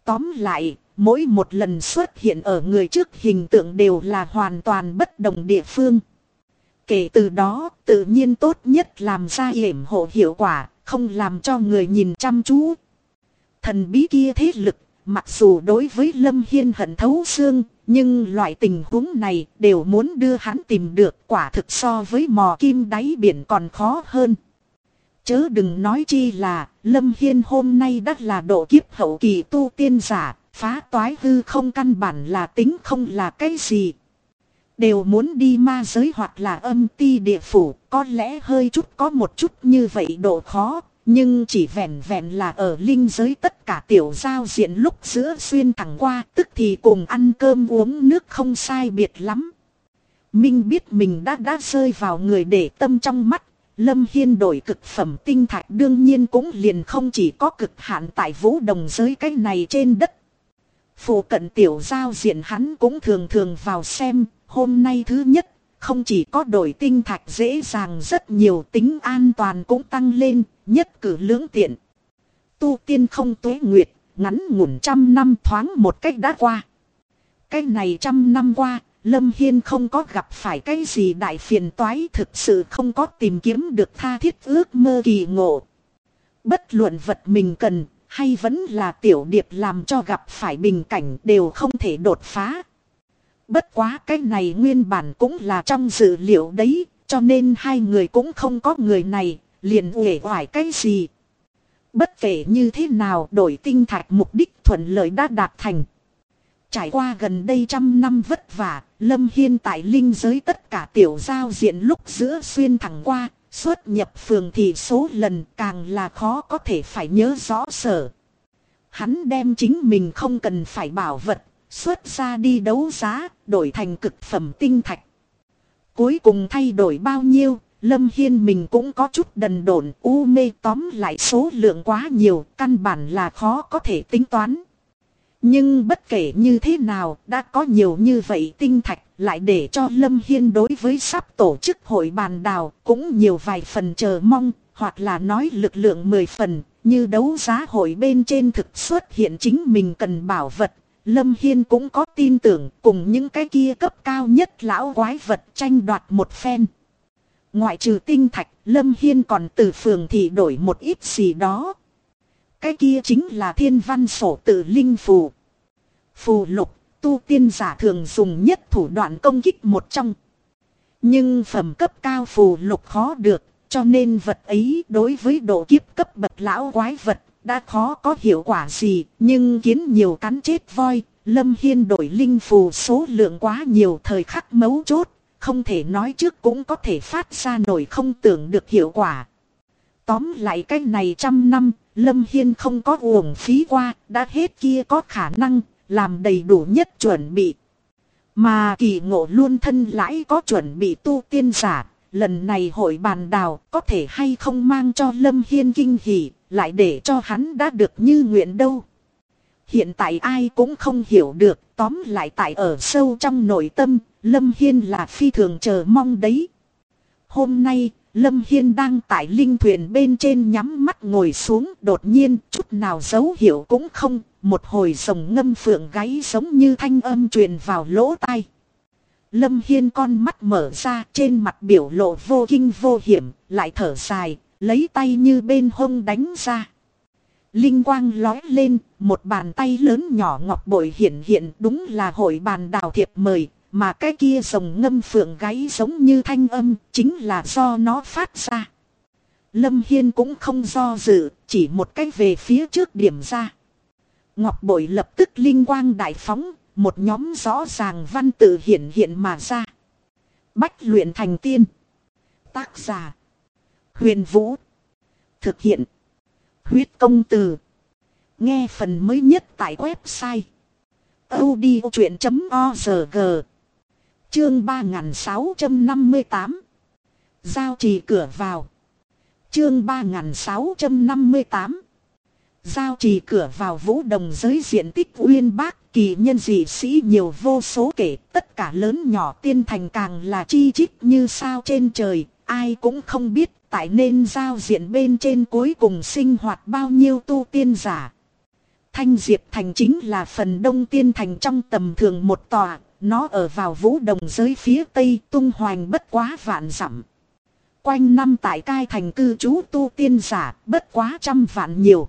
Tóm lại, mỗi một lần xuất hiện ở người trước hình tượng đều là hoàn toàn bất đồng địa phương. Kể từ đó, tự nhiên tốt nhất làm ra yểm hộ hiệu quả, không làm cho người nhìn chăm chú. Thần bí kia thế lực, mặc dù đối với Lâm Hiên hận thấu xương, nhưng loại tình huống này đều muốn đưa hắn tìm được, quả thực so với mò kim đáy biển còn khó hơn. Chớ đừng nói chi là, Lâm Hiên hôm nay đã là độ kiếp hậu kỳ tu tiên giả, phá toái hư không căn bản là tính không là cái gì. Đều muốn đi ma giới hoặc là âm ti địa phủ, có lẽ hơi chút có một chút như vậy độ khó, nhưng chỉ vẹn vẹn là ở linh giới tất cả tiểu giao diện lúc giữa xuyên thẳng qua, tức thì cùng ăn cơm uống nước không sai biệt lắm. Minh biết mình đã rơi vào người để tâm trong mắt, Lâm Hiên đổi cực phẩm tinh thạch đương nhiên cũng liền không chỉ có cực hạn tại vũ đồng giới cái này trên đất. Phụ cận tiểu giao diện hắn cũng thường thường vào xem, hôm nay thứ nhất, không chỉ có đổi tinh thạch dễ dàng rất nhiều, tính an toàn cũng tăng lên, nhất cử lưỡng tiện. Tu tiên không tuế nguyệt, ngắn ngủn 100 năm thoáng một cách đã qua. Cái này 100 năm qua, Lâm Hiên không có gặp phải cái gì đại phiền toái, thực sự không có tìm kiếm được tha thiết ước mơ kỳ ngộ. Bất luận vật mình cần, hay vẫn là tiểu điệp làm cho gặp phải bình cảnh đều không thể đột phá. Bất quá cái này nguyên bản cũng là trong dự liệu đấy, cho nên hai người cũng không có người này, liền uể oải cái gì. Bất kể như thế nào, đổi tinh thạch mục đích thuận lợi đã đạt thành. Trải qua gần đây 100 năm vất vả, Lâm Hiên tại linh giới tất cả tiểu giao diện lúc giữa xuyên thẳng qua, xuất nhập phường thì số lần càng là khó có thể phải nhớ rõ sở. Hắn đem chính mình không cần phải bảo vật, xuất ra đi đấu giá, đổi thành cực phẩm tinh thạch. Cuối cùng thay đổi bao nhiêu, Lâm Hiên mình cũng có chút đần độn, u mê, tóm lại số lượng quá nhiều, căn bản là khó có thể tính toán. Nhưng bất kể như thế nào, đã có nhiều như vậy tinh thạch, lại để cho Lâm Hiên đối với sắp tổ chức hội bàn đào cũng nhiều vài phần chờ mong, hoặc là nói lực lượng 10 phần, như đấu giá hội bên trên thực xuất hiện chính mình cần bảo vật. Lâm Hiên cũng có tin tưởng cùng những cái kia cấp cao nhất lão quái vật tranh đoạt một phen. Ngoại trừ tinh thạch, Lâm Hiên còn từ phường thị đổi một ít gì đó. Cái kia chính là thiên văn sổ tự linh phù. Phù lục, tu tiên giả thường dùng nhất thủ đoạn công kích một trong. Nhưng phẩm cấp cao phù lục khó được, cho nên vật ấy đối với độ kiếp cấp bậc lão quái vật đã khó có hiệu quả gì. Nhưng kiến nhiều cắn chết voi, Lâm Hiên đổi linh phù số lượng quá nhiều, thời khắc mấu chốt, không thể nói trước cũng có thể phát ra nổi không tưởng được hiệu quả. Tóm lại cái này 100 năm, Lâm Hiên không có uổng phí qua, đã hết kia có khả năng, làm đầy đủ nhất chuẩn bị. Mà kỳ ngộ luôn thân lãi có chuẩn bị tu tiên giả, lần này hội bàn đào có thể hay không mang cho Lâm Hiên kinh hỉ, lại để cho hắn đã được như nguyện đâu. Hiện tại ai cũng không hiểu được, tóm lại tại ở sâu trong nội tâm, Lâm Hiên là phi thường chờ mong đấy. Hôm nay, Lâm Hiên đang tại linh thuyền bên trên nhắm mắt ngồi xuống, đột nhiên chút nào dấu hiệu cũng không, một hồi rồng ngâm phượng gáy giống như thanh âm truyền vào lỗ tai. Lâm Hiên con mắt mở ra, trên mặt biểu lộ vô kinh vô hiểm, lại thở dài, lấy tay như bên hông đánh ra. Linh quang lói lên, một bàn tay lớn nhỏ ngọc bội hiện hiện, đúng là hội bàn đào thiệp mời. Mà cái kia rồng ngâm phượng gáy giống như thanh âm, chính là do nó phát ra. Lâm Hiên cũng không do dự, chỉ một cách về phía trước điểm ra. Ngọc bội lập tức linh quang đại phóng, một nhóm rõ ràng văn tự hiện hiện mà ra. Bách luyện thành tiên. Tác giả: Huyền Vũ. Thực hiện: Huyết Công Từ. Nghe phần mới nhất tại website audiochuyện.org. Chương 3658. Giao trì cửa vào. Chương 3658. Giao trì cửa vào vũ đồng giới diện tích uyên bác, kỳ nhân dị sĩ nhiều vô số kể, tất cả lớn nhỏ tiên thành càng là chi chít như sao trên trời, ai cũng không biết tại nên giao diện bên trên cuối cùng sinh hoạt bao nhiêu tu tiên giả. Thanh Diệp Thành chính là phần đông tiên thành trong tầm thường một tòa, nó ở vào Vũ Đồng giới phía tây, tung hoành bất quá vạn dặm. Quanh năm tại cai thành cư trú tu tiên giả, bất quá trăm vạn nhiều.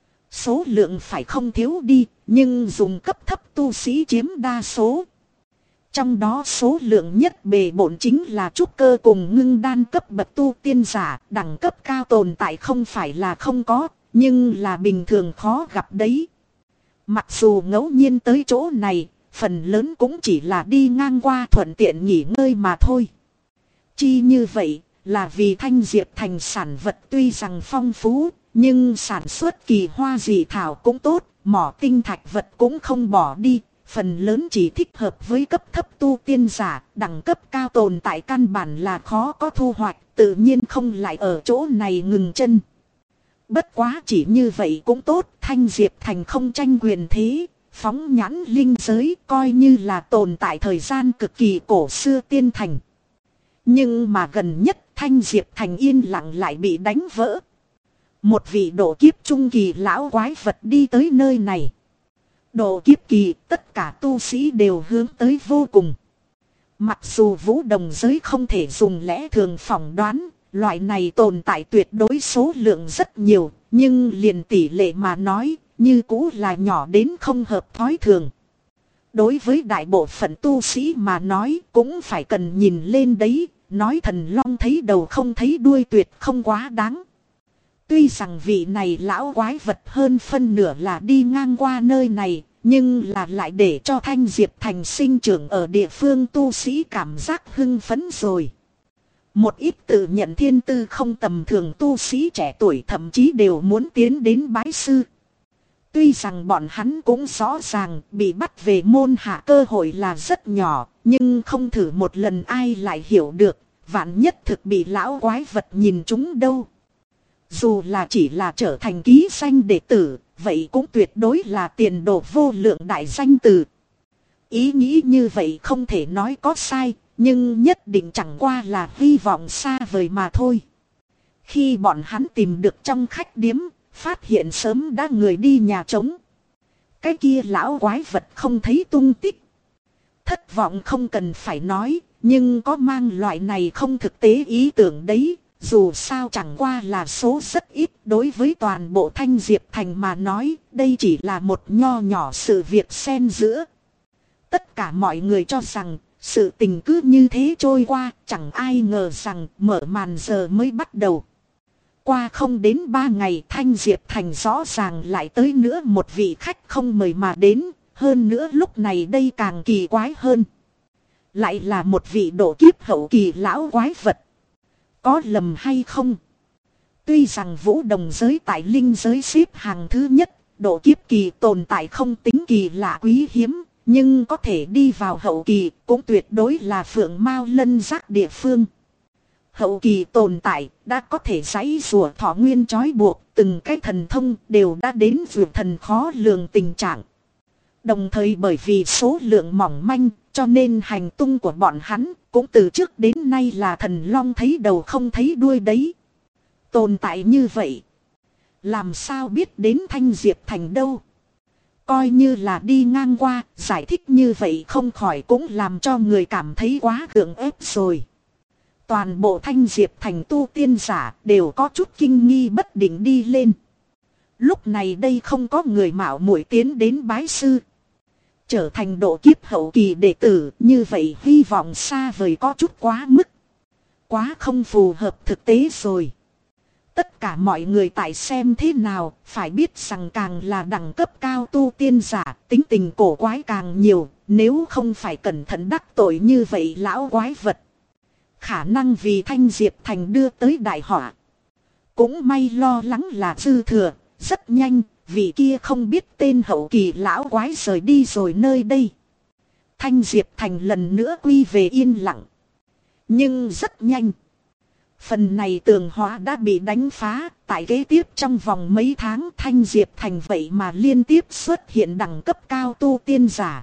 Số lượng phải không thiếu đi, nhưng dùng cấp thấp tu sĩ chiếm đa số. Trong đó số lượng nhất bề bộn chính là trúc cơ cùng ngưng đan cấp bậc tu tiên giả, đẳng cấp cao tồn tại không phải là không có, nhưng là bình thường khó gặp đấy. Mặc dù ngẫu nhiên tới chỗ này, phần lớn cũng chỉ là đi ngang qua thuận tiện nghỉ ngơi mà thôi. Chi như vậy là vì Thanh Diệp Thành sản vật tuy rằng phong phú, nhưng sản xuất kỳ hoa dị thảo cũng tốt, mỏ tinh thạch vật cũng không bỏ đi. Phần lớn chỉ thích hợp với cấp thấp tu tiên giả, đẳng cấp cao tồn tại căn bản là khó có thu hoạch, tự nhiên không lại ở chỗ này ngừng chân. Bất quá chỉ như vậy cũng tốt, Thanh Diệp Thành không tranh quyền thế, phóng nhãn linh giới coi như là tồn tại thời gian cực kỳ cổ xưa tiên thành. Nhưng mà gần nhất Thanh Diệp Thành yên lặng lại bị đánh vỡ. Một vị độ kiếp trung kỳ lão quái vật đi tới nơi này. Độ kiếp kỳ tất cả tu sĩ đều hướng tới vô cùng. Mặc dù Vũ Đồng giới không thể dùng lẽ thường phỏng đoán, loại này tồn tại tuyệt đối số lượng rất nhiều, nhưng liền tỷ lệ mà nói, như cũ là nhỏ đến không hợp thói thường. Đối với đại bộ phận tu sĩ mà nói cũng phải cần nhìn lên đấy, nói thần long thấy đầu không thấy đuôi tuyệt không quá đáng. Tuy rằng vị này lão quái vật hơn phân nửa là đi ngang qua nơi này, nhưng là lại để cho Thanh Diệp Thành sinh trưởng ở địa phương tu sĩ cảm giác hưng phấn rồi. Một ít tự nhận thiên tư không tầm thường tu sĩ trẻ tuổi thậm chí đều muốn tiến đến bái sư. Tuy rằng bọn hắn cũng rõ ràng bị bắt về môn hạ cơ hội là rất nhỏ, nhưng không thử một lần ai lại hiểu được, vạn nhất thực bị lão quái vật nhìn chúng đâu. Dù là chỉ là trở thành ký danh đệ tử, vậy cũng tuyệt đối là tiền đồ vô lượng đại danh từ. Ý nghĩ như vậy không thể nói có sai, nhưng nhất định chẳng qua là hy vọng xa vời mà thôi. Khi bọn hắn tìm được trong khách điếm, phát hiện sớm đã người đi nhà trống. Cái kia lão quái vật không thấy tung tích. Thất vọng không cần phải nói, nhưng có mang loại này không thực tế ý tưởng đấy. Dù sao chẳng qua là số rất ít, đối với toàn bộ Thanh Diệp Thành mà nói, đây chỉ là một nho nhỏ sự việc xen giữa. Tất cả mọi người cho rằng, sự tình cứ như thế trôi qua, chẳng ai ngờ rằng mở màn giờ mới bắt đầu. Qua không đến 3 ngày Thanh Diệp Thành rõ ràng lại tới nữa một vị khách không mời mà đến, hơn nữa lúc này đây càng kỳ quái hơn. Lại là một vị độ kiếp hậu kỳ lão quái vật. Có lầm hay không? Tuy rằng Vũ Đồng giới tại linh giới xếp hàng thứ nhất, độ kiếp kỳ tồn tại không tính kỳ lạ quý hiếm, nhưng có thể đi vào hậu kỳ cũng tuyệt đối là phượng mao lân giác địa phương. Hậu kỳ tồn tại đã có thể giãy rùa thọ nguyên trói buộc, từng cái thần thông đều đã đến vượt thần khó lường tình trạng. Đồng thời bởi vì số lượng mỏng manh, cho nên hành tung của bọn hắn cũng từ trước đến nay là thần long thấy đầu không thấy đuôi đấy. Tồn tại như vậy, làm sao biết đến Thanh Diệp Thành đâu? Coi như là đi ngang qua, giải thích như vậy không khỏi cũng làm cho người cảm thấy quá gượng ép rồi. Toàn bộ Thanh Diệp Thành tu tiên giả đều có chút kinh nghi bất định đi lên. Lúc này đây không có người mạo muội tiến đến bái sư. Trở thành độ kiếp hậu kỳ đệ tử, như vậy hy vọng xa vời có chút quá mức. Quá không phù hợp thực tế rồi. Tất cả mọi người tại xem thế nào, phải biết rằng càng là đẳng cấp cao tu tiên giả, tính tình cổ quái càng nhiều, nếu không phải cẩn thận đắc tội như vậy lão quái vật. Khả năng vì Thanh Diệp Thành đưa tới đại họa. Cũng may lo lắng là dư thừa, rất nhanh, vị kia không biết tên hậu kỳ lão quái rời đi rồi nơi đây. Thanh Diệp Thành lần nữa quy về yên lặng. Nhưng rất nhanh. Phần này tường hóa đã bị đánh phá, tại kế tiếp trong vòng mấy tháng Thanh Diệp Thành vậy mà liên tiếp xuất hiện đẳng cấp cao tu tiên giả.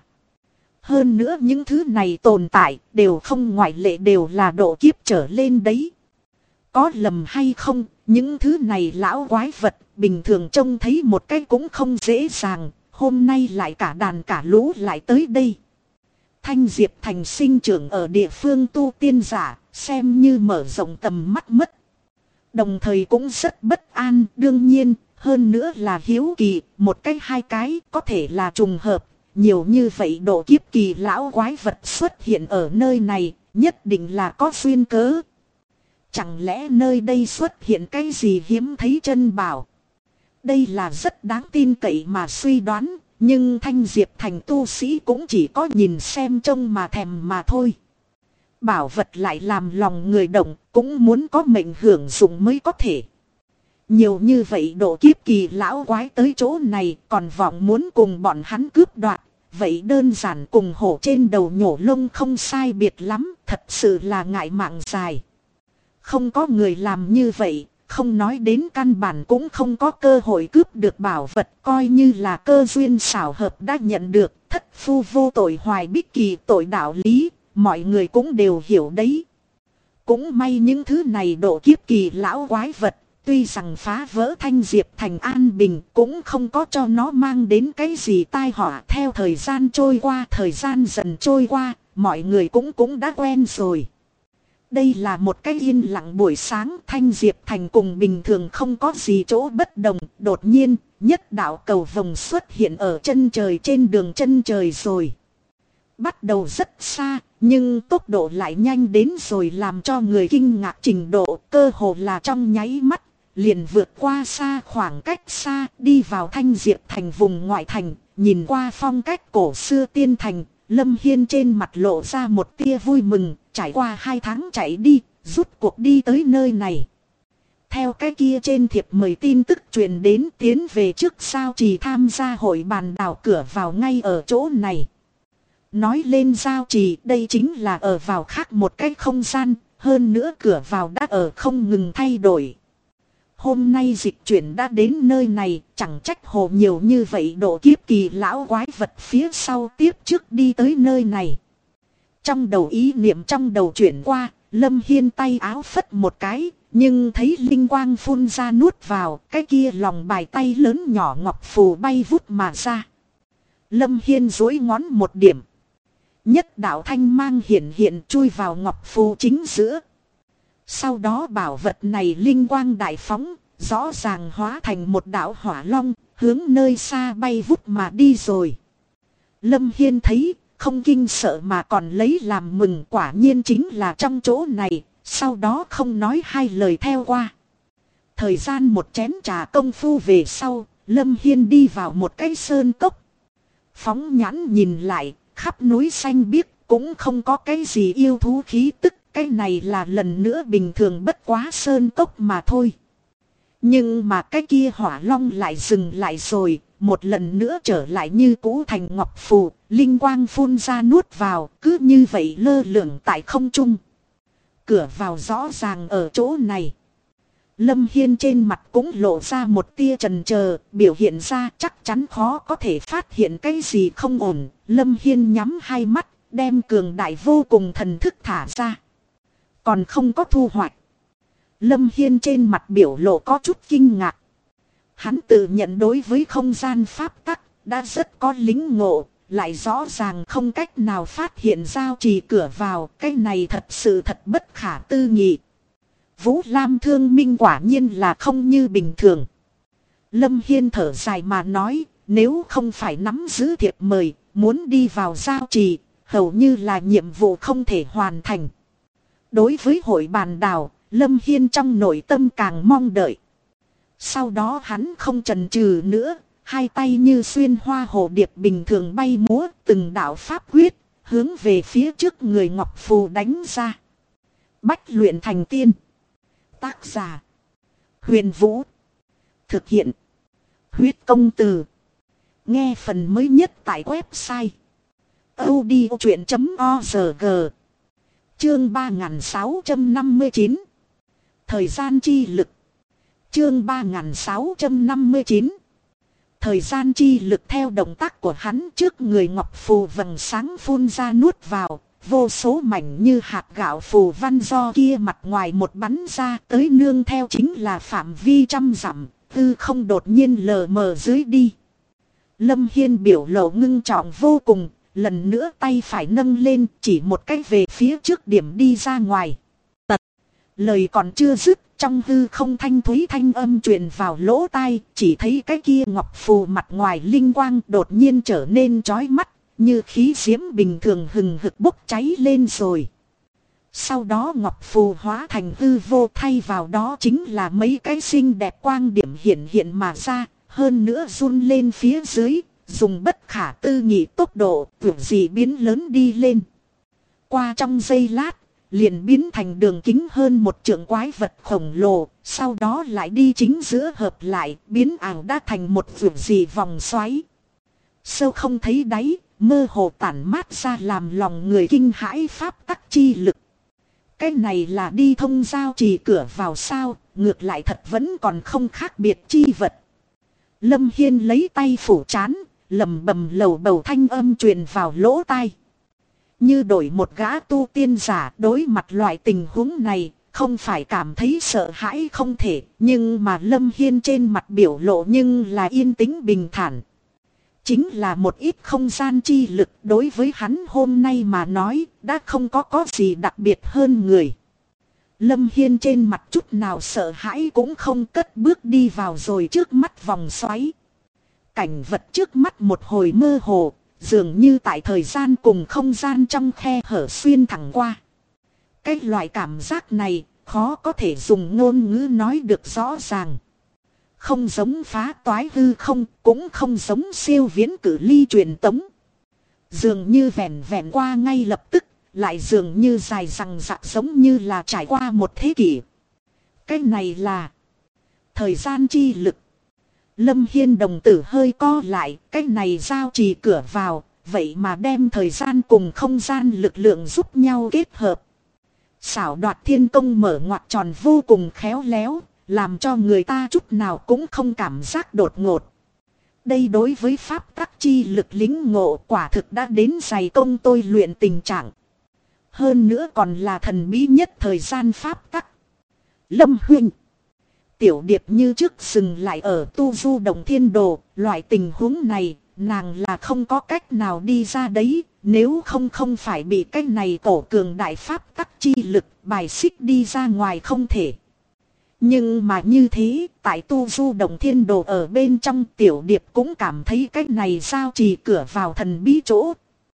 Hơn nữa những thứ này tồn tại đều không ngoại lệ đều là độ kiếp trở lên đấy. Có lầm hay không, Những thứ này lão quái vật bình thường trông thấy một cái cũng không dễ dàng, hôm nay lại cả đàn cả lũ lại tới đây. Thanh Diệp Thành sinh trưởng ở địa phương tu tiên giả, xem như mở rộng tầm mắt mất. Đồng thời cũng rất bất an, đương nhiên, hơn nữa là hiếu kỳ, một cái hai cái có thể là trùng hợp. Nhiều như vậy độ kiếp kỳ lão quái vật xuất hiện ở nơi này, nhất định là có duyên cớ. Chẳng lẽ nơi đây xuất hiện cái gì hiếm thấy chân bảo? Đây là rất đáng tin cậy mà suy đoán, nhưng Thanh Diệp Thành tu sĩ cũng chỉ có nhìn xem trông mà thèm mà thôi. Bảo vật lại làm lòng người động, cũng muốn có mệnh hưởng dụng mới có thể. Nhiều như vậy độ kiếp kỳ lão quái tới chỗ này còn vọng muốn cùng bọn hắn cướp đoạt. Vậy đơn giản cùng hổ trên đầu nhổ lông không sai biệt lắm, thật sự là ngại mạng dài. Không có người làm như vậy, không nói đến căn bản cũng không có cơ hội cướp được bảo vật, coi như là cơ duyên xảo hợp đã nhận được, thất phu vô tội hoài bích kỳ tội đạo lý, mọi người cũng đều hiểu đấy. Cũng may những thứ này độ kiếp kỳ lão quái vật, tuy rằng phá vỡ Thanh Diệp Thành an bình cũng không có cho nó mang đến cái gì tai họa. Theo thời gian trôi qua, thời gian dần trôi qua, mọi người cũng đã quen rồi. Đây là một cái yên lặng buổi sáng, Thanh Diệp Thành cùng bình thường không có gì chỗ bất đồng. Đột nhiên, nhất đạo cầu vồng xuất hiện ở chân trời trên đường chân trời rồi. Bắt đầu rất xa, nhưng tốc độ lại nhanh đến rồi làm cho người kinh ngạc trình độ, cơ hồ là trong nháy mắt. Liền vượt qua xa khoảng cách xa, đi vào Thanh Diệp Thành vùng ngoại thành, nhìn qua phong cách cổ xưa tiên thành, Lâm Hiên trên mặt lộ ra một tia vui mừng, trải qua 2 tháng chạy đi, rút cuộc đi tới nơi này. Theo cái kia trên thiệp mời tin tức truyền đến, tiến về trước sao trì tham gia hội bàn đảo, cửa vào ngay ở chỗ này. Nói lên giao trì, đây chính là ở vào khác một cái không gian, hơn nữa cửa vào đã ở không ngừng thay đổi. Hôm nay dịch chuyển đã đến nơi này, chẳng trách hồ nhiều như vậy độ kiếp kỳ lão quái vật phía sau tiếp trước đi tới nơi này. Trong đầu ý niệm trong đầu chuyển qua, Lâm Hiên tay áo phất một cái, nhưng thấy linh quang phun ra nuốt vào, cái kia lòng bài tay lớn nhỏ ngọc phù bay vút mà ra. Lâm Hiên duỗi ngón một điểm. Nhất đạo thanh mang hiện hiện chui vào ngọc phù chính giữa. Sau đó bảo vật này linh quang đại phóng, rõ ràng hóa thành một đạo hỏa long, hướng nơi xa bay vút mà đi rồi. Lâm Hiên thấy, không kinh sợ mà còn lấy làm mừng, quả nhiên chính là trong chỗ này, sau đó không nói hai lời theo qua. Thời gian một chén trà công phu về sau, Lâm Hiên đi vào một cái sơn cốc. Phóng nhãn nhìn lại, khắp núi xanh biếc, cũng không có cái gì yêu thú khí tức, cái này là lần nữa bình thường bất quá sơn cốc mà thôi. Nhưng mà cái kia hỏa long lại dừng lại rồi, một lần nữa trở lại như cũ thành ngọc phù, linh quang phun ra nuốt vào, cứ như vậy lơ lửng tại không trung. Cửa vào rõ ràng ở chỗ này. Lâm Hiên trên mặt cũng lộ ra một tia chần chờ, biểu hiện ra chắc chắn khó có thể phát hiện cái gì không ổn. Lâm Hiên nhắm hai mắt, đem cường đại vô cùng thần thức thả ra. Còn không có thu hoạch. Lâm Hiên trên mặt biểu lộ có chút kinh ngạc. Hắn tự nhận đối với không gian pháp tắc đã rất có lính ngộ, lại rõ ràng không cách nào phát hiện giao trì cửa vào, cái này thật sự thật bất khả tư nghị. Vũ Lam Thương Minh quả nhiên là không như bình thường. Lâm Hiên thở dài mà nói, nếu không phải nắm giữ thiệp mời, muốn đi vào giao trì, hầu như là nhiệm vụ không thể hoàn thành. Đối với hội bàn đảo, Lâm Hiên trong nội tâm càng mong đợi. Sau đó hắn không chần chừ nữa, hai tay như xuyên hoa hồ điệp bình thường bay múa, từng đạo pháp quyết, hướng về phía trước người ngọc phù đánh ra. Bách luyện thành tiên. Tác giả: Huyền Vũ. Thực hiện: Huyết Công Từ. Nghe phần mới nhất tại website audiochuyện.org. Chương 3659. Thời gian chi lực. Chương 3659. Thời gian chi lực theo động tác của hắn, trước người ngọc phù vầng sáng phun ra nuốt vào, vô số mảnh như hạt gạo phù văn do kia mặt ngoài một bắn ra tới nương theo chính là phạm vi trăm dặm, hư không đột nhiên lờ mờ dưới đi. Lâm Hiên biểu lộ ngưng trọng vô cùng, lần nữa tay phải nâng lên chỉ một cách về phía trước điểm đi ra ngoài. Tật, lời còn chưa dứt, trong hư không thanh thúy thanh âm truyền vào lỗ tai, chỉ thấy cái kia ngọc phù mặt ngoài linh quang đột nhiên trở nên chói mắt, như khí diễm bình thường hừng hực bốc cháy lên rồi. Sau đó ngọc phù hóa thành hư vô, thay vào đó chính là mấy cái xinh đẹp quang điểm hiện hiện mà ra, hơn nữa run lên phía dưới, dùng bất khả tư nghị tốc độ, kiểu gì biến lớn đi lên. Qua trong giây lát, liền biến thành đường kính hơn một trượng quái vật khổng lồ, sau đó lại đi chính giữa hợp lại, biến ảo đã thành một kiểu gì vòng xoáy. Sâu không thấy đáy, mơ hồ tản mát ra làm lòng người kinh hãi pháp tắc chi lực. Cái này là đi thông giao trì cửa vào sao, ngược lại thật vẫn còn không khác biệt chi vật. Lâm Hiên lấy tay phủ trán, lầm bầm lầu bầu thanh âm truyền vào lỗ tai. Như đổi một gã tu tiên giả đối mặt loại tình huống này, không phải cảm thấy sợ hãi không thể, nhưng mà Lâm Hiên trên mặt biểu lộ nhưng là yên tĩnh bình thản. Chính là một ít không gian chi lực đối với hắn hôm nay mà nói đã không có gì đặc biệt hơn người. Lâm Hiên trên mặt chút nào sợ hãi cũng không, cất bước đi vào rồi trước mắt vòng xoáy. Cảnh vật trước mắt một hồi mơ hồ, dường như tại thời gian cùng không gian trong khe hở xuyên thẳng qua. Cái loại cảm giác này khó có thể dùng ngôn ngữ nói được rõ ràng. Không giống phá toái hư không, cũng không giống siêu viễn cử ly truyền tống. Dường như vẹn vẹn qua ngay lập tức, lại dường như dài dằng dặc giống như là trải qua một thế kỷ. Cái này là thời gian chi lực. Lâm Hiên đồng tử hơi co lại, cái này giao trì cửa vào, vậy mà đem thời gian cùng không gian lực lượng giúp nhau kết hợp. Xảo đoạt thiên công mở ngoặt tròn vô cùng khéo léo, làm cho người ta chút nào cũng không cảm giác đột ngột. Đây đối với pháp tắc chi lực lính ngộ quả thực đã đến dày công tôi luyện tình trạng. Hơn nữa còn là thần bí nhất thời gian pháp tắc. Lâm huynh, Tiểu Điệp như trước dừng lại ở tu du động thiên đồ, loại tình huống này, nàng là không có cách nào đi ra đấy, nếu không phải bị cái này tổ cường đại pháp tắc chi lực bài xích đi ra ngoài không thể. Nhưng mà như thế, tại tu du động thiên đồ ở bên trong, Tiểu Điệp cũng cảm thấy cái này giao trì cửa vào thần bí chỗ.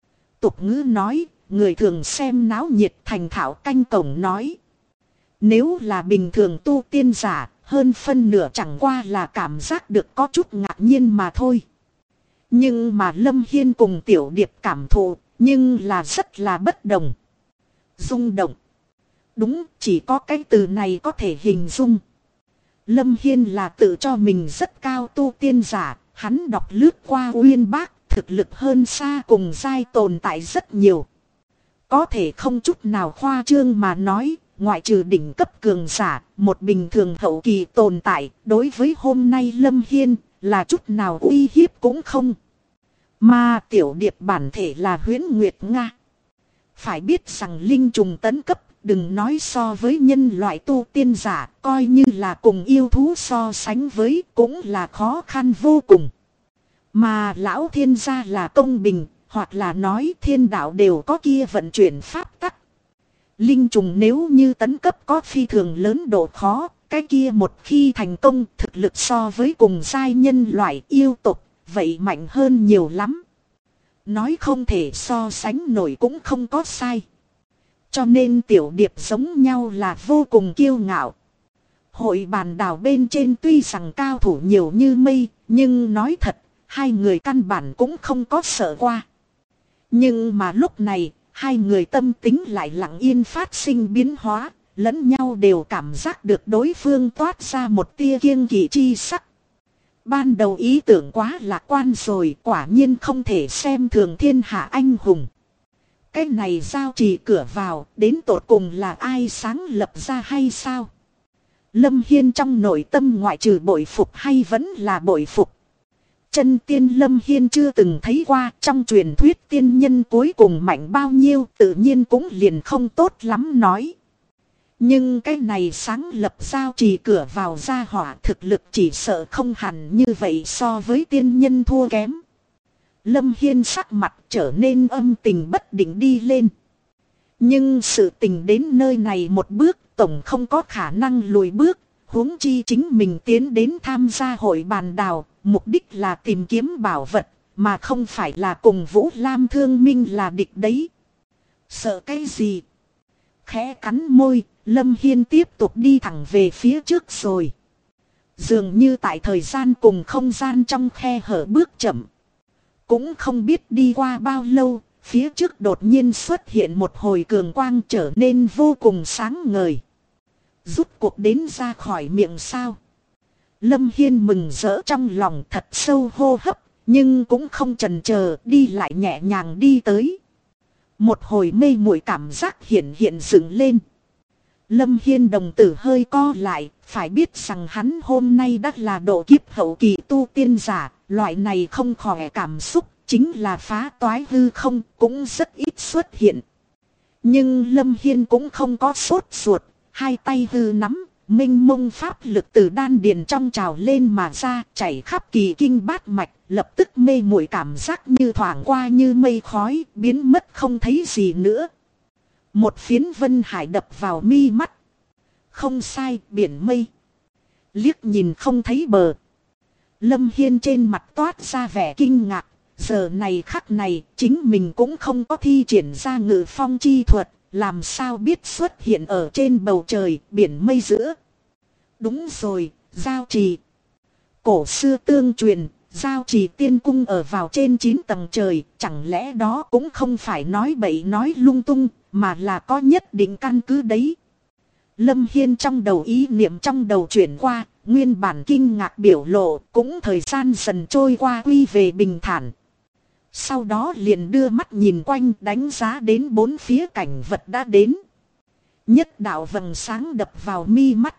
Tục ngữ nói, người thường xem náo nhiệt thành thạo canh cổng nói. Nếu là bình thường tu tiên giả, hơn phân nửa chẳng qua là cảm giác được có chút ngạc nhiên mà thôi. Nhưng mà Lâm Hiên cùng Tiểu Điệp cảm thụ, nhưng là rất là bất đồng. Rung động. Đúng, chỉ có cái từ này có thể hình dung. Lâm Hiên là tự cho mình rất cao tu tiên giả, hắn đọc lướt qua uyên bác, thực lực hơn xa cùng giai tồn tại rất nhiều. Có thể không chút nào khoa trương mà nói, ngoại trừ đỉnh cấp cường giả, một bình thường hậu kỳ tồn tại, đối với hôm nay Lâm Hiên, là chút nào uy hiếp cũng không. Mà Tiểu Điệp bản thể là Huyễn Nguyệt Nga. Phải biết rằng linh trùng tấn cấp, đừng nói so với nhân loại tu tiên giả, coi như là cùng yêu thú so sánh với cũng là khó khăn vô cùng. Mà lão thiên gia là công bình, hoặc là nói thiên đạo đều có kia vận chuyển pháp tắc. Linh trùng nếu như tấn cấp có phi thường lớn độ khó, cái kia một khi thành công thực lực so với cùng giai nhân loại yêu tục, vậy mạnh hơn nhiều lắm. Nói không thể so sánh nổi cũng không có sai. Cho nên Tiểu Điệp giống nhau là vô cùng kiêu ngạo. Hội bàn đảo bên trên tuy rằng cao thủ nhiều như mây, nhưng nói thật, hai người căn bản cũng không có sợ qua. Nhưng mà lúc này, hai người tâm tính lại lặng yên phát sinh biến hóa, lẫn nhau đều cảm giác được đối phương toát ra một tia kiêng kỵ chi sắc. Ban đầu ý tưởng quá lạc quan rồi, quả nhiên không thể xem thường thiên hạ anh hùng. Cái này giao trì cửa vào, đến tột cùng là ai sáng lập ra hay sao? Lâm Hiên trong nội tâm ngoại trừ bội phục hay vẫn là bội phục. Chân tiên Lâm Hiên chưa từng thấy qua, trong truyền thuyết tiên nhân cuối cùng mạnh bao nhiêu tự nhiên cũng liền không tốt lắm nói. Nhưng cái này sáng lập giao trì cửa vào gia hỏa thực lực chỉ sợ không hẳn như vậy so với tiên nhân thua kém. Lâm Hiên sắc mặt trở nên âm tình bất định đi lên. Nhưng sự tình đến nơi này một bước tổng không có khả năng lùi bước, huống chi chính mình tiến đến tham gia hội bàn đào, mục đích là tìm kiếm bảo vật, mà không phải là cùng Vũ Lam Thương Minh là địch đấy. Sợ cái gì? Khẽ cắn môi, Lâm Hiên tiếp tục đi thẳng về phía trước rồi. Dường như tại thời gian cùng không gian trong khe hở bước chậm. Cũng không biết đi qua bao lâu, phía trước đột nhiên xuất hiện một hồi cường quang trở nên vô cùng sáng ngời. Rút cuộc đến ra khỏi miệng sao? Lâm Hiên mừng rỡ trong lòng thật sâu hô hấp, nhưng cũng không chần chờ đi lại nhẹ nhàng đi tới. Một hồi mê muội cảm giác hiện dựng lên. Lâm Hiên đồng tử hơi co lại, phải biết rằng hắn hôm nay đã là độ kiếp hậu kỳ tu tiên giả, loại này không khỏe cảm xúc, chính là phá toái hư không, cũng rất ít xuất hiện. Nhưng Lâm Hiên cũng không có sốt ruột, hai tay hư nắm, minh mông pháp lực từ đan điền trong trào lên mà ra, chảy khắp kỳ kinh bát mạch, lập tức mê muội cảm giác như thoảng qua như mây khói, biến mất không thấy gì nữa. Một phiến vân hải đập vào mi mắt. Không sai, biển mây. Liếc nhìn không thấy bờ. Lâm Hiên trên mặt toát ra vẻ kinh ngạc. Giờ này khắc này, chính mình cũng không có thi triển ra ngự phong chi thuật. Làm sao biết xuất hiện ở trên bầu trời, biển mây giữa. Đúng rồi, giao trì. Cổ xưa tương truyền, giao trì tiên cung ở vào trên 9 tầng trời. Chẳng lẽ đó cũng không phải nói bậy nói lung tung, mà là có nhất định căn cứ đấy. Lâm Hiên trong đầu ý niệm trong đầu chuyển qua, nguyên bản kinh ngạc biểu lộ, cũng thời gian dần trôi qua quy về bình thản. Sau đó liền đưa mắt nhìn quanh đánh giá đến bốn phía cảnh vật đã đến. Nhất đạo vầng sáng đập vào mi mắt.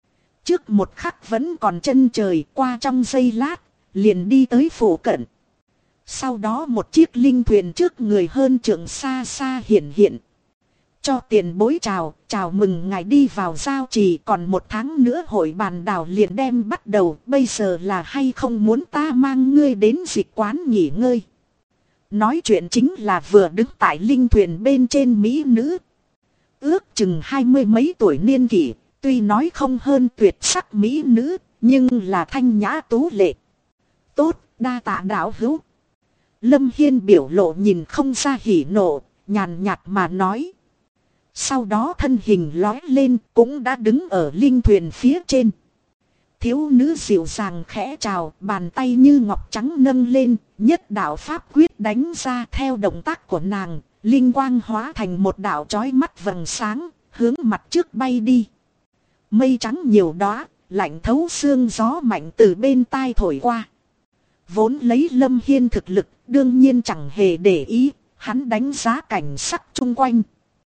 Trước một khắc vẫn còn chân trời, qua trong giây lát, liền đi tới phủ cận. Sau đó một chiếc linh thuyền trước người hơn trượng xa xa hiện. Cho tiền bối chào mừng ngài đi vào giao trì, còn 1 tháng nữa hội bàn đào liền đem bắt đầu, bây giờ là hay không muốn ta mang ngươi đến dịch quán nghỉ ngơi. Nói chuyện chính là vừa đứng tại linh thuyền bên trên mỹ nữ. Ước chừng 20 mấy tuổi niên kỷ, tuy nói không hơn tuyệt sắc mỹ nữ, nhưng là thanh nhã tú lệ. Tốt, đa tạ đạo hữu. Lâm Hiên biểu lộ nhìn không ra hỉ nộ, nhàn nhạt mà nói. Sau đó thân hình lói lên cũng đã đứng ở linh thuyền phía trên. Thiếu nữ dịu dàng khẽ chào, bàn tay như ngọc trắng nâng lên, nhất đạo pháp quyết đánh ra theo động tác của nàng, linh quang hóa thành một đạo chói mắt vầng sáng, hướng mặt trước bay đi. Mây trắng nhiều đóa, lạnh thấu xương, gió mạnh từ bên tai thổi qua. Vốn lấy Lâm Hiên thực lực, đương nhiên chẳng hề để ý, hắn đánh giá cảnh sắc chung quanh.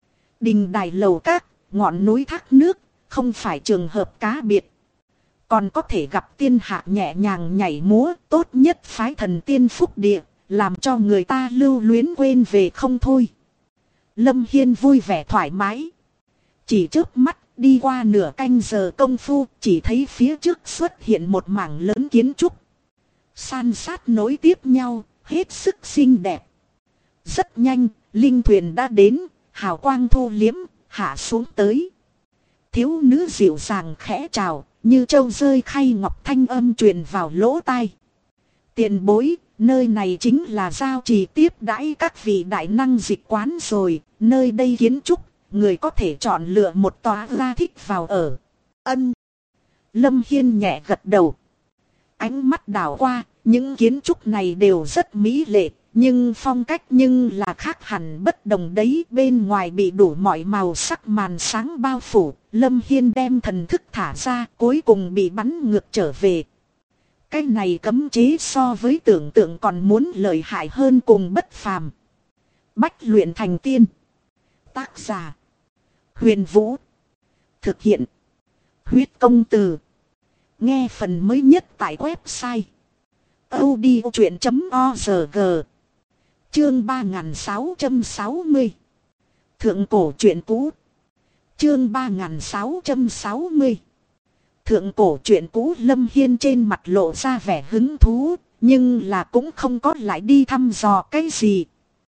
Đình đài lầu các, ngọn núi thác nước, không phải trường hợp cá biệt. Còn có thể gặp tiên hạ nhẹ nhàng nhảy múa, tốt nhất phái thần tiên phúc địa, làm cho người ta lưu luyến quên về không thôi. Lâm Hiên vui vẻ thoải mái. Chỉ trước mắt, đi qua nửa canh giờ công phu, chỉ thấy phía trước xuất hiện một mảng lớn kiến trúc. San sát nối tiếp nhau, hết sức xinh đẹp. Rất nhanh, linh thuyền đã đến, hào quang thu liếm, hạ xuống tới. Thiếu nữ dịu dàng khẽ chào, như trâu rơi khay ngọc, thanh âm truyền vào lỗ tai. Tiền bối, nơi này chính là giao trì tiếp đãi các vị đại năng dịch quán rồi, nơi đây kiến trúc, người có thể chọn lựa một tòa ra thích vào ở. Ân. Lâm Hiên nhẹ gật đầu. Ánh mắt đảo qua, những kiến trúc này đều rất mỹ lệ, nhưng phong cách nhưng là khác hẳn bất đồng đấy. Bên ngoài bị đủ mọi màu sắc màn sáng bao phủ, Lâm Hiên đem thần thức thả ra, cuối cùng bị bắn ngược trở về. Cái này cấm chế so với tưởng tượng còn muốn lợi hại hơn cùng bất phàm. Bách luyện thành tiên. Tác giả: Huyền Vũ. Thực hiện: Huyết Công Từ. Nghe phần mới nhất tại website audio chuyện.org. Chương 3660. Thượng cổ truyện cũ. Chương 3660. Thượng cổ truyện cũ. Lâm Hiên trên mặt lộ ra vẻ hứng thú, nhưng là cũng không có lại đi thăm dò cái gì.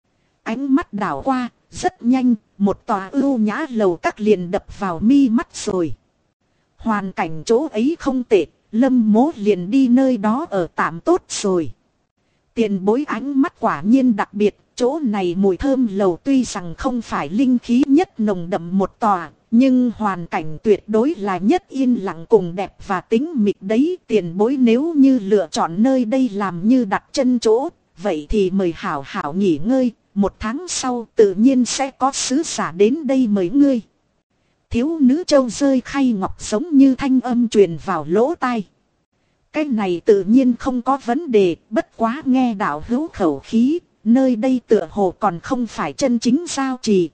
Ánh mắt đảo qua, rất nhanh, một tòa ưu nhã lầu các liền đập vào mi mắt rồi. Hoàn cảnh chỗ ấy không tệ, Lâm Mỗ liền đi nơi đó ở tạm tốt rồi. Tiền bối ánh mắt quả nhiên đặc biệt, chỗ này mùi thơm lầu tuy rằng không phải linh khí nhất nồng đậm một tòa, nhưng hoàn cảnh tuyệt đối là nhất yên lặng cùng đẹp và tĩnh mịch đấy. Tiền bối nếu như lựa chọn nơi đây làm như đặt chân chỗ, vậy thì mời hảo hảo nghỉ ngơi, 1 tháng sau tự nhiên sẽ có sứ giả đến đây mời ngươi. Thiếu nữ châu rơi khay ngọc giống như thanh âm truyền vào lỗ tai. Cái này tự nhiên không có vấn đề, bất quá nghe đạo hữu khẩu khí, nơi đây tựa hồ còn không phải chân chính giao trì.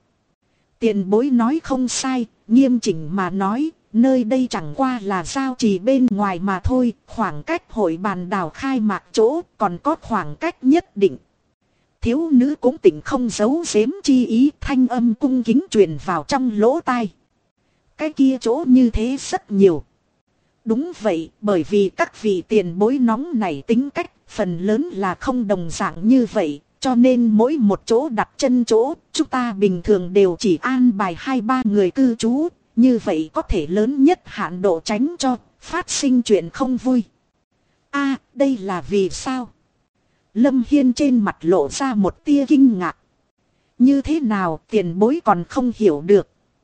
Tiền bối nói không sai, nghiêm chỉnh mà nói, nơi đây chẳng qua là giao trì bên ngoài mà thôi, khoảng cách hội bàn đảo khai mạc chỗ còn có khoảng cách nhất định. Thiếu nữ cũng tỉnh không giấu giếm chi ý, thanh âm cung kính truyền vào trong lỗ tai. Cái kia chỗ như thế rất nhiều. Đúng vậy, bởi vì các vị tiền bối nóng này tính cách, phần lớn là không đồng dạng như vậy, cho nên mỗi một chỗ đặt chân chỗ, chúng ta bình thường đều chỉ an bài 2-3 người cư trú, như vậy có thể lớn nhất hạn độ tránh cho phát sinh chuyện không vui. A, đây là vì sao? Lâm Hiên trên mặt lộ ra một tia kinh ngạc. Như thế nào tiền bối còn không hiểu được?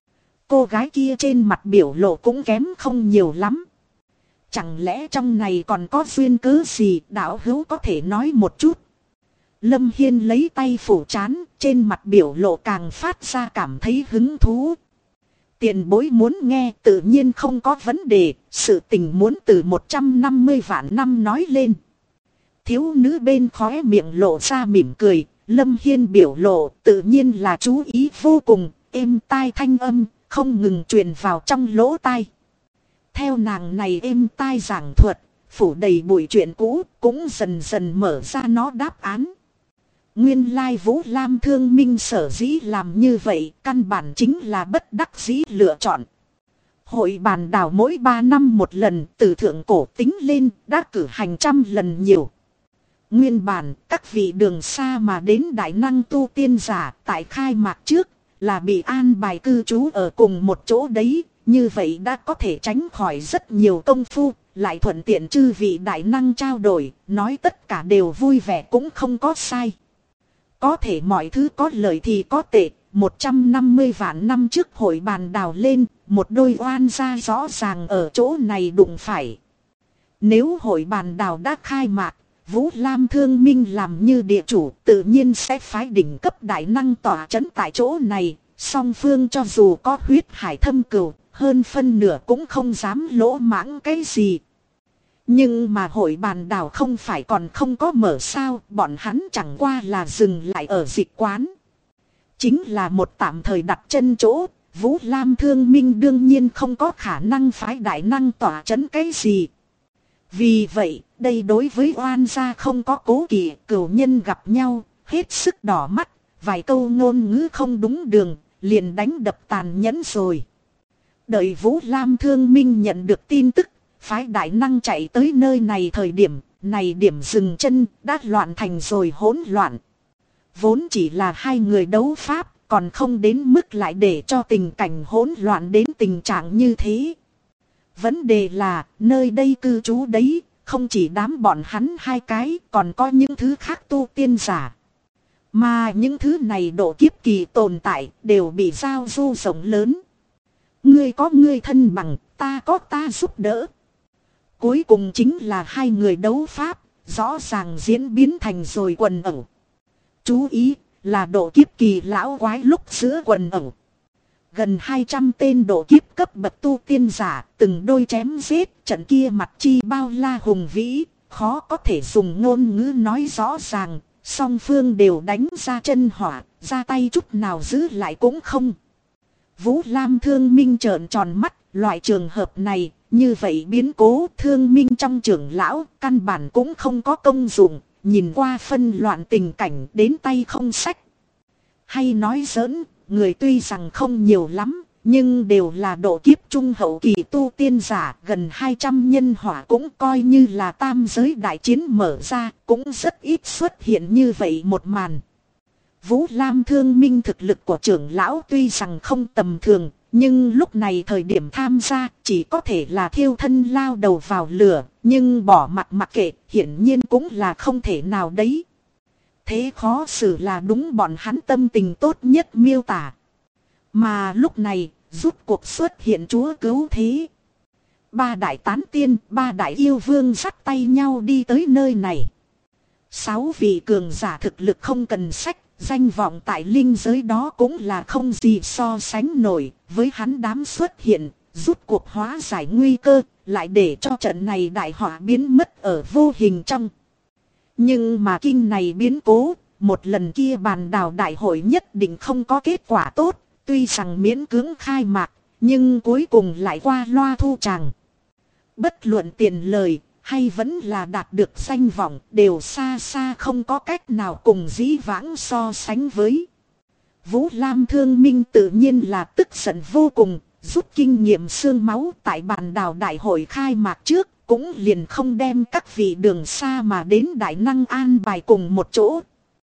Cô gái kia trên mặt biểu lộ cũng kém không nhiều lắm. Chẳng lẽ trong này còn có duyên cớ gì đạo hữu có thể nói một chút? Lâm Hiên lấy tay phủ trán, trên mặt biểu lộ càng phát ra cảm thấy hứng thú. Tiền bối muốn nghe tự nhiên không có vấn đề, sự tình muốn từ 150 vạn năm nói lên. Thiếu nữ bên khóe miệng lộ ra mỉm cười, Lâm Hiên biểu lộ tự nhiên là chú ý vô cùng, êm tai thanh âm, không ngừng truyền vào trong lỗ tai. Theo nàng này êm tai giảng thuật, phủ đầy bụi chuyện cũ, cũng dần dần mở ra nó đáp án. Nguyên lai Vũ Lam Thương Minh sở dĩ làm như vậy, căn bản chính là bất đắc dĩ lựa chọn. Hội bàn đảo mỗi 3 năm một lần, từ thượng cổ tính lên, đã cử hành trăm lần nhiều. Nguyên bản, các vị đường xa mà đến đại năng tu tiên giả, tại khai mạc trước, là bị an bài cư trú ở cùng một chỗ đấy. Như vậy đã có thể tránh khỏi rất nhiều công phu, lại thuận tiện chư vị đại năng trao đổi, nói tất cả đều vui vẻ cũng không có sai. Có thể mọi thứ có lợi thì có tệ, 150 vạn năm trước hội bàn đào lên, một đôi oan gia rõ ràng ở chỗ này đụng phải. Nếu hội bàn đào đã khai mạc, Vũ Lam Thương Minh làm như địa chủ tự nhiên sẽ phái đỉnh cấp đại năng tỏa chấn tại chỗ này, song phương cho dù có huyết hải thâm cừu, hơn phân nửa cũng không dám lỗ mãng cái gì. Nhưng mà hội bàn đảo không phải còn không có mở sao, bọn hắn chẳng qua là dừng lại ở dịch quán. Chính là một tạm thời đặt chân chỗ, Vũ Lam Thương Minh đương nhiên không có khả năng phái đại năng tỏa chấn cái gì. Vì vậy, đây đối với oan gia không có cố kỵ, cửu nhân gặp nhau, hết sức đỏ mắt, vài câu ngôn ngữ không đúng đường, liền đánh đập tàn nhẫn rồi. Đợi Vũ Lam Thương Minh nhận được tin tức, phái đại năng chạy tới nơi này thời điểm, này điểm dừng chân, đã loạn thành rồi hỗn loạn. Vốn chỉ là 2 người đấu pháp, còn không đến mức lại để cho tình cảnh hỗn loạn đến tình trạng như thế. Vấn đề là, nơi đây cư trú đấy, không chỉ đám bọn hắn 2 cái, còn có những thứ khác tu tiên giả. Mà những thứ này độ kiếp kỳ tồn tại, đều bị giao du rộng lớn. Ngươi có ngươi thân bằng, ta có ta giúp đỡ. Cuối cùng chính là 2 người đấu pháp, rõ ràng diễn biến thành rồi quần ẩu. Chú ý, là độ kiếp kỳ lão quái lúc giữa quần ẩu. Gần 200 tên độ kiếp cấp bậc tu tiên giả, từng đôi chém giết, trận kia mặt chi bao la hùng vĩ, khó có thể dùng ngôn ngữ nói rõ ràng, song phương đều đánh ra chân hỏa, ra tay chút nào giữ lại cũng không. Vũ Lam Thương Minh trợn tròn mắt, loại trường hợp này, Như vậy biến cố thương minh trong trưởng lão căn bản cũng không có công dụng, nhìn qua phân loạn tình cảnh đến tay không sách. Hay nói giỡn, người tuy rằng không nhiều lắm, nhưng đều là độ kiếp trung hậu kỳ tu tiên giả, gần 200 nhân hỏa cũng coi như là tam giới đại chiến mở ra, cũng rất ít xuất hiện như vậy một màn. Vũ Lam thương minh thực lực của trưởng lão tuy rằng không tầm thường, nhưng lúc này thời điểm tham gia chỉ có thể là thiêu thân lao đầu vào lửa, nhưng bỏ mặt mặc kệ hiển nhiên cũng là không thể nào đấy. Thế khó xử là đúng bọn hắn tâm tình tốt nhất miêu tả. Mà lúc này, rút cuộc xuất hiện chúa cứu thế. Ba đại tán tiên, ba đại yêu vương dắt tay nhau đi tới nơi này. 6 vị cường giả thực lực không cần sách, danh vọng tại linh giới đó cũng là không gì so sánh nổi. Với hắn đám xuất hiện, rút cuộc hóa giải nguy cơ, lại để cho trận này đại họa biến mất ở vô hình trong. Nhưng mà kinh này biến cố, một lần kia bàn đào đại hội nhất định không có kết quả tốt. Tuy rằng miễn cưỡng khai mạc, nhưng cuối cùng lại qua loa thu tràng. Bất luận tiền lời, hay vẫn là đạt được danh vọng, đều xa xa không có cách nào cùng dĩ vãng so sánh với. Vũ Lam thương minh tự nhiên là tức giận vô cùng, rút kinh nghiệm xương máu tại bàn đào đại hội khai mạc trước, cũng liền không đem các vị đường xa mà đến đại năng an bài cùng một chỗ.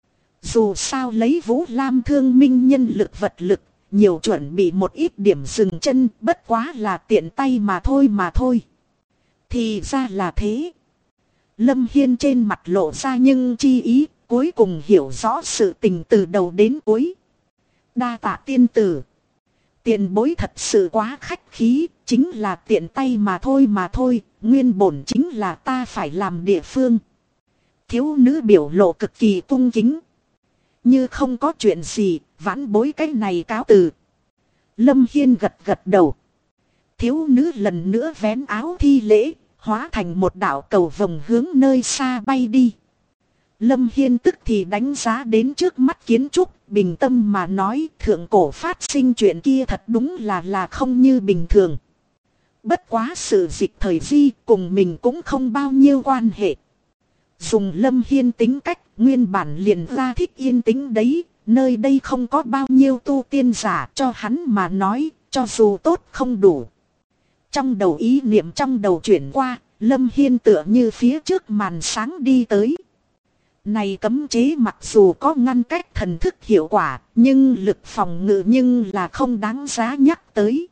Dù sao lấy Vũ Lam thương minh nhân lực vật lực, nhiều chuẩn bị một ít điểm dừng chân, bất quá là tiện tay mà thôi. Thì ra là thế. Lâm Hiên trên mặt lộ ra nhưng chi ý, cuối cùng hiểu rõ sự tình từ đầu đến cuối. Đa tạ tiên tử. Tiền bối thật sự quá khách khí, chính là tiện tay mà thôi, nguyên bổn chính là ta phải làm địa phương. Thiếu nữ biểu lộ cực kỳ cung kính. Như không có chuyện gì, vãn bối cái này cáo từ. Lâm Hiên gật đầu. Thiếu nữ lần nữa vén áo thi lễ, hóa thành một đạo cầu vồng hướng nơi xa bay đi. Lâm Hiên tức thì đánh giá đến trước mắt kiến trúc, bình tâm mà nói thượng cổ phát sinh chuyện kia thật đúng là không như bình thường. Bất quá sự dịch thời di cùng mình cũng không bao nhiêu quan hệ. Dùng Lâm Hiên tính cách, nguyên bản liền ra thích yên tĩnh đấy, nơi đây không có bao nhiêu tu tiên giả cho hắn mà nói, cho dù tốt không đủ. Trong đầu ý niệm trong đầu chuyển qua, Lâm Hiên tựa như phía trước màn sáng đi tới. Này cấm chế mặc dù có ngăn cách thần thức hiệu quả, nhưng lực phòng ngự nhưng là không đáng giá nhắc tới.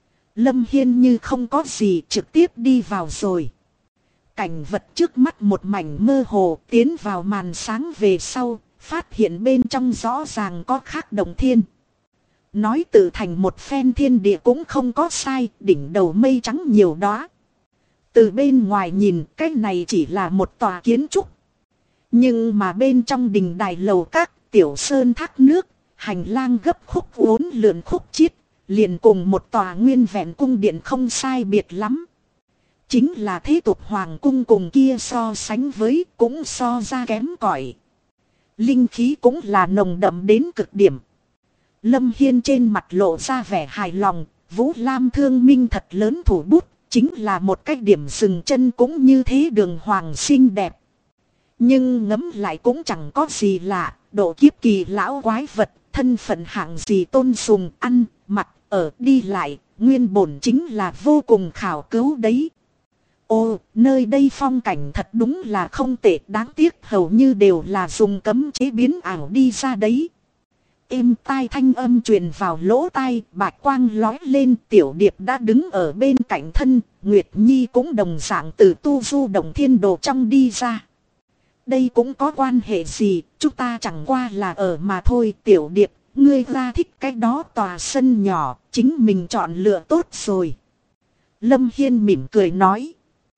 Lâm Hiên như không có gì trực tiếp đi vào rồi. Cảnh vật trước mắt một mảnh mơ hồ, tiến vào màn sáng về sau, phát hiện bên trong rõ ràng có khác động thiên. Nói tự thành một phen thiên địa cũng không có sai, đỉnh đầu mây trắng nhiều đóa. Từ bên ngoài nhìn, cái này chỉ là một tòa kiến trúc. Nhưng mà bên trong đình đài lầu các, tiểu sơn thác nước, hành lang gấp khúc uốn lượn khúc chiết, liền cùng một tòa nguyên vẹn cung điện không sai biệt lắm. Chính là thế tục hoàng cung cùng kia so sánh với cũng so ra kém cỏi. Linh khí cũng là nồng đậm đến cực điểm. Lâm Hiên trên mặt lộ ra vẻ hài lòng, Vũ Lam thương minh thật lớn thủ bút, chính là một cái điểm dừng chân cũng như thế đường hoàng xinh đẹp. Nhưng ngẫm lại cũng chẳng có gì lạ, độ kiếp kỳ lão quái vật, thân phận hạng gì tôn sùng, ăn, mặc, ở, đi lại, nguyên bổn chính là vô cùng khảo cứu đấy. Ồ, nơi đây phong cảnh thật đúng là không tệ, đáng tiếc hầu như đều là dùng cấm chế biến ảo đi ra đấy. Êm tai thanh âm truyền vào lỗ tai, bạch quang lói lên, tiểu điệp đã đứng ở bên cạnh thân, Nguyệt Nhi cũng đồng dạng từ tu du động thiên đồ trong đi ra. Đây cũng có quan hệ gì, chúng ta chẳng qua là ở mà thôi. Tiểu điệp, ngươi ra thích cái đó tòa sân nhỏ, chính mình chọn lựa tốt rồi. Lâm Hiên mỉm cười nói.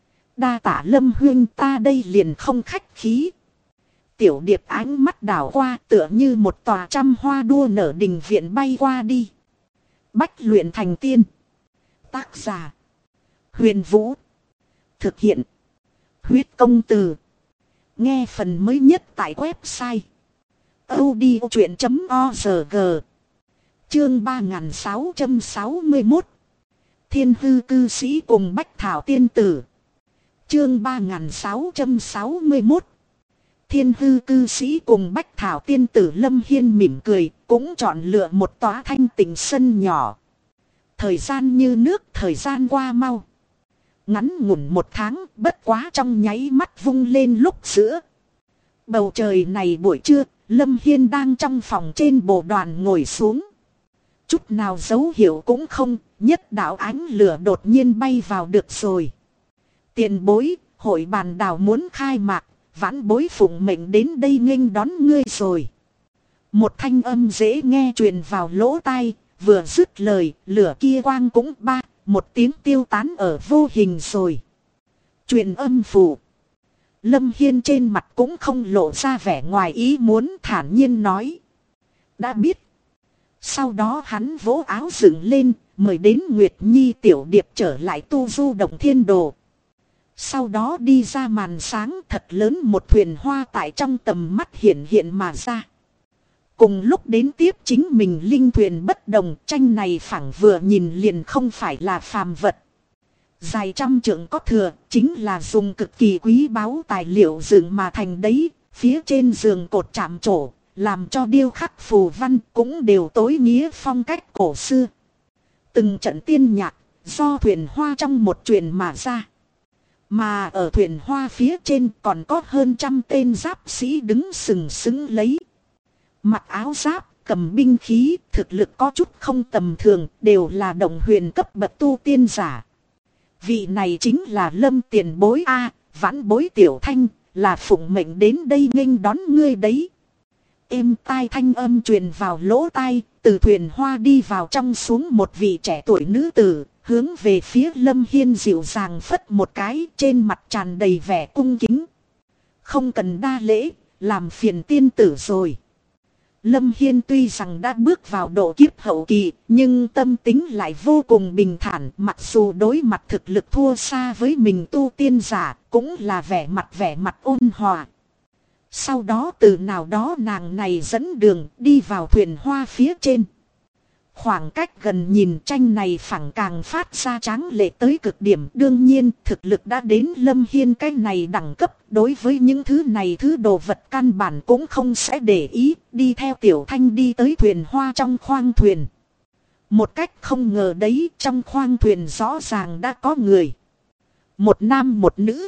Đa tạ Lâm huynh, ta đây liền không khách khí. Tiểu điệp ánh mắt đảo qua tựa như một tòa trăm hoa đua nở đình viện bay qua đi. Bách luyện thành tiên. Tác giả: Huyền Vũ. Thực hiện: Huyết Công Từ. Nghe phần mới nhất tại website audiochuyện.org. Chương 3661. Thiên hư cư sĩ cùng Bách Thảo tiên tử. Chương 3661. Thiên hư cư sĩ cùng Bách Thảo tiên tử. Lâm Hiên mỉm cười, cũng chọn lựa một tòa thanh tịnh sân nhỏ. Thời gian như nước, thời gian qua mau. Ngắn ngủn 1 tháng, bất quá trong nháy mắt vung lên lúc giữa. Bầu trời này buổi trưa, Lâm Hiên đang trong phòng trên bộ đoàn ngồi xuống. Chút nào dấu hiệu cũng không, nhất đạo ánh lửa đột nhiên bay vào được rồi. Tiền bối, hội bàn đảo muốn khai mạc, vãn bối phụng mệnh đến đây nghênh đón ngươi rồi. Một thanh âm dễ nghe truyền vào lỗ tai, vừa dứt lời, lửa kia quang cũng một tiếng tiêu tán ở vô hình rồi. Truyền âm phủ. Lâm Hiên trên mặt cũng không lộ ra vẻ ngoài ý muốn, thản nhiên nói. Đã biết. Sau đó hắn vỗ áo dựng lên, mời đến Nguyệt Nhi tiểu điệp trở lại tu du động thiên đồ. Sau đó đi ra màn sáng, thật lớn một thuyền hoa tại trong tầm mắt hiện hiện mà ra. Cùng lúc đến tiếp chính mình linh thuyền bất đồng, tranh này phẳng vừa nhìn liền không phải là phàm vật. Dài 100 trượng có thừa, chính là dùng cực kỳ quý báu tài liệu dựng mà thành đấy, phía trên giường cột chạm trổ, làm cho điêu khắc phù văn cũng đều tối nghĩa phong cách cổ xưa. Từng trận tiên nhạc, do thuyền hoa trong một truyền mà ra. Mà ở thuyền hoa phía trên còn có hơn 100 tên giáp sĩ đứng sừng sững lấy. Mặc áo giáp, cầm binh khí, thực lực có chút không tầm thường, đều là đồng huyền cấp bậc tu tiên giả. Vị này chính là Lâm tiền bối A, vãn bối tiểu thanh, là phụng mệnh đến đây nghênh đón ngươi đấy. Êm tai thanh âm truyền vào lỗ tai, từ thuyền hoa đi vào trong xuống một vị trẻ tuổi nữ tử, hướng về phía Lâm Hiên dịu dàng phất một cái, trên mặt tràn đầy vẻ cung kính. Không cần đa lễ, làm phiền tiên tử rồi. Lâm Hiên tuy rằng đã bước vào độ kiếp hậu kỳ, nhưng tâm tính lại vô cùng bình thản, mặc dù đối mặt thực lực thua xa với mình tu tiên giả, cũng là vẻ mặt ôn hòa. Sau đó từ nào đó nàng này dẫn đường đi vào thuyền hoa phía trên. Khoảng cách gần nhìn tranh này phẳng càng phát ra tráng lệ tới cực điểm. Đương nhiên thực lực đã đến Lâm Hiên cái này đẳng cấp. Đối với những thứ này thứ đồ vật căn bản cũng không sẽ để ý. Đi theo tiểu thanh đi tới thuyền hoa trong khoang thuyền. Một cách không ngờ đấy, trong khoang thuyền rõ ràng đã có người. Một nam một nữ.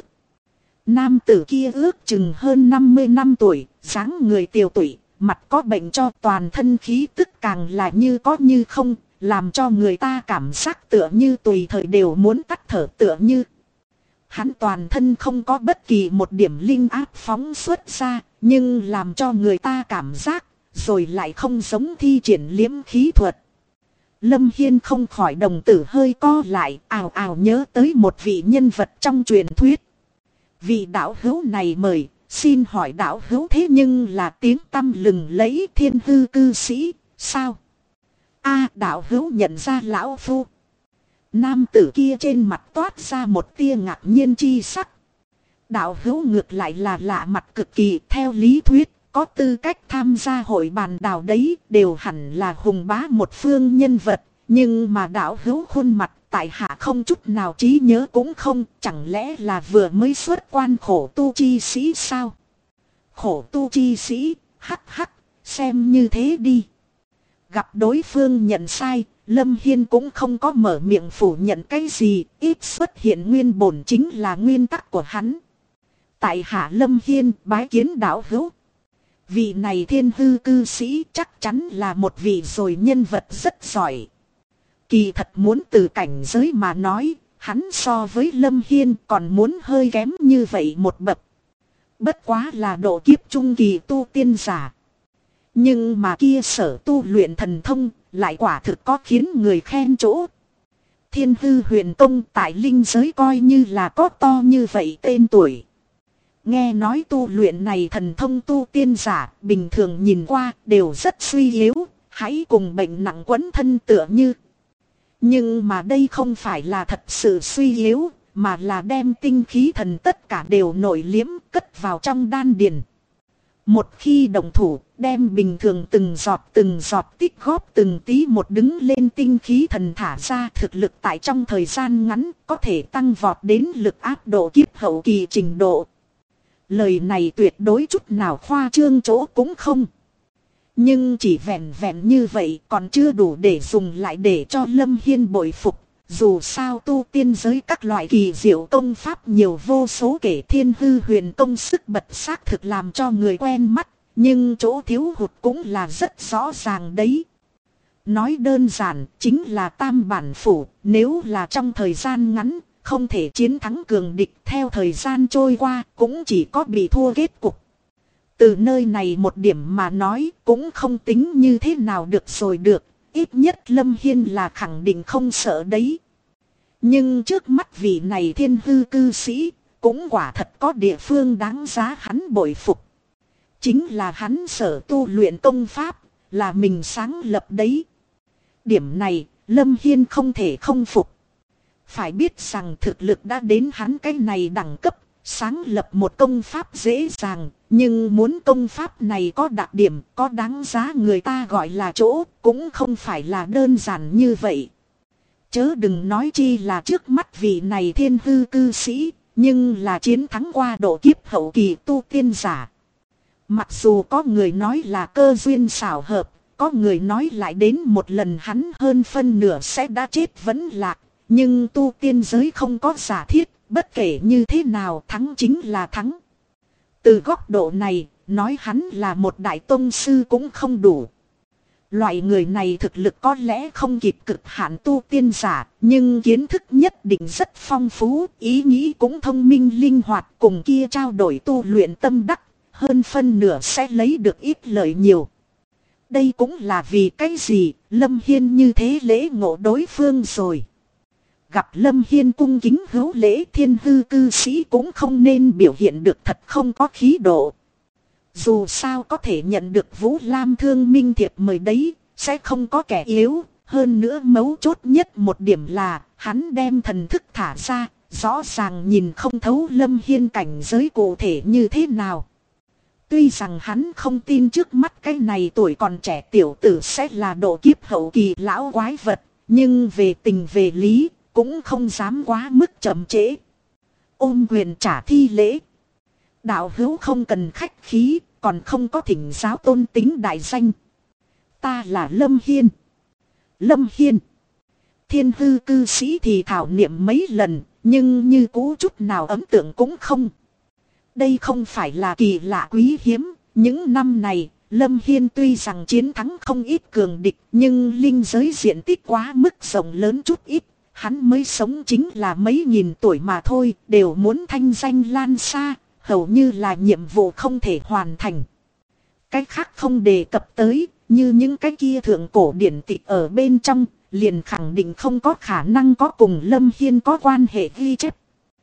Nam tử kia ước chừng hơn 50 năm tuổi, dáng người tiều tụy, mặt có bệnh cho, toàn thân khí tức càng là như có như không, làm cho người ta cảm giác tựa như tùy thời đều muốn tắt thở tựa như. Hắn toàn thân không có bất kỳ một điểm linh áp phóng xuất ra, nhưng làm cho người ta cảm giác, rồi lại không giống thi triển liếm khí thuật. Lâm Hiên không khỏi đồng tử hơi co lại, ào ào nhớ tới một vị nhân vật trong truyền thuyết. Vị đạo hữu này mời, xin hỏi đạo hữu thế nhưng là tiếng tăm lừng lẫy Thiên hư cư sĩ, sao? A, đạo hữu nhận ra lão phu. Nam tử kia trên mặt toát ra một tia ngạc nhiên chi sắc. Đạo hữu ngược lại là lạ mặt cực kỳ, theo lý thuyết, có tư cách tham gia hội bàn đào đấy, đều hẳn là hùng bá một phương nhân vật. Nhưng mà đạo hữu khuôn mặt tại hạ không chút nào trí nhớ cũng không, chẳng lẽ là vừa mới xuất quan khổ tu chi sĩ sao? Khổ tu chi sĩ, hắc hắc, xem như thế đi. Gặp đối phương nhận sai, Lâm Hiên cũng không có mở miệng phủ nhận cái gì, ít xuất hiện nguyên bổn chính là nguyên tắc của hắn. Tại hạ Lâm Hiên bái kiến đạo hữu. Vị này thiên hư cư sĩ chắc chắn là một vị rồi nhân vật rất giỏi. Kỳ thật muốn từ cảnh giới mà nói, hắn so với Lâm Hiên còn muốn hơi kém như vậy một bậc. Bất quá là độ kiếp trung kỳ tu tiên giả. Nhưng mà kia sở tu luyện thần thông lại quả thực có khiến người khen chỗ. Thiên hư huyền tông tại linh giới coi như là có to như vậy tên tuổi. Nghe nói tu luyện này thần thông tu tiên giả bình thường nhìn qua đều rất suy yếu, hãy cùng bệnh nặng quấn thân tựa như. Nhưng mà đây không phải là thật sự suy yếu, mà là đem tinh khí thần tất cả đều nội liếm cất vào trong đan điền. Một khi động thủ, đem bình thường từng giọt tích góp từng tí một đứng lên tinh khí thần thả ra, thực lực tại trong thời gian ngắn có thể tăng vọt đến lực áp độ kiếp hậu kỳ trình độ. Lời này tuyệt đối chút nào khoa trương chỗ cũng không. Nhưng chỉ vẹn vẹn như vậy còn chưa đủ để dùng lại để cho Lâm Hiên bội phục. Dù sao tu tiên giới các loại kỳ diệu công pháp nhiều vô số kể, thiên hư huyền công sức bật xác thực làm cho người quen mắt. Nhưng chỗ thiếu hụt cũng là rất rõ ràng đấy. Nói đơn giản chính là tam bản phủ, nếu là trong thời gian ngắn không thể chiến thắng cường địch, theo thời gian trôi qua cũng chỉ có bị thua kết cục. Từ nơi này một điểm mà nói cũng không tính như thế nào được rồi được. Ít nhất Lâm Hiên là khẳng định không sợ đấy. Nhưng trước mắt vị này thiên hư cư sĩ cũng quả thật có địa phương đáng giá hắn bội phục. Chính là hắn sở tu luyện công pháp là mình sáng lập đấy. Điểm này Lâm Hiên không thể không phục. Phải biết rằng thực lực đã đến hắn cái này đẳng cấp, sáng lập một công pháp dễ dàng. Nhưng muốn công pháp này có đặc điểm, có đáng giá người ta gọi là chỗ, cũng không phải là đơn giản như vậy. Chớ đừng nói chi là trước mắt vị này thiên hư cư sĩ, nhưng là chiến thắng qua độ kiếp hậu kỳ tu tiên giả. Mặc dù có người nói là cơ duyên xảo hợp, có người nói lại đến một lần hắn hơn phân nửa sẽ đã chết vẫn lạc, nhưng tu tiên giới không có giả thiết, bất kể như thế nào thắng chính là thắng. Từ góc độ này, nói hắn là một đại tông sư cũng không đủ. Loại người này thực lực có lẽ không kịp cực hạn tu tiên giả, nhưng kiến thức nhất định rất phong phú, ý nghĩ cũng thông minh linh hoạt, cùng kia trao đổi tu luyện tâm đắc, hơn phân nửa sẽ lấy được ít lợi nhiều. Đây cũng là vì cái gì Lâm Hiên như thế lễ ngộ đối phương rồi. Gặp Lâm Hiên cung kính hữu lễ, thiên hư cư sĩ cũng không nên biểu hiện được thật không có khí độ. Dù sao có thể nhận được Vũ Lam Thương Minh thiệp mời đấy, sẽ không có kẻ yếu. Hơn nữa mấu chốt nhất một điểm là hắn đem thần thức thả ra, rõ ràng nhìn không thấu Lâm Hiên cảnh giới cụ thể như thế nào. Tuy rằng hắn không tin trước mắt cái này tuổi còn trẻ tiểu tử sẽ là độ kiếp hậu kỳ lão quái vật, nhưng về tình về lý cũng không dám quá mức chậm trễ. Ôm quyền trả thi lễ. Đạo hữu không cần khách khí, còn không có thỉnh giáo tôn tính đại danh. Ta là Lâm Hiên. Lâm Hiên. Thiên hư cư sĩ thì thảo niệm mấy lần, nhưng như cũ chút nào ấn tượng cũng không. Đây không phải là kỳ lạ quý hiếm. Những năm này, Lâm Hiên tuy rằng chiến thắng không ít cường địch, nhưng linh giới diện tích quá mức rộng lớn chút ít. Hắn mới sống chính là mấy nghìn tuổi mà thôi, đều muốn thanh danh lan xa, hầu như là nhiệm vụ không thể hoàn thành. Cái khác không đề cập tới, như những cái kia thượng cổ điển tịch ở bên trong, liền khẳng định không có khả năng có cùng Lâm Hiên có quan hệ ghi chép.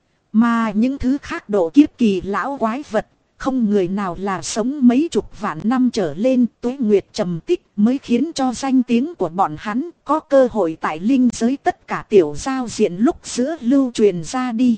Mà những thứ khác độ kiếp kỳ lão quái vật, không người nào là sống mấy chục vạn năm trở lên, tuế nguyệt trầm tích mới khiến cho danh tiếng của bọn hắn có cơ hội tại linh giới tất cả tiểu giao diện lúc giữa lưu truyền ra đi.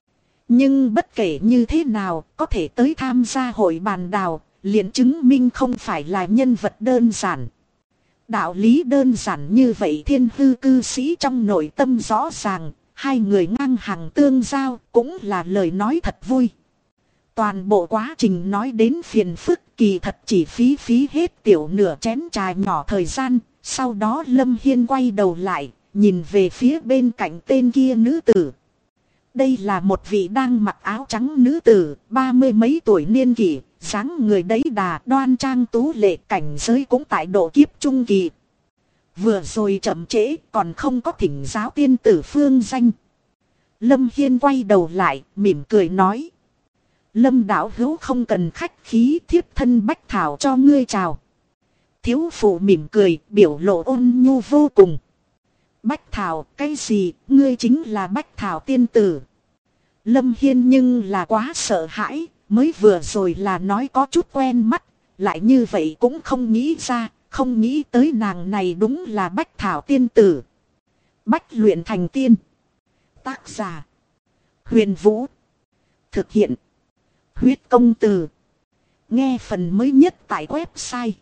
Nhưng bất kể như thế nào, có thể tới tham gia hội bàn đào, liền chứng minh không phải là nhân vật đơn giản. Đạo lý đơn giản như vậy thiên hư cư sĩ trong nội tâm rõ ràng, hai người ngang hàng tương giao cũng là lời nói thật vui. Toàn bộ quá trình nói đến phiền phức kỳ thật chỉ phí hết tiểu nửa chén trà nhỏ thời gian. Sau đó Lâm Hiên quay đầu lại, nhìn về phía bên cạnh tên kia nữ tử. Đây là một vị đang mặc áo trắng nữ tử, 30 mấy tuổi niên kỷ, dáng người đấy đà đoan trang tú lệ, cảnh giới cũng tại độ kiếp trung kỳ. Vừa rồi chậm trễ còn không có thỉnh giáo tiên tử phương danh. Lâm Hiên quay đầu lại, mỉm cười nói. Lâm đạo hữu không cần khách khí, thiếp thân Bách Thảo cho ngươi chào. Thiếu phụ mỉm cười, biểu lộ ôn nhu vô cùng. Bách Thảo, cái gì, ngươi chính là Bách Thảo tiên tử. Lâm Hiên nhưng là quá sợ hãi, mới vừa rồi là nói có chút quen mắt, lại như vậy cũng không nghĩ ra, không nghĩ tới nàng này đúng là Bách Thảo tiên tử. Bách luyện thành tiên. Tác giả Huyền Vũ. Thực hiện Huyết Công Từ. Nghe phần mới nhất tại website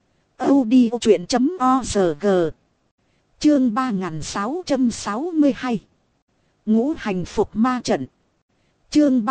audiochuyện.org. Chương 3662. Ngũ hành phục ma trận. Chương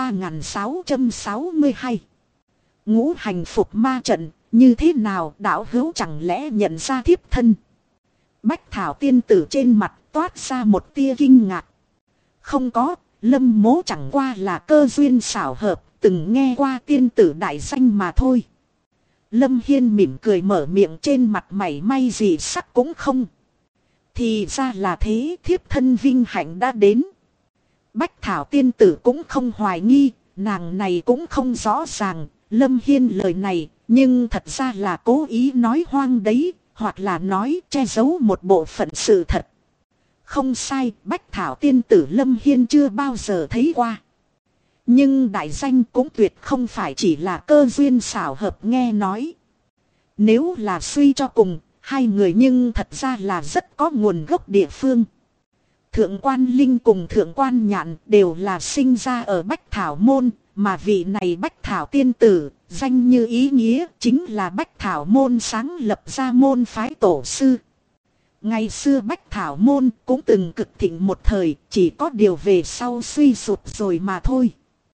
3662. Ngũ hành phục ma trận, như thế nào đạo hữu chẳng lẽ nhận ra thiếp thân? Bách Thảo tiên tử trên mặt toát ra một tia kinh ngạc. Không có, Lâm mỗ chẳng qua là cơ duyên xảo hợp, từng nghe qua tiên tử đại danh mà thôi. Lâm Hiên mỉm cười mở miệng, trên mặt mảy may gì sắc cũng không. Thì ra là thế, thiếp thân vinh hạnh đã đến. Bách Thảo tiên tử cũng không hoài nghi, nàng này cũng không rõ ràng Lâm Hiên lời này, nhưng thật ra là cố ý nói hoang đấy, hoặc là nói che giấu một bộ phận sự thật. Không sai, Bách Thảo tiên tử Lâm Hiên chưa bao giờ thấy qua. Nhưng đại danh cũng tuyệt không phải chỉ là cơ duyên xảo hợp nghe nói. Nếu là suy cho cùng, hai người nhưng thật ra là rất có nguồn gốc địa phương. Thượng quan Linh cùng Thượng quan Nhạn đều là sinh ra ở Bách Thảo môn, mà vị này Bách Thảo tiên tử, danh như ý nghĩa, chính là Bách Thảo môn sáng lập ra môn phái tổ sư. Ngày xưa Bách Thảo môn cũng từng cực thịnh một thời, chỉ có điều về sau suy sụp rồi mà thôi.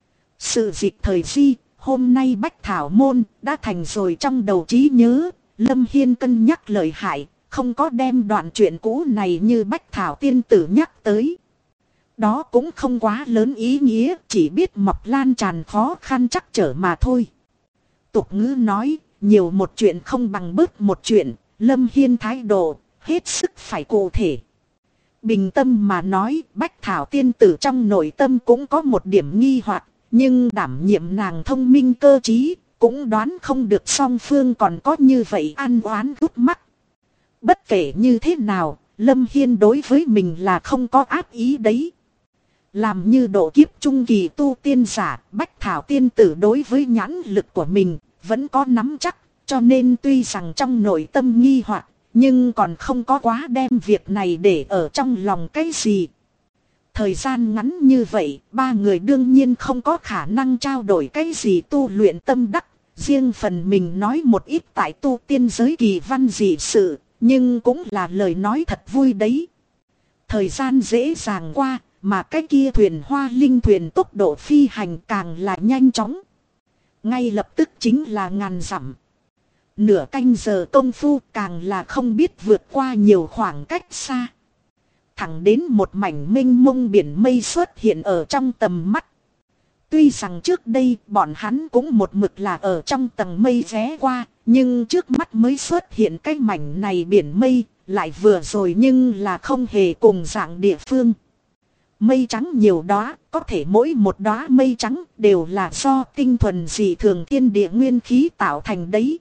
Sự dịch thời di, hôm nay Bách Thảo môn đã thành rồi trong đầu trí nhớ. Lâm Hiên cân nhắc lợi hại, không có đem đoạn chuyện cũ này như Bách Thảo tiên tử nhắc tới. Đó cũng không quá lớn ý nghĩa, chỉ biết mọc lan tràn khó khăn chắc trở mà thôi. Tục ngữ nói, nhiều một chuyện không bằng bớt một chuyện. Lâm Hiên thái độ hết sức phải cụ thể. Bình tâm mà nói, Bách Thảo tiên tử trong nội tâm cũng có một điểm nghi hoặc, nhưng đảm nhiệm nàng thông minh cơ trí, cũng đoán không được song phương còn có như vậy ăn oán gút mắt. Bất kể như thế nào, Lâm Hiên đối với mình là không có ác ý đấy. Làm như độ kiếp trung kỳ tu tiên giả, Bách Thảo tiên tử đối với nhãn lực của mình vẫn có nắm chắc, cho nên tuy rằng trong nội tâm nghi hoặc, nhưng còn không có quá đem việc này để ở trong lòng cái gì. Thời gian ngắn như vậy, ba người đương nhiên không có khả năng trao đổi cái gì tu luyện tâm đắc. Riêng phần mình nói một ít tại tu tiên giới kỳ văn dị sự, nhưng cũng là lời nói thật vui đấy. Thời gian dễ dàng qua, mà cái kia thuyền hoa linh thuyền tốc độ phi hành càng là nhanh chóng. Ngay lập tức chính là ngàn dặm. Nửa canh giờ công phu càng là không biết vượt qua nhiều khoảng cách xa. Thẳng đến một mảnh mênh mông biển mây xuất hiện ở trong tầm mắt. Tuy rằng trước đây bọn hắn cũng một mực là ở trong tầng mây ghé qua, nhưng trước mắt mới xuất hiện cái mảnh này biển mây, lại vừa rồi nhưng là không hề cùng dạng địa phương. Mây trắng nhiều đóa, có thể mỗi một đóa mây trắng đều là do tinh thuần dị thường thiên địa nguyên khí tạo thành đấy.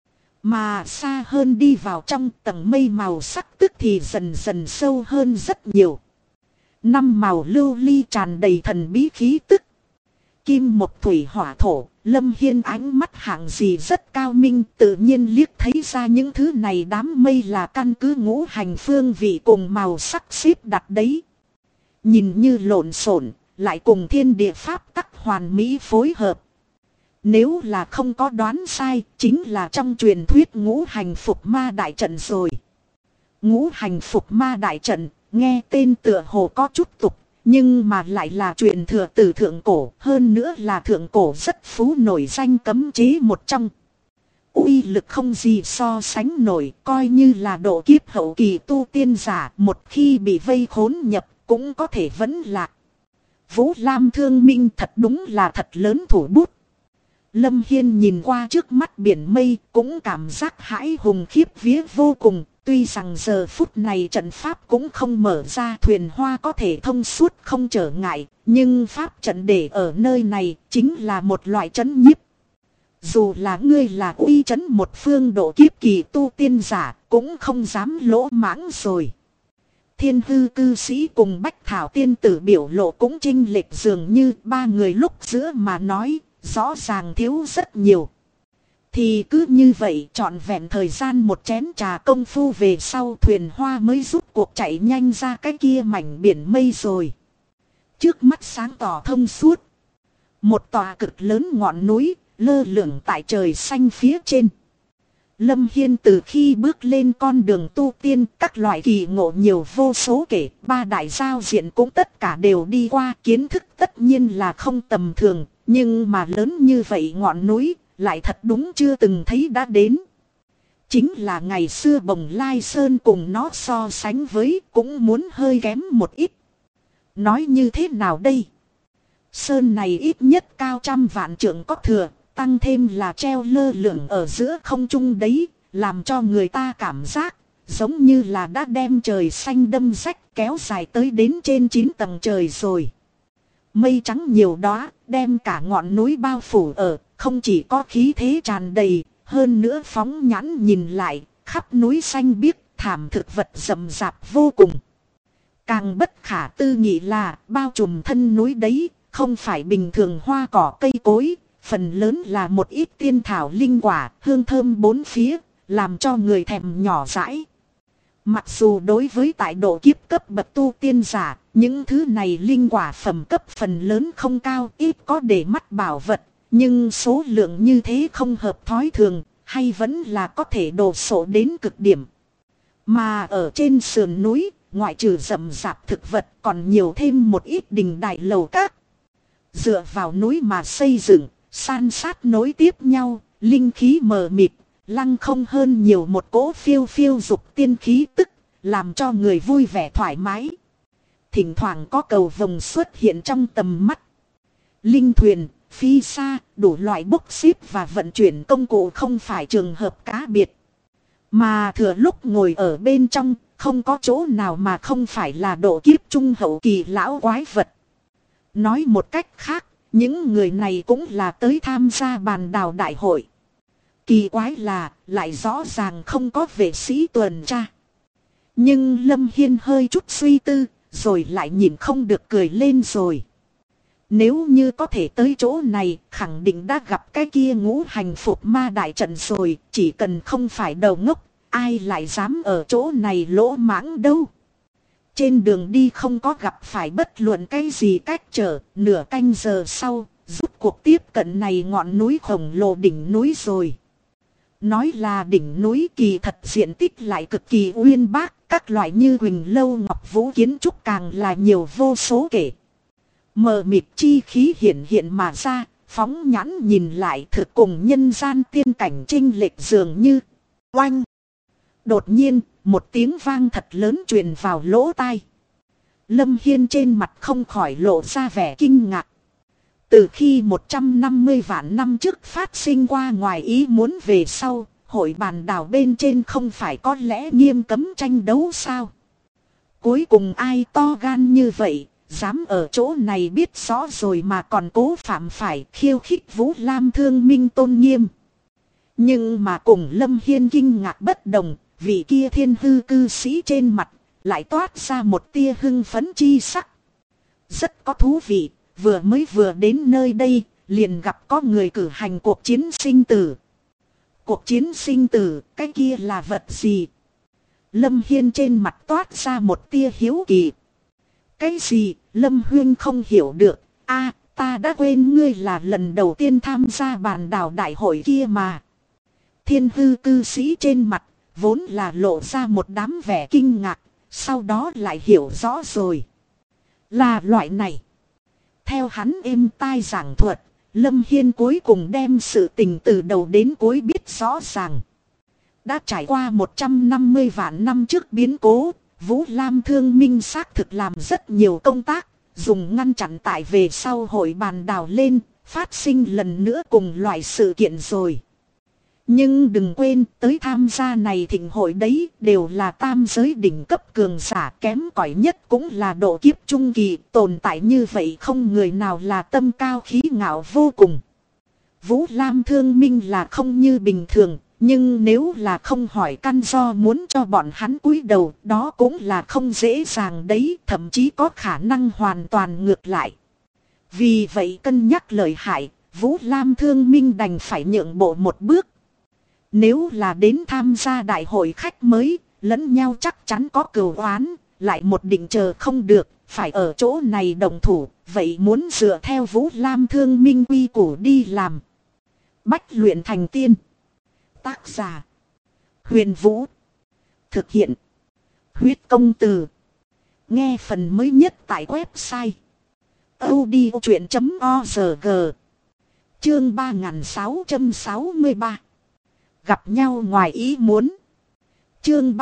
Mà xa hơn đi vào trong tầng mây màu sắc tức thì dần dần sâu hơn rất nhiều. Năm màu lưu ly tràn đầy thần bí khí tức. Kim một thủy hỏa thổ, Lâm Hiên ánh mắt hạng gì rất cao minh, tự nhiên liếc thấy ra những thứ này đám mây là căn cứ ngũ hành phương vị cùng màu sắc xếp đặt đấy. Nhìn như lộn xộn, lại cùng thiên địa pháp tắc hoàn mỹ phối hợp. Nếu là không có đoán sai, chính là trong truyền thuyết ngũ hành phục ma đại trận rồi. Ngũ hành phục ma đại trận, nghe tên tựa hồ có chút tục, nhưng mà lại là truyền thừa từ thượng cổ, hơn nữa là thượng cổ rất phú nổi danh cấm chế một trong. Uy lực không gì so sánh nổi, coi như là độ kiếp hậu kỳ tu tiên giả, một khi bị vây khốn nhập, cũng có thể vẫn lạc. Vũ Lam thương minh thật đúng là thật lớn thủ bút. Lâm Hiên nhìn qua trước mắt biển mây, cũng cảm giác hãi hùng khiếp vía vô cùng. Tuy rằng giờ phút này trận pháp cũng không mở ra, thuyền hoa có thể thông suốt không trở ngại, nhưng pháp trận để ở nơi này chính là một loại trấn nhiếp. Dù là ngươi là uy trấn một phương độ kiếp kỳ tu tiên giả, cũng không dám lỗ mãng rồi. Thiên hư cư sĩ cùng Bách Thảo tiên tử biểu lộ cũng chênh lệch, dường như ba người lúc giữa mà nói, rõ ràng thiếu rất nhiều. Thì cứ như vậy trọn vẹn thời gian một chén trà công phu về sau, thuyền hoa mới rút cuộc chạy nhanh ra cái kia mảnh biển mây rồi. Trước mắt sáng tỏ thông suốt. Một tòa cực lớn ngọn núi, lơ lửng tại trời xanh phía trên. Lâm Hiên từ khi bước lên con đường tu tiên, các loại kỳ ngộ nhiều vô số kể, ba đại giao diện cũng tất cả đều đi qua, kiến thức tất nhiên là không tầm thường, nhưng mà lớn như vậy ngọn núi, lại thật đúng chưa từng thấy đã đến. Chính là ngày xưa Bồng Lai Sơn cùng nó so sánh với cũng muốn hơi kém một ít. Nói như thế nào đây? Sơn này ít nhất cao trăm vạn trượng có thừa, tăng thêm là treo lơ lửng ở giữa không trung đấy, làm cho người ta cảm giác giống như là đã đem trời xanh đâm rách kéo dài tới đến trên 9 tầng trời rồi. Mây trắng nhiều đóa, đem cả ngọn núi bao phủ ở, không chỉ có khí thế tràn đầy, hơn nữa phóng nhãn nhìn lại, khắp núi xanh biếc, thảm thực vật rậm rạp vô cùng. Càng bất khả tư nghị là bao trùm thân núi đấy, không phải bình thường hoa cỏ cây cối, phần lớn là một ít tiên thảo linh quả, hương thơm bốn phía, làm cho người thèm nhỏ dãi. Mặc dù đối với tại độ kiếp cấp bậc tu tiên giả, những thứ này linh quả phẩm cấp phần lớn không cao, ít có để mắt bảo vật, nhưng số lượng như thế không hợp thói thường, hay vẫn là có thể đồ sộ đến cực điểm. Mà ở trên sườn núi, ngoại trừ rậm rạp thực vật còn nhiều thêm một ít đình đài lầu các. Dựa vào núi mà xây dựng, san sát nối tiếp nhau, linh khí mờ mịt, lăng không hơn nhiều một cỗ phiêu phiêu dục tiên khí tức, làm cho người vui vẻ thoải mái. Thỉnh thoảng có cầu vồng xuất hiện trong tầm mắt. Linh thuyền, phi xa, đủ loại bốc xếp và vận chuyển công cụ không phải trường hợp cá biệt. Mà thừa lúc ngồi ở bên trong, không có chỗ nào mà không phải là độ kiếp trung hậu kỳ lão quái vật. Nói một cách khác, những người này cũng là tới tham gia bàn đào đại hội. Kỳ quái là, lại rõ ràng không có vệ sĩ tuần tra. Nhưng Lâm Hiên hơi chút suy tư, rồi lại nhìn không được cười lên rồi. Nếu như có thể tới chỗ này, khẳng định đã gặp cái kia ngũ hành phục ma đại trận rồi, chỉ cần không phải đầu ngốc, ai lại dám ở chỗ này lỗ mãng đâu. Trên đường đi không có gặp phải bất luận cái gì cách trở, nửa canh giờ sau, rút cuộc tiếp cận này ngọn núi khổng lồ đỉnh núi rồi. Nói là đỉnh núi kỳ thật diện tích lại cực kỳ uyên bác, các loại như huỳnh lâu ngọc vũ kiến trúc càng là nhiều vô số kể. Mờ mịt chi khí hiện hiện mà ra, phóng nhãn nhìn lại thực cùng nhân gian tiên cảnh chênh lệch dường như oanh. Đột nhiên, một tiếng vang thật lớn truyền vào lỗ tai. Lâm Hiên trên mặt không khỏi lộ ra vẻ kinh ngạc. Từ khi 150 vạn năm trước phát sinh qua ngoài ý muốn về sau, hội bàn đảo bên trên không phải có lẽ nghiêm cấm tranh đấu sao? Cuối cùng ai to gan như vậy, dám ở chỗ này biết rõ rồi mà còn cố phạm phải khiêu khích Vũ Lam Thương Minh tôn nghiêm. Nhưng mà cùng Lâm Hiên kinh ngạc bất đồng, vị kia thiên hư cư sĩ trên mặt lại toát ra một tia hưng phấn chi sắc. Rất có thú vị, vừa đến nơi đây, liền gặp có người cử hành cuộc chiến sinh tử. Cuộc chiến sinh tử, cái kia là vật gì? Lâm Hiên trên mặt toát ra một tia hiếu kỳ. Cái gì? Lâm Huyên không hiểu được. A, ta đã quên ngươi là lần đầu tiên tham gia bàn đảo đại hội kia mà. Thiên hư cư sĩ trên mặt vốn là lộ ra một đám vẻ kinh ngạc, sau đó lại hiểu rõ rồi. Là loại này. Theo hắn êm tai giảng thuật, Lâm Hiên cuối cùng đem sự tình từ đầu đến cuối biết rõ ràng. Đã trải qua 150 vạn năm trước biến cố, Vũ Lam Thương Minh xác thực làm rất nhiều công tác, dùng ngăn chặn tại về sau hội bàn đảo lên, phát sinh lần nữa cùng loại sự kiện rồi. Nhưng đừng quên, tới tham gia này thịnh hội đấy đều là tam giới đỉnh cấp cường giả, kém cỏi nhất cũng là độ kiếp trung kỳ, tồn tại như vậy không người nào là tâm cao khí ngạo vô cùng. Vũ Lam Thương Minh là không như bình thường, nhưng nếu là không hỏi căn do muốn cho bọn hắn cúi đầu, đó cũng là không dễ dàng đấy, thậm chí có khả năng hoàn toàn ngược lại. Vì vậy cân nhắc lợi hại, Vũ Lam Thương Minh đành phải nhượng bộ một bước. Nếu là đến tham gia đại hội khách mới, lẫn nhau chắc chắn có cừu oán, lại một định chờ không được, phải ở chỗ này đồng thủ, vậy muốn dựa theo Vũ Lam Thương Minh quy củ đi làm. Bách luyện thành tiên. Tác giả: Huyền Vũ. Thực hiện: Huyết Công Từ. Nghe phần mới nhất tại website audiochuyện.org. Chương 3663. Gặp nhau ngoài ý muốn. Chương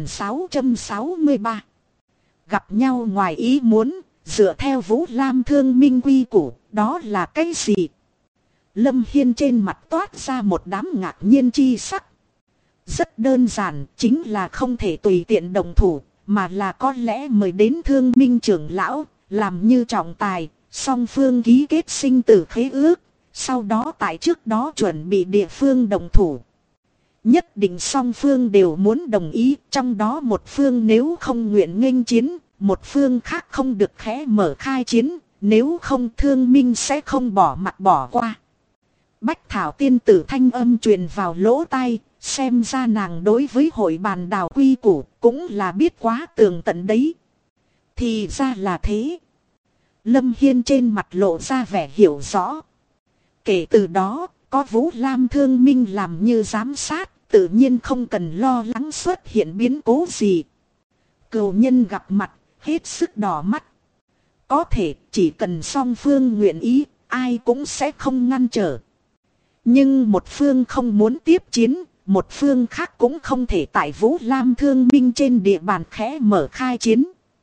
3663. Gặp nhau ngoài ý muốn, dựa theo Vũ Lam Thương Minh quy củ, đó là cái gì? Lâm Hiên trên mặt toát ra một đám ngạc nhiên chi sắc. Rất đơn giản, chính là không thể tùy tiện động thủ, mà là có lẽ mời đến Thương Minh trưởng lão, làm như trọng tài, song phương ký kết sinh tử khế ước, sau đó tại trước đó chuẩn bị địa phương động thủ. Nhất định song phương đều muốn đồng ý, trong đó một phương nếu không nguyện nghênh chiến, một phương khác không được khẽ mở khai chiến, nếu không Thương Minh sẽ không bỏ mặt bỏ qua. Bách Thảo tiên tử thanh âm truyền vào lỗ tai, xem ra nàng đối với hội bàn đào quy củ cũng là biết quá tường tận đấy. Thì ra là thế. Lâm Hiên trên mặt lộ ra vẻ hiểu rõ. Kể từ đó, có Vũ Lam Thương Minh làm như giám sát, tự nhiên không cần lo lắng xuất hiện biến cố gì. Cừu nhân gặp mặt, hết sức đỏ mắt. Có thể chỉ cần song phương nguyện ý, ai cũng sẽ không ngăn trở. Nhưng một phương không muốn tiếp chiến, một phương khác cũng không thể tại Vũ Lam Thương Minh trên địa bàn khẽ mở khai chiến.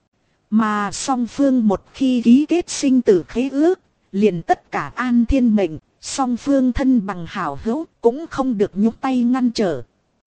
Mà song phương một khi ký kết sinh tử khế ước, liền tất cả an thiên mệnh, song phương thân bằng hảo hữu cũng không được nhúc tay ngăn trở.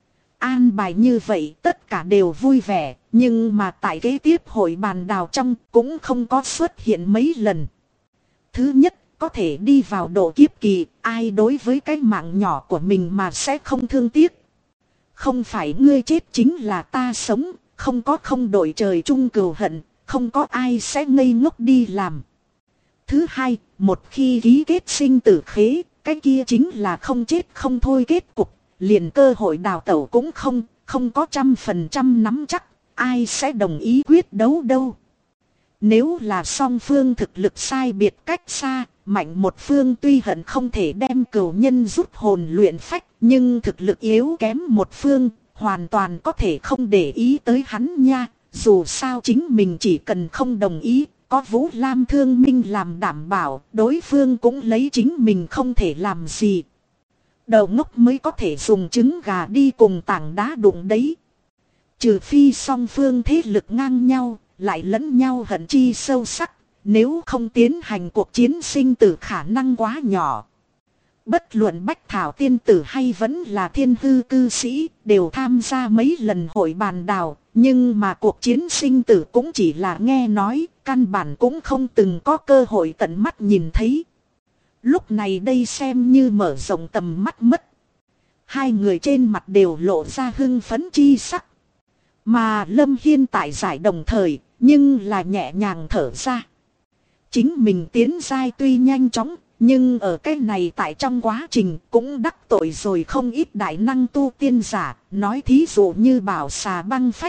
An bài như vậy tất cả đều vui vẻ, nhưng mà tại kế tiếp hội bàn đào trong cũng không có xuất hiện mấy lần. Thứ nhất, có thể đi vào độ kiếp kỳ, ai đối với cái mạng nhỏ của mình mà sẽ không thương tiếc. Không phải ngươi chết chính là ta sống, không có không đội trời chung cừu hận, không có ai sẽ ngây ngốc đi làm. Thứ hai, một khi ký kết sinh tử khế, cái kia chính là không chết không thôi kết cục, liền cơ hội đào tẩu cũng không có 100% nắm chắc, ai sẽ đồng ý quyết đấu đâu. Nếu là song phương thực lực sai biệt cách xa, mạnh một phương tuy hận không thể đem cừu nhân rút hồn luyện phách, nhưng thực lực yếu kém một phương, hoàn toàn có thể không để ý tới hắn nha, dù sao chính mình chỉ cần không đồng ý, có Vũ Lam Thương Minh làm đảm bảo, đối phương cũng lấy chính mình không thể làm gì. Đầu ngốc mới có thể dùng trứng gà đi cùng tảng đá đụng đấy. Trừ phi song phương thế lực ngang nhau, lại lẫn nhau hận chi sâu sắc, nếu không tiến hành cuộc chiến sinh tử khả năng quá nhỏ. Bất luận Bách Thảo tiên tử hay vẫn là Thiên Hư cư sĩ đều tham gia mấy lần hội bàn đào, nhưng mà cuộc chiến sinh tử cũng chỉ là nghe nói, căn bản cũng không từng có cơ hội tận mắt nhìn thấy. Lúc này đây xem như mở rộng tầm mắt mất. Hai người trên mặt đều lộ ra hưng phấn chi sắc. Mà Lâm Hiên tại giải đồng thời, nhưng là nhẹ nhàng thở ra. Chính mình tiến giai tuy nhanh chóng, nhưng ở cái này tại trong quá trình cũng đắc tội rồi không ít đại năng tu tiên giả, nói thí dụ như Bảo Xà Băng Phách.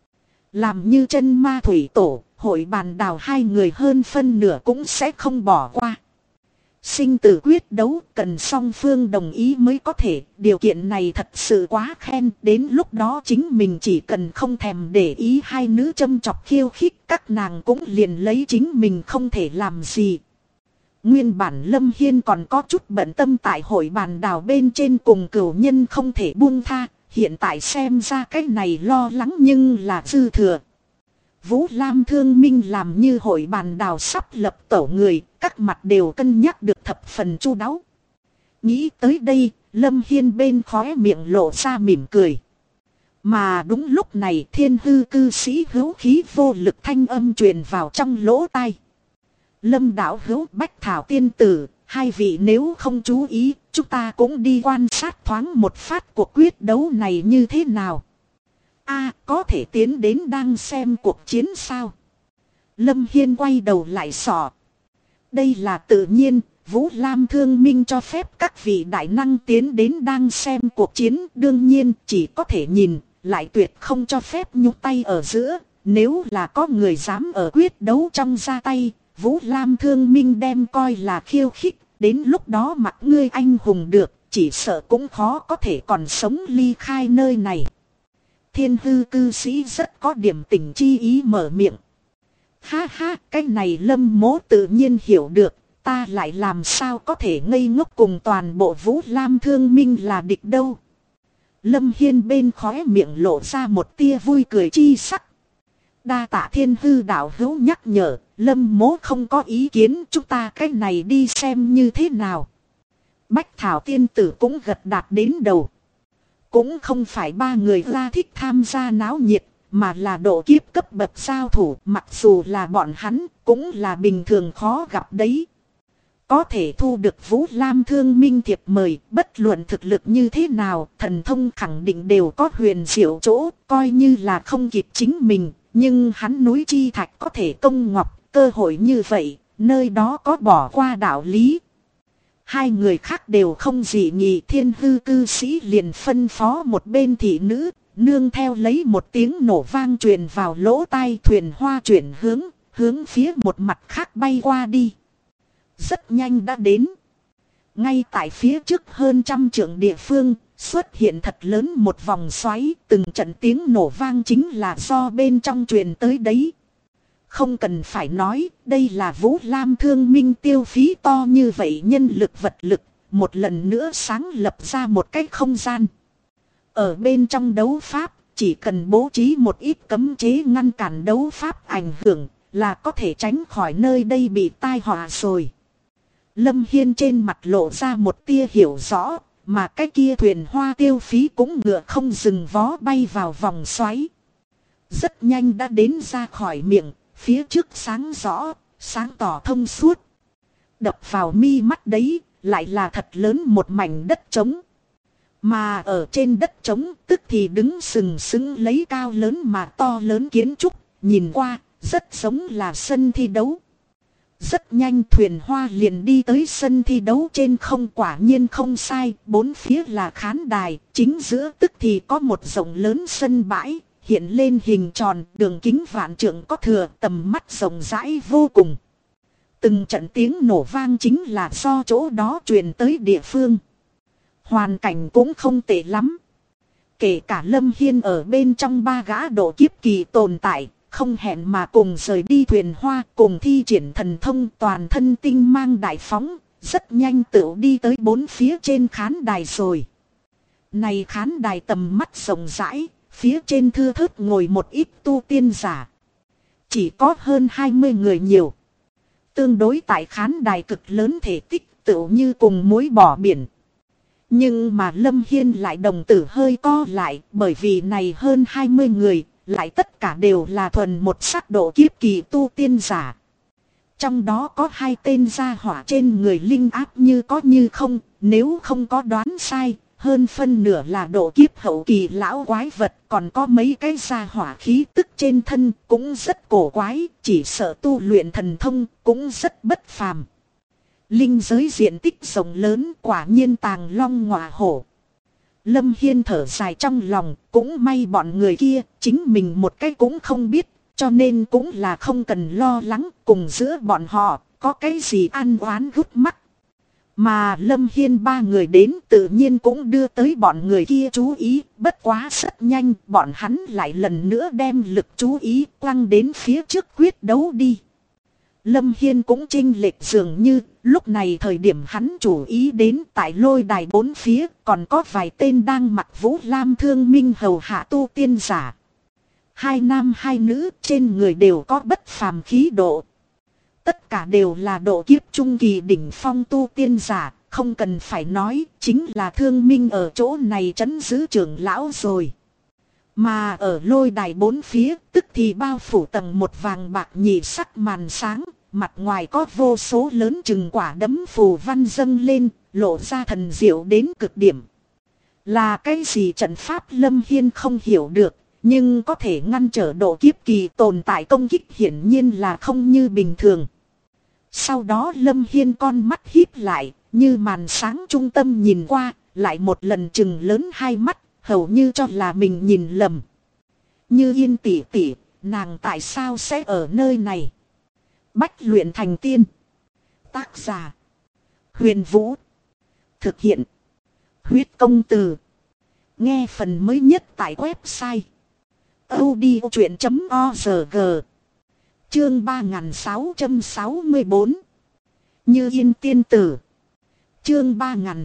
Làm như Chân Ma Thủy Tổ, hội bàn đào hai người hơn phân nửa cũng sẽ không bỏ qua. Sinh tử quyết đấu cần song phương đồng ý mới có thể, điều kiện này thật sự quá khen, đến lúc đó chính mình chỉ cần không thèm để ý hai nữ châm chọc khiêu khích, các nàng cũng liền lấy chính mình không thể làm gì. Nguyên bản Lâm Hiên còn có chút bận tâm tại hội bàn đào bên trên cùng cửu nhân không thể buông tha, hiện tại xem ra cái này lo lắng nhưng là dư thừa. Vũ Lam Thương Minh làm như hội bàn đào sắp lập tổ người, các mặt đều cân nhắc được thập phần chu đáo. Nghĩ tới đây, Lâm Hiên bên khóe miệng lộ ra mỉm cười. Mà đúng lúc này Thiên Hư cư sĩ hữu khí vô lực thanh âm truyền vào trong lỗ tai. Lâm đạo hữu Bách Thảo tiên tử, hai vị nếu không chú ý, chúng ta cũng đi quan sát thoáng một phát cuộc quyết đấu này như thế nào. Có thể tiến đến đang xem cuộc chiến sao? Lâm Hiên quay đầu lại sọ. Đây là tự nhiên, Vũ Lam Thương Minh cho phép các vị đại năng tiến đến đang xem cuộc chiến, đương nhiên chỉ có thể nhìn, lại tuyệt không cho phép nhúc tay ở giữa. Nếu là có người dám ở quyết đấu trong ra tay, Vũ Lam Thương Minh đem coi là khiêu khích, đến lúc đó mặc ngươi anh hùng được, chỉ sợ cũng khó có thể còn sống ly khai nơi này. Thiên hư cư sĩ rất có điểm tình chi ý mở miệng. Ha ha, cái này Lâm Mỗ tự nhiên hiểu được, ta lại làm sao có thể ngây ngốc cùng toàn bộ Vũ Lam Thương Minh là địch đâu. Lâm Hiên bên khóe miệng lộ ra một tia vui cười chi sắc. Đa tạ Thiên hư đạo hữu nhắc nhở, Lâm Mỗ không có ý kiến, chúng ta cái này đi xem như thế nào. Bách Thảo tiên tử cũng gật đạt đến đầu. Cũng không phải ba người ra thích tham gia náo nhiệt, mà là độ kiếp cấp bậc giao thủ, mặc dù là bọn hắn, cũng là bình thường khó gặp đấy. Có thể thu được Vũ Lam Thương Minh thiệp mời, bất luận thực lực như thế nào, thần thông khẳng định đều có huyền diệu chỗ, coi như là không kịp chính mình, nhưng hắn núi chi thạch có thể công ngọc, cơ hội như vậy, nơi đó có bỏ qua đạo lý. Hai người khác đều không dị nghị, thiên hư cư sĩ liền phân phó một bên thị nữ, nương theo lấy một tiếng nổ vang truyền vào lỗ tai, thuyền hoa chuyển hướng phía một mặt khác bay qua đi. Rất nhanh đã đến. Ngay tại phía trước hơn 100 trượng địa phương, xuất hiện thật lớn một vòng xoáy, từng trận tiếng nổ vang chính là do bên trong truyền tới đấy. Không cần phải nói, đây là Vũ Lam Thương Minh tiêu phí to như vậy nhân lực vật lực, một lần nữa sáng lập ra một cái không gian. Ở bên trong đấu pháp, chỉ cần bố trí một ít cấm chế ngăn cản đấu pháp ảnh hưởng, là có thể tránh khỏi nơi đây bị tai họa rồi. Lâm Hiên trên mặt lộ ra một tia hiểu rõ, mà cái kia thuyền hoa tiêu phí cũng ngựa không dừng vó bay vào vòng xoáy. Rất nhanh đã đến ra khỏi miệng, phía trước sáng rõ, sáng tỏ thông suốt. Đập vào mi mắt đấy, lại là thật lớn một mảnh đất trống. Mà ở trên đất trống tức thì đứng sừng sững lấy cao lớn mà to lớn kiến trúc, nhìn qua rất giống là sân thi đấu. Rất nhanh thuyền hoa liền đi tới sân thi đấu trên không, quả nhiên không sai, bốn phía là khán đài, chính giữa tức thì có một rộng lớn sân bãi, hiện lên hình tròn, đường kính vạn trượng có thừa, tầm mắt rộng rãi vô cùng. Từng trận tiếng nổ vang chính là do chỗ đó truyền tới địa phương. Hoàn cảnh cũng không tệ lắm. Kể cả Lâm Hiên ở bên trong ba gã độ kiếp kỳ tồn tại, không hẹn mà cùng rời đi thuyền hoa, cùng thi triển thần thông, toàn thân tinh mang đại phóng, rất nhanh tựu đi tới bốn phía trên khán đài rồi. Này khán đài tầm mắt rộng rãi, phía trên thưa thớt ngồi một ít tu tiên giả. Chỉ có hơn 20 người nhiều. Tương đối tại khán đài cực lớn thể tích, tựu như cùng muối bỏ biển. Nhưng mà Lâm Hiên lại đồng tử hơi co lại, bởi vì này hơn 20 người, lại tất cả đều là thuần một sắc độ kiếp kỳ tu tiên giả. Trong đó có 2 tên gia hỏa trên người linh áp như có như không, nếu không có đoán sai, hơn phân nửa là độ kiếp hậu kỳ lão quái vật, còn có mấy cái gia hỏa khí tức trên thân cũng rất cổ quái, chỉ sợ tu luyện thần thông cũng rất bất phàm. Linh giới diện tích rộng lớn, quả nhiên tàng long ngọa hổ. Lâm Hiên thở dài trong lòng, cũng may bọn người kia, chính mình một cái cũng không biết, cho nên cũng là không cần lo lắng, cùng giữa bọn họ, có cái gì ăn oán gút mắt. Mà Lâm Hiên ba người đến tự nhiên cũng đưa tới bọn người kia chú ý, bất quá rất nhanh, bọn hắn lại lần nữa đem lực chú ý quăng đến phía trước quyết đấu đi. Lâm Hiên cũng chênh lệch dường như, lúc này thời điểm hắn chú ý đến tại lôi đài bốn phía, còn có vài tên đang mặc Vũ Lam Thương Minh hầu hạ tu tiên giả. 2 nam 2 nữ, trên người đều có bất phàm khí độ. Tất cả đều là độ kiếp trung kỳ đỉnh phong tu tiên giả, không cần phải nói, chính là Thương Minh ở chỗ này trấn giữ trưởng lão rồi. Mà ở lôi đài bốn phía, tức thì bao phủ tầng một vàng bạc nhị sắc màn sáng, mặt ngoài có vô số lớn chừng quả đấm phù văn dâng lên, lộ ra thần diệu đến cực điểm. Là cái gì trận pháp Lâm Hiên không hiểu được, nhưng có thể ngăn trở độ kiếp kỳ tồn tại công kích hiển nhiên là không như bình thường. Sau đó Lâm Hiên con mắt híp lại, như màn sáng trung tâm nhìn qua, lại một lần chừng lớn hai mắt, hầu như cho là mình nhìn lầm. Như Yên tỷ tỷ, nàng tại sao sẽ ở nơi này? Bách luyện thành tiên. Tác giả: Huyền Vũ. Thực hiện: Huyết công từ. Nghe phần mới nhất tại website audiochuyện.org. Chương 3664. Như Yên tiên tử. Chương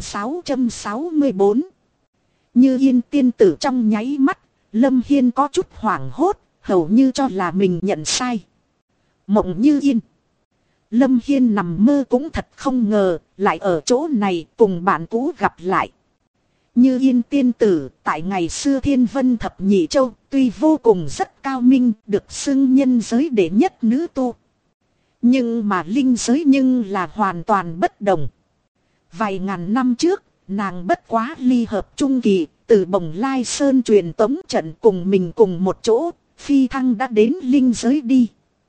3664. Như Yên tiên tử. Trong nháy mắt, Lâm Hiên có chút hoảng hốt, hầu như cho là mình nhận sai. Mộng Như Yên. Lâm Hiên nằm mơ cũng thật không ngờ, lại ở chỗ này cùng bạn cũ gặp lại. Như Yên tiên tử, tại ngày xưa Thiên Vân Thập Nhị Châu, tuy vô cùng rất cao minh, được xưng nhân giới đệ nhất nữ tu. Nhưng mà linh giới nhưng là hoàn toàn bất đồng. Vài ngàn năm trước, nàng bất quá ly hợp trung kỳ, từ Bồng Lai Sơn truyền tống trận cùng mình cùng một chỗ, phi thăng đã đến linh giới đi.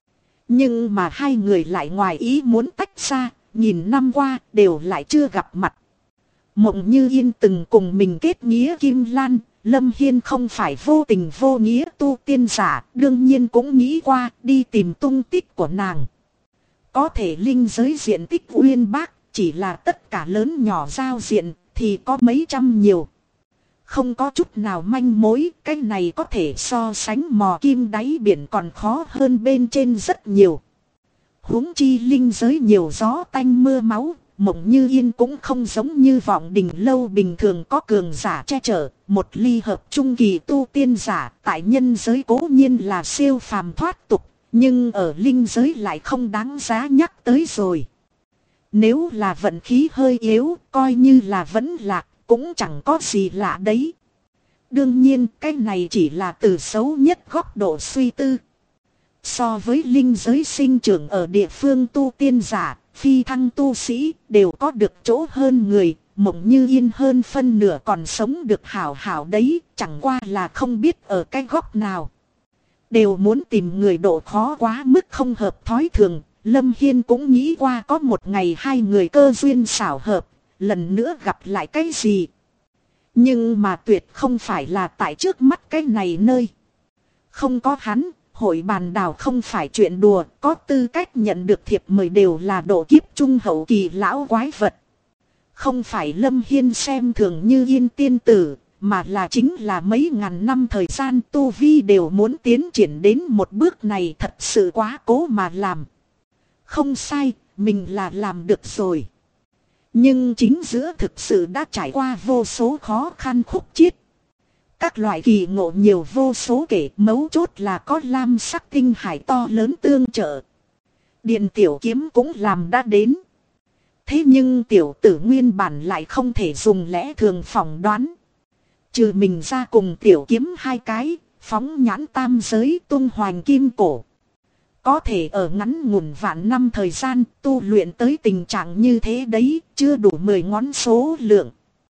Nhưng mà hai người lại ngoài ý muốn tách ra, nghìn năm qua đều lại chưa gặp mặt. Mộng Như Yên từng cùng mình kết nghĩa Kim Lan, Lâm Hiên không phải vô tình vô nghĩa tu tiên giả, đương nhiên cũng nghĩ qua đi tìm tung tích của nàng. Có thể linh giới diện tích uyên bác, chỉ là tất cả lớn nhỏ giao diện thì có mấy trăm nhiều. Không có chút nào manh mối, cái này có thể so sánh mò kim đáy biển còn khó hơn bên trên rất nhiều. Huống chi linh giới nhiều gió tanh mưa máu, Mộng Như Yên cũng không giống như Vọng Đình Lâu bình thường có cường giả che chở. Một ly hợp trung kỳ tu tiên giả tại nhân giới cố nhiên là siêu phàm thoát tục, nhưng ở linh giới lại không đáng giá nhắc tới rồi. Nếu là vận khí hơi yếu, coi như là vẫn lạc, cũng chẳng có gì lạ đấy. Đương nhiên cái này chỉ là từ xấu nhất góc độ suy tư. So với linh giới sinh trưởng ở địa phương tu tiên giả, phi thăng tu sĩ đều có được chỗ hơn người. Mộng Như Yên hơn phân nửa còn sống được hảo hảo đấy, chẳng qua là không biết ở cái góc nào. Đều muốn tìm người độ khó quá mức không hợp thói thường. Lâm Hiên cũng nghĩ qua có một ngày hai người cơ duyên xảo hợp, lần nữa gặp lại cái gì. Nhưng mà tuyệt không phải là tại trước mắt cái này nơi. Không có hắn, hội bàn đảo không phải chuyện đùa, có tư cách nhận được thiệp mời đều là độ kiếp trung hậu kỳ lão quái vật. Không phải Lâm Hiên xem thường Như Yên tiên tử, mà là chính là mấy ngàn năm thời gian tu vi đều muốn tiến triển đến một bước này thật sự quá cố mà làm. Không sai, mình là làm được rồi. Nhưng chính giữa thực sự đã trải qua vô số khó khăn khúc chiết. Các loại kỳ ngộ nhiều vô số kể, mấu chốt là có lam sắc tinh hải to lớn tương trợ. Điện tiểu kiếm cũng làm đã đến. Thế nhưng tiểu tử nguyên bản lại không thể dùng lẽ thường phỏng đoán. Trừ mình ra cùng tiểu kiếm hai cái, phóng nhãn tam giới tung hoành kim cổ. Có thể ở ngắn ngủn vạn năm thời gian tu luyện tới tình trạng như thế đấy, chưa đủ 10 ngón số lượng.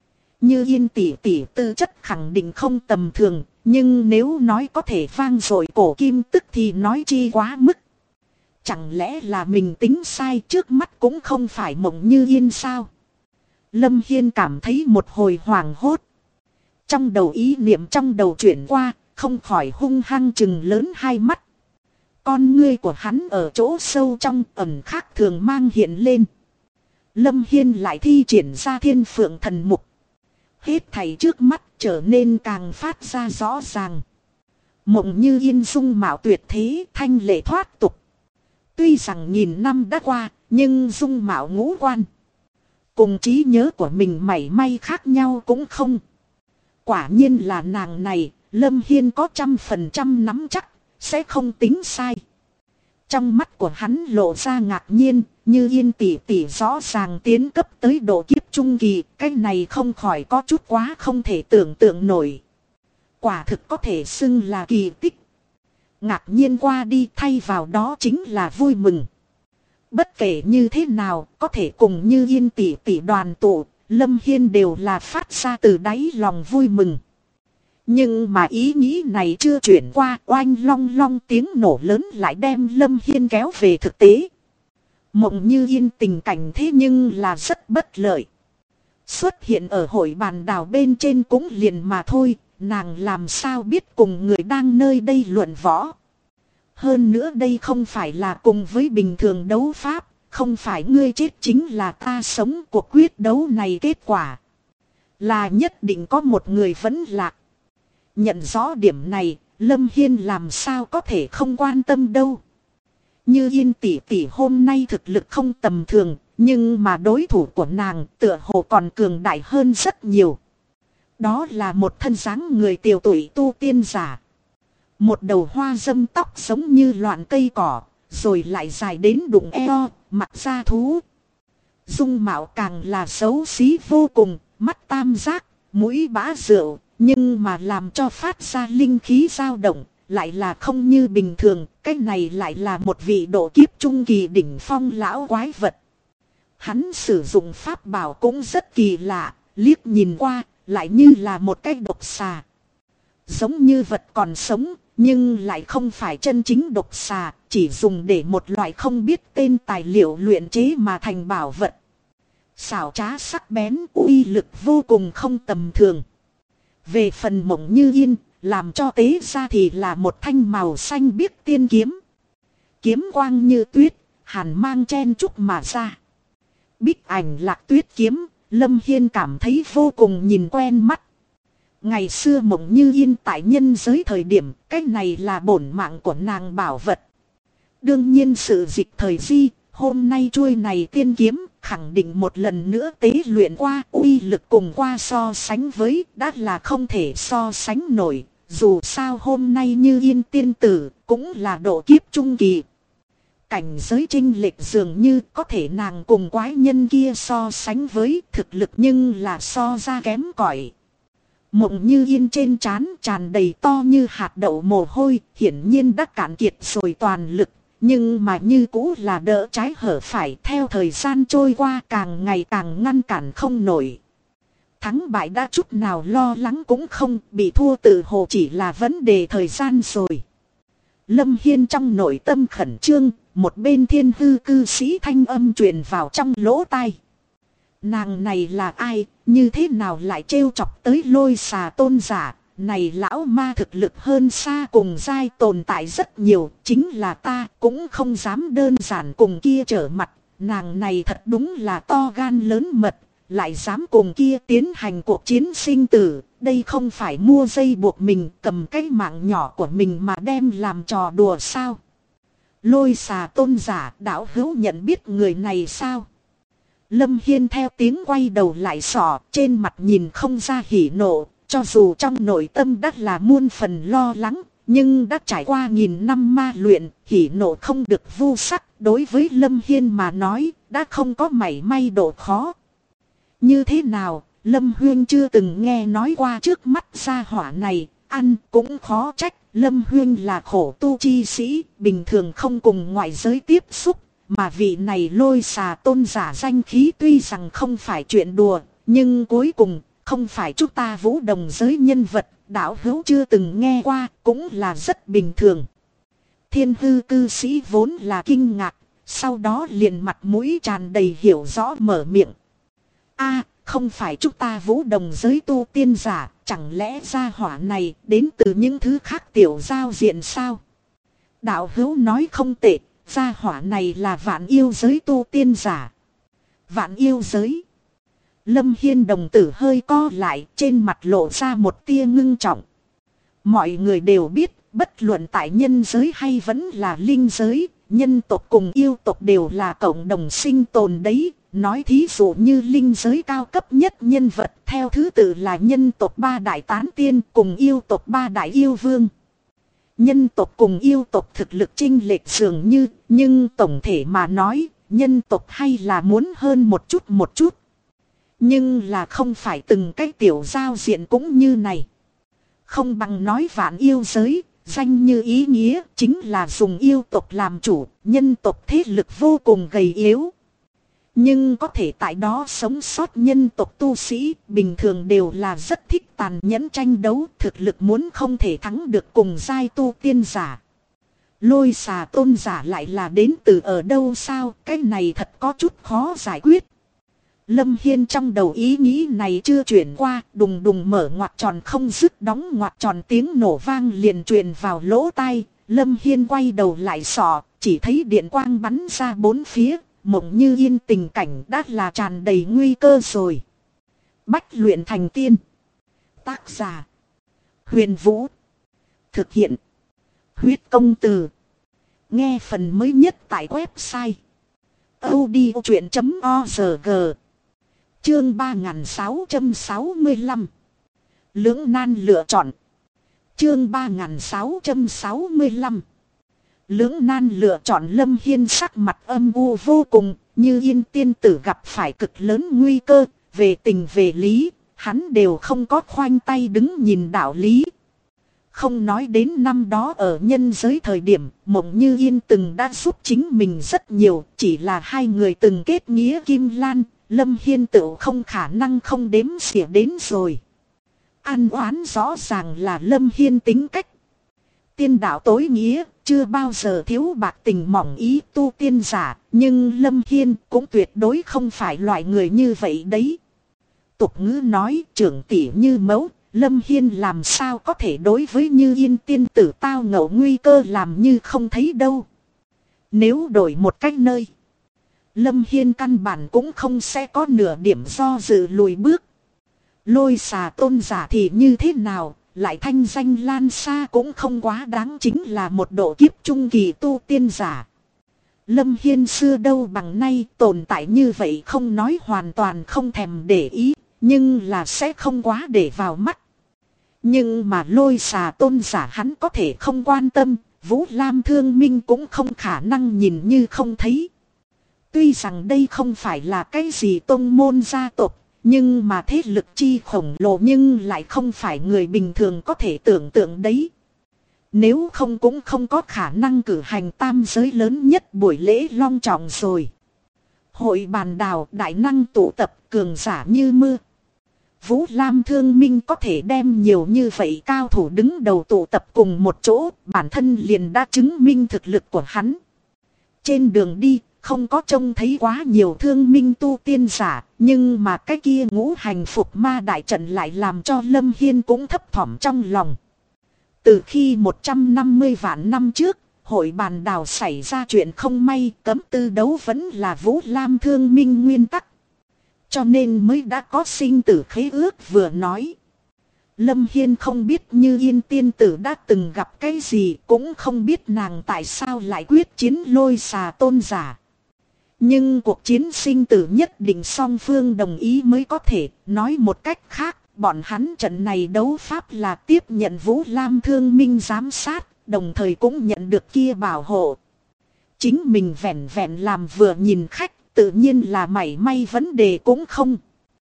Như Yên tỷ tỷ tư chất khẳng định không tầm thường, nhưng nếu nói có thể vang dội cổ kim tức thì nói chi quá mức. Chẳng lẽ là mình tính sai, trước mắt cũng không phải Mộng Như Yên sao? Lâm Hiên cảm thấy một hồi hoảng hốt. Trong đầu ý niệm trong đầu chuyển qua, không khỏi hung hăng chừng lớn hai mắt. Con ngươi của hắn ở chỗ sâu trong ẩn khác thường mang hiện lên. Lâm Hiên lại thi triển ra Thiên Phượng Thần Mục. Hết thảy trước mắt trở nên càng phát ra rõ ràng. Mộng Như Yên dung mạo tuyệt thế, thanh lệ thoát tục. Tuy rằng nghìn năm đã qua, nhưng dung mạo ngũ quan cùng trí nhớ của mình mảy may khác nhau cũng không. Quả nhiên là nàng này, Lâm Hiên có 100% nắm chắc, sẽ không tính sai. Trong mắt của hắn lộ ra ngạc nhiên, Như Yên tỷ tỷ rõ ràng tiến cấp tới độ kiếp trung kỳ, cái này không khỏi có chút quá không thể tưởng tượng nổi. Quả thực có thể xưng là kỳ tích. Ngạc nhiên qua đi, thay vào đó chính là vui mừng. Bất kể như thế nào, có thể cùng Như Yên tỷ tỷ đoàn tụ, Lâm Hiên đều là phát ra từ đáy lòng vui mừng. Nhưng mà ý nghĩ này chưa chuyển qua, oanh long long tiếng nổ lớn lại đem Lâm Hiên kéo về thực tế. Mộng Như Yên tình cảnh thế nhưng là rất bất lợi. Xuất hiện ở hội bàn đảo bên trên cũng liền mà thôi, nàng làm sao biết cùng người đang nơi đây luận võ. Hơn nữa đây không phải là cùng với bình thường đấu pháp, không phải ngươi chết chính là ta sống, cuộc quyết đấu này kết quả Là nhất định có một người vẫn lạc. Nhận rõ điểm này, Lâm Hiên làm sao có thể không quan tâm đâu. Như Yên tỷ tỷ hôm nay thực lực không tầm thường, nhưng mà đối thủ của nàng tựa hồ còn cường đại hơn rất nhiều. Đó là một thân dáng người tiều tụy tu tiên giả. Một đầu hoa dâm tóc giống như loạn cây cỏ, rồi lại dài đến đụng eo, mặt da thú. Dung mạo càng là xấu xí vô cùng, mắt tam giác, mũi bã rượu, nhưng mà làm cho phát ra linh khí dao động, lại là không như bình thường, cái này lại là một vị độ kiếp trung kỳ đỉnh phong lão quái vật. Hắn sử dụng pháp bảo cũng rất kỳ lạ, liếc nhìn qua, lại như là một cái độc xà. Giống như vật còn sống, nhưng lại không phải chân chính độc xà, chỉ dùng để một loại không biết tên tài liệu luyện chế mà thành bảo vật. Xảo trá sắc bén, uy lực vô cùng không tầm thường. Về phần Mộng Như Yên, làm cho tế ra thì là một thanh màu xanh biếc tiên kiếm. Kiếm quang như tuyết, hàn mang chen chúc mà ra. Bích Ảnh Lạc Tuyết kiếm, Lâm Hiên cảm thấy vô cùng nhìn quen mắt. Ngày xưa Mộng Như Yên tại nhân giới thời điểm, cái này là bổn mạng của nàng bảo vật. Đương nhiên sự dịch thời di, hôm nay chuôi này tiên kiếm, khẳng định một lần nữa tế luyện qua, uy lực cùng qua so sánh với, đã là không thể so sánh nổi. Dù sao hôm nay Như Yên tiên tử, cũng là độ kiếp trung kỳ. Cảnh giới chênh lệch dường như có thể nàng cùng quái nhân kia so sánh với thực lực, nhưng là so ra kém cỏi. Mộng Như Yên trên trán tràn đầy to như hạt đậu mồ hôi, hiển nhiên đã cạn kiệt rồi toàn lực. Nhưng mà như cũ là đỡ trái hở phải, theo thời gian trôi qua càng ngày càng ngăn cản không nổi. Thắng bại đã chút nào lo lắng cũng không, bị thua tự hồ chỉ là vấn đề thời gian rồi. Lâm Hiên trong nội tâm khẩn trương, một bên Thiên Hư cư sĩ thanh âm truyền vào trong lỗ tai. Nàng này là ai, như thế nào lại trêu chọc tới Lôi Xà tôn giả, này lão ma thực lực hơn xa cùng giai tồn tại rất nhiều, chính là ta cũng không dám đơn giản cùng kia trở mặt, nàng này thật đúng là to gan lớn mật, lại dám cùng kia tiến hành cuộc chiến sinh tử, đây không phải mua dây buộc mình cầm cái mạng nhỏ của mình mà đem làm trò đùa sao? Lôi Xà tôn giả đạo hữu nhận biết người này sao? Lâm Hiên theo tiếng quay đầu lại sỏ, trên mặt nhìn không ra hỉ nộ, cho dù trong nội tâm đã là muôn phần lo lắng, nhưng đã trải qua nghìn năm ma luyện, hỉ nộ không được vu sắc, đối với Lâm Hiên mà nói, đã không có mảy may độ khó. Như thế nào, Lâm Huyên chưa từng nghe nói qua trước mắt gia hỏa này, ăn cũng khó trách, Lâm Huyên là khổ tu chi sĩ, bình thường không cùng ngoại giới tiếp xúc. Mà vị này Lôi Xà tôn giả danh khí tuy rằng không phải chuyện đùa, nhưng cuối cùng không phải chúng ta Vũ Đồng giới nhân vật, đạo hữu chưa từng nghe qua, cũng là rất bình thường. Thiên Hư cư sĩ vốn là kinh ngạc, sau đó liền mặt mũi tràn đầy hiểu rõ mở miệng. A, không phải chúng ta Vũ Đồng giới tu tiên giả, chẳng lẽ gia hỏa này đến từ những thứ khác tiểu giao diện sao? Đạo hữu nói không tệ. Gia hỏa này là Vạn Yêu giới tu tiên giả. Vạn Yêu giới. Lâm Hiên đồng tử hơi co lại, trên mặt lộ ra một tia ngưng trọng. Mọi người đều biết, bất luận tại nhân giới hay vẫn là linh giới, nhân tộc cùng yêu tộc đều là cộng đồng sinh tồn đấy. Nói thí dụ như linh giới cao cấp nhất nhân vật theo thứ tự là nhân tộc ba đại tán tiên cùng yêu tộc ba đại yêu vương. Nhân tộc cùng yêu tộc thực lực chênh lệch dường như, nhưng tổng thể mà nói, nhân tộc hay là muốn hơn một chút. Nhưng là không phải từng cái tiểu giao diện cũng như này. Không bằng nói Vạn Yêu giới, danh như ý nghĩa, chính là dùng yêu tộc làm chủ, nhân tộc thế lực vô cùng gầy yếu. Nhưng có thể tại đó sống sót nhân tộc tu sĩ, bình thường đều là rất thích tàn nhẫn tranh đấu, thực lực muốn không thể thắng được cùng giai tu tiên giả. Lôi Xà tôn giả lại là đến từ ở đâu sao, cái này thật có chút khó giải quyết. Lâm Hiên trong đầu ý nghĩ này chưa chuyển qua, đùng đùng mở ngoặc tròn không dứt đóng ngoặc tròn, tiếng nổ vang liền truyền vào lỗ tai. Lâm Hiên quay đầu lại sọ, chỉ thấy điện quang bắn ra bốn phía. Mộng Như Yên tình cảnh đã là tràn đầy nguy cơ rồi. Bách luyện thành tiên. Tác giả: Huyền Vũ. Thực hiện: Huyết Công Từ. Nghe phần mới nhất tại website audiochuyện.org. Chương 3665. Lưỡng nan lựa chọn. Chương 3665. Lưỡng nan lựa chọn. Lâm Hiên sắc mặt âm u vô cùng, như Yên tiên tử gặp phải cực lớn nguy cơ. Về tình về lý, hắn đều không có khoanh tay đứng nhìn đạo lý. Không nói đến năm đó ở nhân giới thời điểm, Mộng Như Yên từng đã giúp chính mình rất nhiều, chỉ là hai người từng kết nghĩa kim lan, Lâm Hiên tự không khả năng không đếm xỉa đến rồi. Ăn oán rõ ràng là Lâm Hiên tính cách. Tiên đạo tối nghĩa, chưa bao giờ thiếu bạc tình mỏng ý tu tiên giả, nhưng Lâm Hiên cũng tuyệt đối không phải loại người như vậy đấy. Tục ngữ nói trưởng tỷ như mẫu, Lâm Hiên làm sao có thể đối với Như Yên tiên tử tao ngộ nguy cơ làm như không thấy đâu. Nếu đổi một cách nơi, Lâm Hiên căn bản cũng không sẽ có nửa điểm do dự lùi bước. Lôi xà tôn giả thì như thế nào, lại thanh danh lan xa cũng không quá đáng, chính là một độ kiếp trung kỳ tu tiên giả. Lâm Hiên xưa đâu bằng nay, tồn tại như vậy không nói hoàn toàn không thèm để ý, nhưng là sẽ không quá để vào mắt. Nhưng mà lôi xà tôn giả hắn có thể không quan tâm, Vũ Lam Thương Minh cũng không khả năng nhìn như không thấy. Tuy rằng đây không phải là cái gì tôn môn gia tộc, nhưng mà thế lực chi khổng lồ nhưng lại không phải người bình thường có thể tưởng tượng đấy. Nếu không cũng không có khả năng cử hành tam giới lớn nhất buổi lễ long trọng rồi. Hội bàn đào đại năng tụ tập cường giả như mưa. Vũ Lam Thương Minh có thể đem nhiều như vậy cao thủ đứng đầu tụ tập cùng một chỗ, bản thân liền đã chứng minh thực lực của hắn. Trên đường đi, không có trông thấy quá nhiều thương minh tu tiên giả, nhưng mà cái kia ngũ hành phục ma đại trận lại làm cho Lâm Hiên cũng thấp thỏm trong lòng. Từ khi 150 vạn năm trước, hội bàn đào xảy ra chuyện không may, cấm tư đấu vẫn là Vũ Lam Thương Minh nguyên tắc. Cho nên mới đã có sinh tử khế ước vừa nói. Lâm Hiên không biết Như Yên tiên tử đã từng gặp cái gì, cũng không biết nàng tại sao lại quyết chiến lôi xà tôn giả. Nhưng cuộc chiến sinh tử nhất định song phương đồng ý mới có thể. Nói một cách khác, bọn hắn trận này đấu pháp là tiếp nhận Vũ Lam Thương Minh giám sát, đồng thời cũng nhận được kia bảo hộ. Chính mình vẹn vẹn làm vừa nhìn khách, tự nhiên là mảy may vấn đề cũng không.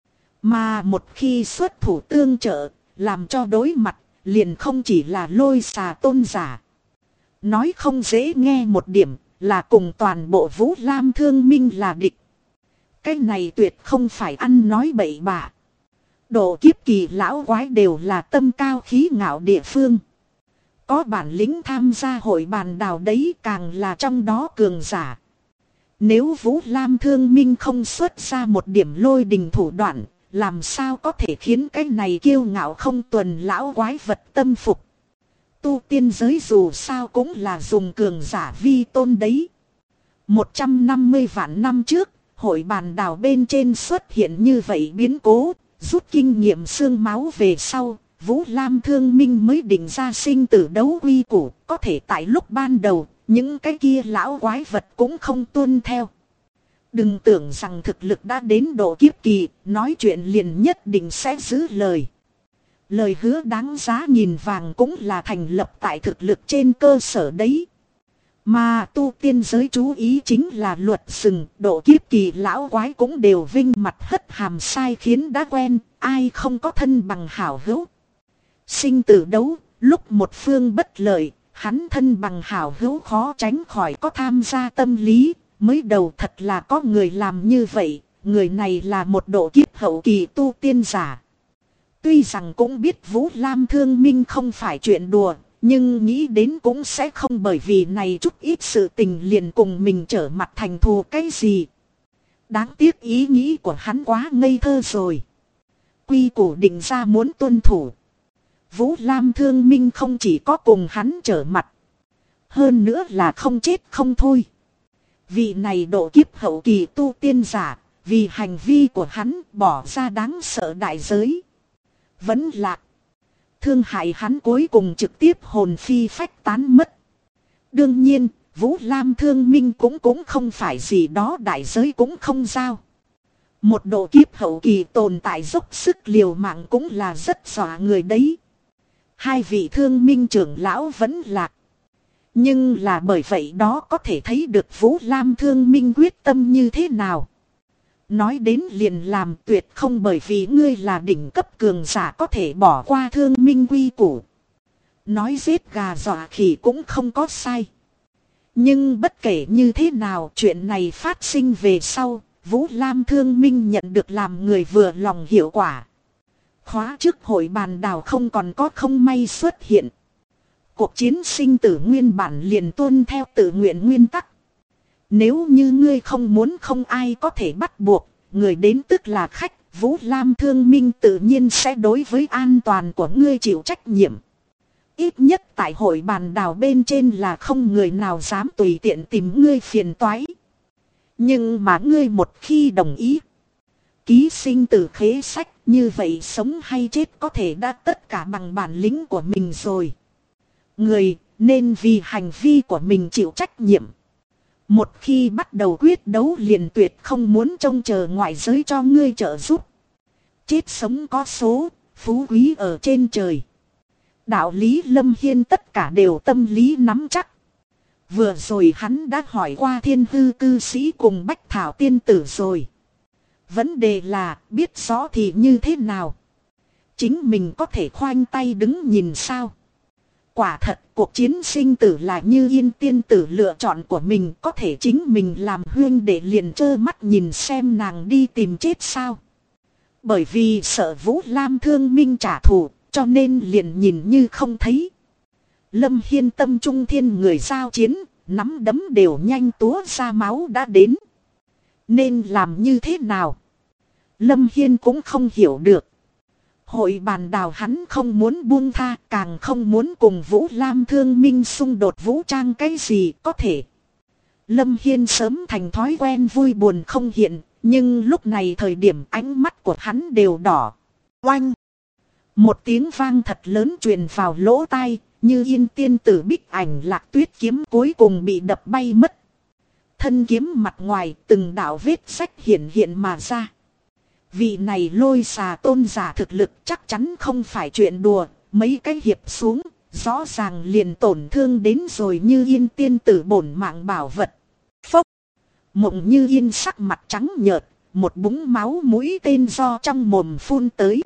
Mà một khi xuất thủ tương trợ, làm cho đối mặt, liền không chỉ là lôi xà tôn giả. Nói không dễ nghe một điểm, là cùng toàn bộ Vũ Lam Thương Minh là địch. Cái này tuyệt không phải ăn nói bậy bạ. Độ kiếp kỳ lão quái đều là tâm cao khí ngạo địa phương. Có bản lĩnh tham gia hội bàn đào đấy càng là trong đó cường giả. Nếu Vũ Lam Thương Minh không xuất ra một điểm lôi đình thủ đoạn, làm sao có thể khiến cái này kiêu ngạo không tuần lão quái vật tâm phục. Tu tiên giới dù sao cũng là dùng cường giả vi tôn đấy. 150 vạn năm trước, hội bàn đào bên trên xuất hiện như vậy biến cố, rút kinh nghiệm xương máu về sau, Vũ Lam Thương Minh mới định ra sinh tử đấu quy củ, có thể tại lúc ban đầu, những cái kia lão quái vật cũng không tuân theo. Đừng tưởng rằng thực lực đã đến độ kiếp kỳ, nói chuyện liền nhất định sẽ giữ lời. Lời hứa đáng giá nghìn vàng cũng là thành lập tại thực lực trên cơ sở đấy. Mà tu tiên giới chú ý chính là luật sừng, độ kiếp kỳ lão quái cũng đều vinh mặt hất hàm sai khiến đã quen, ai không có thân bằng hảo hữu. Sinh tử đấu, lúc một phương bất lợi, hắn thân bằng hảo hữu khó tránh khỏi có tham gia tâm lý, mới đầu thật là có người làm như vậy, người này là một độ kiếp hậu kỳ tu tiên giả. Tuy rằng cũng biết Vũ Lam Thương Minh không phải chuyện đùa, nhưng nghĩ đến cũng sẽ không bởi vì này chút ít sự tình liền cùng mình trở mặt thành thù cái gì. Đáng tiếc ý nghĩ của hắn quá ngây thơ rồi. Quy củ định ra muốn tuân thủ. Vũ Lam Thương Minh không chỉ có cùng hắn trở mặt, hơn nữa là không chết không thôi. Vị này độ kiếp hậu kỳ tu tiên giả, Vì hành vi của hắn bỏ ra đáng sợ đại giới. Vẫn Lạc. Thương hại hắn cuối cùng trực tiếp hồn phi phách tán mất. Đương nhiên, Vũ Lam thương minh cũng không phải gì đó đại giới cũng không giao. Một độ kiếp hậu kỳ tồn tại dốc sức liều mạng cũng là rất dọa người đấy. Hai vị thương minh trưởng lão vẫn Lạc. Nhưng là bởi vậy đó có thể thấy được Vũ Lam thương minh quyết tâm như thế nào. Nói đến liền làm, tuyệt không bởi vì ngươi là đỉnh cấp cường giả có thể bỏ qua thương minh quy củ. Nói giết gà dọa khỉ cũng không có sai. Nhưng bất kể như thế nào, chuyện này phát sinh về sau, Vũ Lam thương minh nhận được làm người vừa lòng hiệu quả. Khóa trước hội bàn đào không còn có không may xuất hiện. Cuộc chiến sinh tử nguyên bản liền tuân theo tự nguyện nguyên tắc. Nếu như ngươi không muốn, không ai có thể bắt buộc, người đến tức là khách, Vũ Lam thương minh tự nhiên sẽ đối với an toàn của ngươi chịu trách nhiệm. Ít nhất tại hội bàn đào bên trên là không người nào dám tùy tiện tìm ngươi phiền toái. Nhưng mà ngươi một khi đồng ý, ký sinh tử khế sách, như vậy sống hay chết có thể đã tất cả bằng bản lĩnh của mình rồi. Người nên vì hành vi của mình chịu trách nhiệm. Một khi bắt đầu quyết đấu liền tuyệt không muốn trông chờ ngoại giới cho ngươi trợ giúp. Chết sống có số, phú quý ở trên trời. Đạo lý Lâm Hiên tất cả đều tâm lý nắm chắc. Vừa rồi hắn đã hỏi qua Thiên Hư cư sĩ cùng Bách Thảo tiên tử rồi. Vấn đề là biết rõ thì như thế nào. Chính mình có thể khoanh tay đứng nhìn sao? Quả thật cuộc chiến sinh tử là Như Yên tiên tử lựa chọn của mình, có thể chính mình làm huyên để liền trơ mắt nhìn xem nàng đi tìm chết sao? Bởi vì sợ Vũ Lam thương minh trả thù, cho nên liền nhìn như không thấy. Lâm Hiên tâm trung thiên người giao chiến, nắm đấm đều nhanh túa ra máu đã đến. Nên làm như thế nào? Lâm Hiên cũng không hiểu được. Hội bàn đào hắn không muốn buông tha, càng không muốn cùng Vũ Lam thương minh xung đột vũ trang cái gì có thể. Lâm Hiên sớm thành thói quen vui buồn không hiện, nhưng lúc này thời điểm ánh mắt của hắn đều đỏ. Oanh! Một tiếng vang thật lớn truyền vào lỗ tai, Như Yên tiên tử Bích Ảnh Lạc Tuyết kiếm cuối cùng bị đập bay mất. Thân kiếm mặt ngoài từng đạo vết sách hiện hiện mà ra. Vị này Lôi Xà tôn giả thực lực chắc chắn không phải chuyện đùa, mấy cái hiệp xuống, rõ ràng liền tổn thương đến rồi Như Yên tiên tử bổn mạng bảo vật. Phốc! Mộng Như Yên sắc mặt trắng nhợt, một búng máu mũi tên do trong mồm phun tới.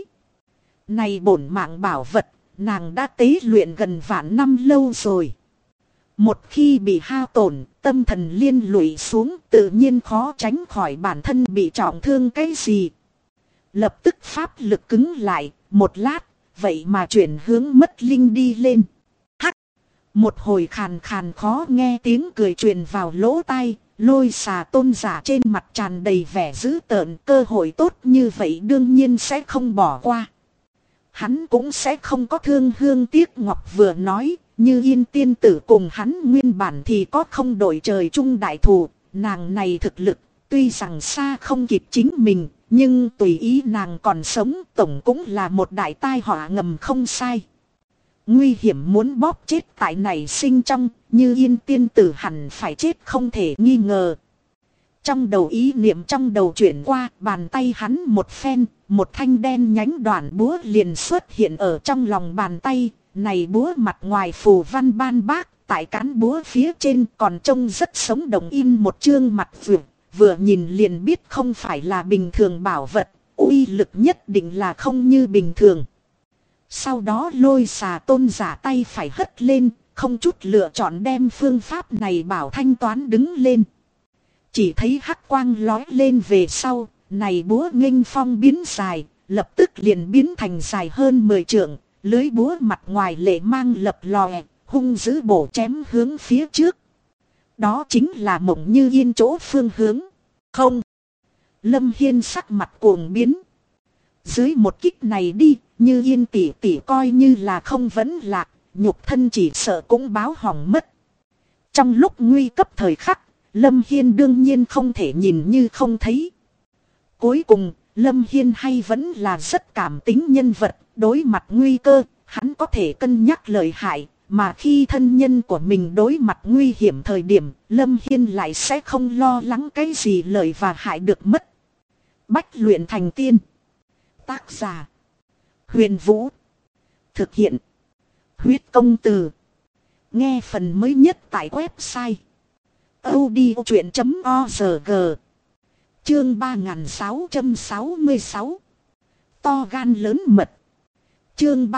Này bổn mạng bảo vật, nàng đã tế luyện gần vạn năm lâu rồi. Một khi bị hao tổn, tâm thần liên lụy xuống, tự nhiên khó tránh khỏi bản thân bị trọng thương cái gì. Lập tức pháp lực cứng lại, một lát, vậy mà chuyển hướng mất linh đi lên. Hắc! Một hồi khàn khàn khó nghe tiếng cười truyền vào lỗ tai, Lôi Xà tôn giả trên mặt tràn đầy vẻ dữ tợn, cơ hội tốt như vậy đương nhiên sẽ không bỏ qua. Hắn cũng sẽ không có thương hương tiếc ngọc, vừa nói, Như Yên tiên tử cùng hắn nguyên bản thì có không đổi trời chung đại thù, nàng này thực lực, tuy rằng xa không kịp chính mình, nhưng tùy ý nàng còn sống tổng cũng là một đại tai họa ngầm không sai. Nguy hiểm muốn bóp chết tại này sinh trong, Như Yên tiên tử hẳn phải chết không thể nghi ngờ. Trong đầu ý niệm trong đầu chuyển qua, bàn tay hắn một phen, một thanh đen nhánh đoạn búa liền xuất hiện ở trong lòng bàn tay. Này búa mặt ngoài phù văn ban bác, tại cán búa phía trên còn trông rất sống động, in một chương mặt vừa nhìn liền biết không phải là bình thường bảo vật, uy lực nhất định là không như bình thường. Sau đó Lôi Xà tôn giả tay phải hất lên, không chút lựa chọn đem phương pháp này bảo thanh toán đứng lên. Chỉ thấy hắc quang lói lên về sau, này búa nghênh phong biến dài, lập tức liền biến thành dài hơn 10 trượng, lưới búa mặt ngoài lệ mang lập lòe, hung dữ bổ chém hướng phía trước. Đó chính là Mộng Như Yên chỗ phương hướng. Không! Lâm Hiên sắc mặt cuồng biến. Dưới một kích này đi, Như Yên tỷ tỷ coi như là không vấn lạc, nhục thân chỉ sợ cũng báo hỏng mất. Trong lúc nguy cấp thời khắc, Lâm Hiên đương nhiên không thể nhìn như không thấy. Cuối cùng, Lâm Hiên hay vẫn là rất cảm tính nhân vật, đối mặt nguy cơ, hắn có thể cân nhắc lợi hại, mà khi thân nhân của mình đối mặt nguy hiểm thời điểm, Lâm Hiên lại sẽ không lo lắng cái gì lợi và hại được mất. Bách luyện thành tiên. Tác giả: Huyền Vũ. Thực hiện: Huyết Công Từ. Nghe phần mới nhất tại website audiochuyện.org. Chương 3666. To gan lớn mật. Chương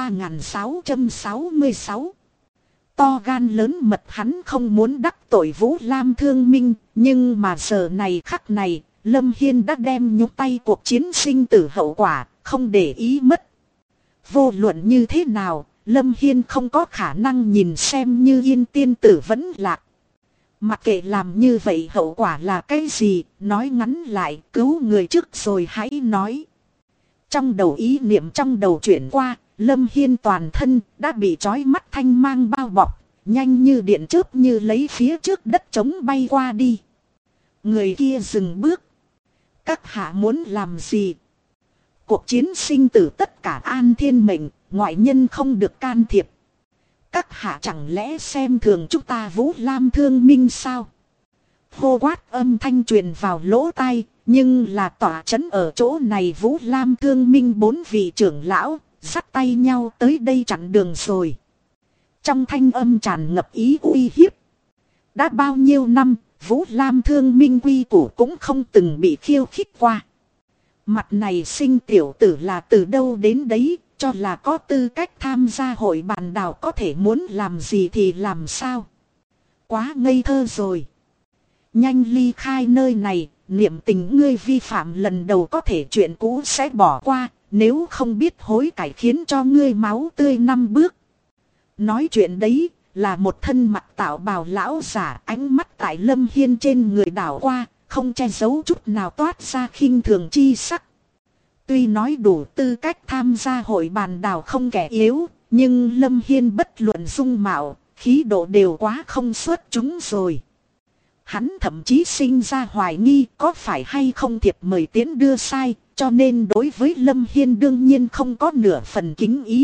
3666. To gan lớn mật. Hắn không muốn đắc tội Vũ Lam Thương Minh, nhưng mà giờ này khắc này, Lâm Hiên đã đem nhúc tay cuộc chiến sinh tử hậu quả, không để ý mất. Vô luận như thế nào, Lâm Hiên không có khả năng nhìn xem Như Yên tiên tử vẫn lạc. Mặc kệ làm như vậy hậu quả là cái gì, nói ngắn lại, cứu người trước rồi hãy nói. Trong đầu ý niệm trong đầu chuyển qua, Lâm Hiên toàn thân đã bị trói mắt thanh mang bao bọc, nhanh như điện chớp như lấy phía trước đất trống bay qua đi. Người kia dừng bước. Các hạ muốn làm gì? Cuộc chiến sinh tử tất cả an thiên mệnh, ngoại nhân không được can thiệp. Các hạ chẳng lẽ xem thường chúng ta Vũ Lam Thương Minh sao? Hô quát âm thanh truyền vào lỗ tai, nhưng là tỏa chấn ở chỗ này Vũ Lam Thương Minh 4 vị trưởng lão, dắt tay nhau tới đây chặn đường rồi. Trong thanh âm tràn ngập ý uy hiếp. Đã bao nhiêu năm, Vũ Lam Thương Minh quy củ cũng không từng bị khiêu khích qua. Mặt này sinh tiểu tử là từ đâu đến đấy, cho là có tư cách tham gia hội bàn đảo có thể muốn làm gì thì làm sao. Quá ngây thơ rồi. Nhanh ly khai nơi này, niệm tình ngươi vi phạm lần đầu có thể chuyện cũ sẽ bỏ qua, nếu không biết hối cải khiến cho ngươi máu tươi 5 bước. Nói chuyện đấy là một thân mặt tạo bào lão giả, ánh mắt tại Lâm Hiên trên người đảo qua, không che giấu chút nào toát ra khinh thường chi sắc. Tuy nói đủ tư cách tham gia hội bàn đảo không kẻ yếu, nhưng Lâm Hiên bất luận dung mạo, khí độ đều quá không xuất chúng rồi. Hắn thậm chí sinh ra hoài nghi có phải hay không thiệp mời tiến đưa sai, cho nên đối với Lâm Hiên đương nhiên không có nửa phần kính ý.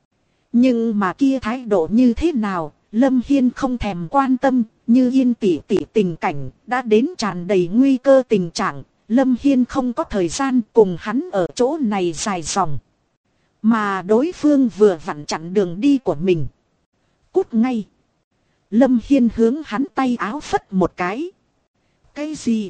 Nhưng mà kia thái độ như thế nào, Lâm Hiên không thèm quan tâm, Như Yên tỷ tỷ tình cảnh đã đến tràn đầy nguy cơ tình trạng. Lâm Hiên không có thời gian cùng hắn ở chỗ này dài dòng. Mà đối phương vừa vặn chặn đường đi của mình. Cút ngay. Lâm Hiên hướng hắn tay áo phất một cái. Cái gì?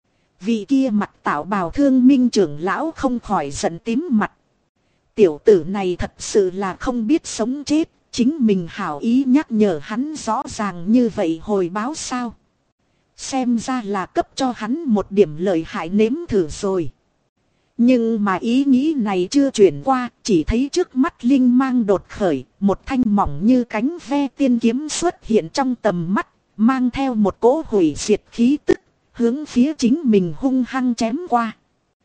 Vị kia mặt tạo bào Thương Minh trưởng lão không khỏi giận tím mặt. Tiểu tử này thật sự là không biết sống chết. Chính mình hảo ý nhắc nhở hắn rõ ràng như vậy hồi báo sao? Xem ra là cấp cho hắn một điểm lợi hại nếm thử rồi. Nhưng mà ý nghĩ này chưa chuyển qua, chỉ thấy trước mắt linh mang đột khởi, một thanh mỏng như cánh ve tiên kiếm xuất hiện trong tầm mắt, mang theo một cỗ hủy diệt khí tức, hướng phía chính mình hung hăng chém qua.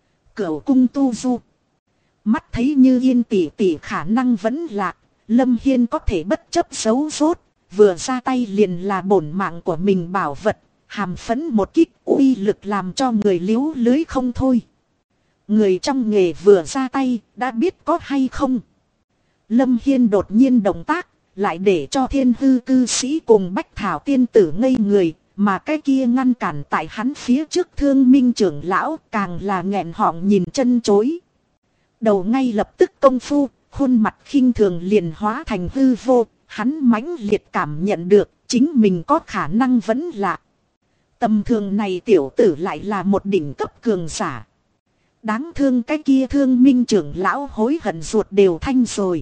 Cửu cung tu du. Mắt thấy Như Yên tỷ tỷ khả năng vẫn lạc, Lâm Hiên có thể bất chấp giấu rốt, vừa ra tay liền là bổn mạng của mình bảo vật. Hàm phấn một kích uy lực làm cho người liếu lưới không thôi. Người trong nghề vừa ra tay đã biết có hay không. Lâm Hiên đột nhiên động tác lại để cho Thiên Hư cư sĩ cùng Bách Thảo tiên tử ngây người. Mà cái kia ngăn cản tại hắn phía trước Thương Minh trưởng lão càng là nghẹn họng nhìn chân chối. Đầu ngay lập tức công phu, khuôn mặt khinh thường liền hóa thành hư vô. Hắn mãnh liệt cảm nhận được chính mình có khả năng vẫn lạ. Tầm thường này tiểu tử lại là một đỉnh cấp cường giả. Đáng thương cái kia Thương Minh trưởng lão hối hận ruột đều thanh rồi.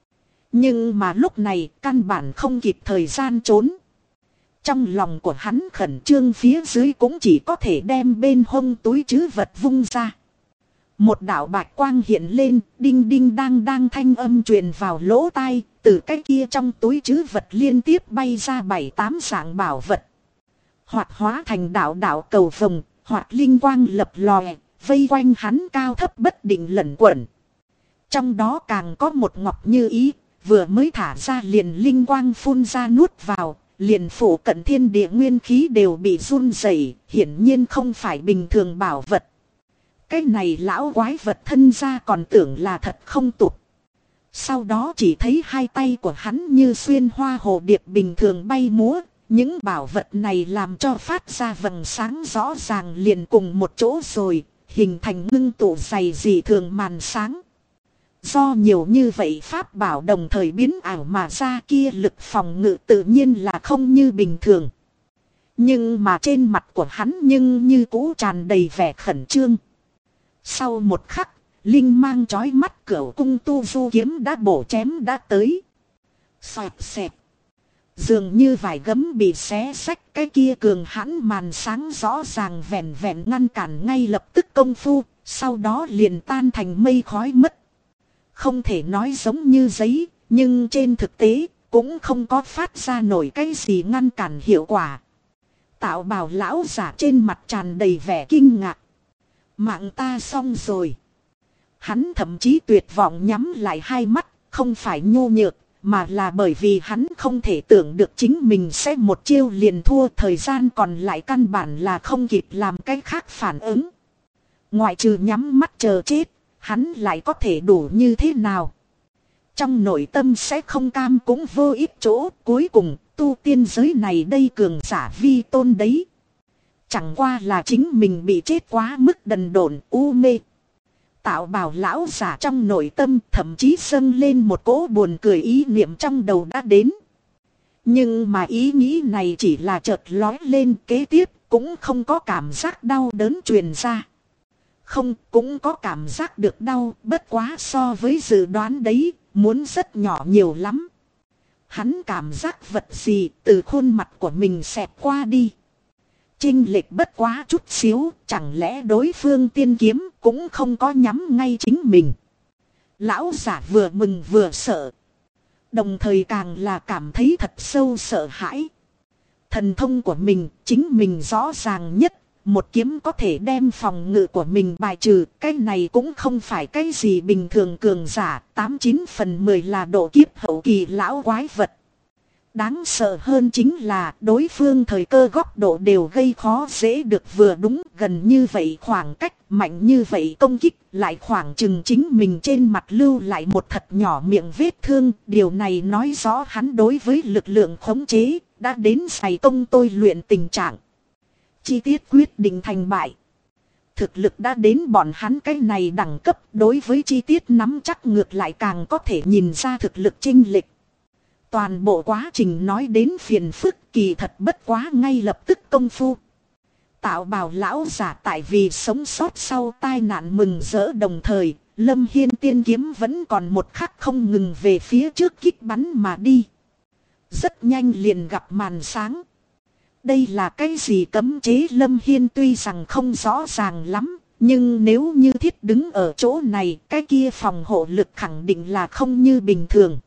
Nhưng mà lúc này căn bản không kịp thời gian trốn. Trong lòng của hắn khẩn trương phía dưới cũng chỉ có thể đem bên hông túi trữ vật vung ra. Một đạo bạch quang hiện lên, đinh đinh đang thanh âm truyền vào lỗ tai, từ cái kia trong túi trữ vật liên tiếp bay ra 7-8 dạng bảo vật. Hoặc hóa thành đạo cầu vồng, hoặc linh quang lập lòe, vây quanh hắn cao thấp bất định lẩn quẩn. Trong đó càng có một ngọc như ý, vừa mới thả ra liền linh quang phun ra nuốt vào, liền phủ cận thiên địa nguyên khí đều bị run rẩy, hiển nhiên không phải bình thường bảo vật. Cái này lão quái vật thân ra còn tưởng là thật không tục. Sau đó chỉ thấy hai tay của hắn như xuyên hoa hồ điệp bình thường bay múa. Những bảo vật này làm cho phát ra vầng sáng rõ ràng liền cùng một chỗ rồi, hình thành ngưng tụ dày dị thường màn sáng. Do nhiều như vậy pháp bảo đồng thời biến ảo mà ra kia lực phòng ngự tự nhiên là không như bình thường. Nhưng mà trên mặt của hắn nhưng như cũ tràn đầy vẻ khẩn trương. Sau một khắc, linh mang chói mắt cửu cung tu du kiếm đã bổ chém đã tới. Xoẹt xẹt. Dường như vải gấm bị xé xách, cái kia cường hãn màn sáng rõ ràng vẹn vẹn ngăn cản ngay lập tức công phu, sau đó liền tan thành mây khói mất. Không thể nói giống như giấy, nhưng trên thực tế cũng không có phát ra nổi cái gì ngăn cản hiệu quả. Tạo bào lão giả trên mặt tràn đầy vẻ kinh ngạc. Mạng ta xong rồi. Hắn thậm chí tuyệt vọng nhắm lại hai mắt, không phải nhu nhược, mà là bởi vì hắn không thể tưởng được chính mình sẽ một chiêu liền thua, thời gian còn lại căn bản là không kịp làm cái khác phản ứng. Ngoại trừ nhắm mắt chờ chết, hắn lại có thể đủ như thế nào? Trong nội tâm sẽ không cam cũng vô ích chỗ, cuối cùng tu tiên giới này đây cường giả vi tôn đấy. Chẳng qua là chính mình bị chết quá mức đần độn u mê. Tạo bào lão giả trong nội tâm thậm chí dâng lên một cỗ buồn cười, ý niệm trong đầu đã đến. Nhưng mà ý nghĩ này chỉ là chợt lói lên, kế tiếp cũng không có cảm giác đau đớn truyền ra. Không, cũng có cảm giác được đau, bất quá so với dự đoán đấy, muốn rất nhỏ nhiều lắm. Hắn cảm giác vật gì từ khuôn mặt của mình xẹt qua đi. Chênh lệch bất quá chút xíu, chẳng lẽ đối phương tiên kiếm cũng không có nhắm ngay chính mình. Lão giả vừa mừng vừa sợ. Đồng thời càng là cảm thấy thật sâu sợ hãi. Thần thông của mình, chính mình rõ ràng nhất. Một kiếm có thể đem phòng ngự của mình bài trừ. Cái này cũng không phải cái gì bình thường cường giả. 89/10 là độ kiếp hậu kỳ lão quái vật. Đáng sợ hơn chính là đối phương thời cơ góc độ đều gây khó dễ được vừa đúng, gần như vậy khoảng cách, mạnh như vậy công kích, lại khoảng chừng chính mình trên mặt lưu lại một thật nhỏ miệng vết thương. Điều này nói rõ hắn đối với lực lượng khống chế đã đến dày công tôi luyện tình trạng. Chi tiết quyết định thành bại. Thực lực đã đến bọn hắn cái này đẳng cấp, đối với chi tiết nắm chắc ngược lại càng có thể nhìn ra thực lực chênh lệch. Toàn bộ quá trình nói đến phiền phức, kỳ thật bất quá ngay lập tức công phu. Tạo bào lão giả tại vì sống sót sau tai nạn mừng rỡ, đồng thời Lâm Hiên tiên kiếm vẫn còn một khắc không ngừng về phía trước kích bắn mà đi. Rất nhanh liền gặp màn sáng. Đây là cái gì cấm chế Lâm Hiên tuy rằng không rõ ràng lắm, nhưng nếu như thiết đứng ở chỗ này, cái kia phòng hộ lực khẳng định là không như bình thường.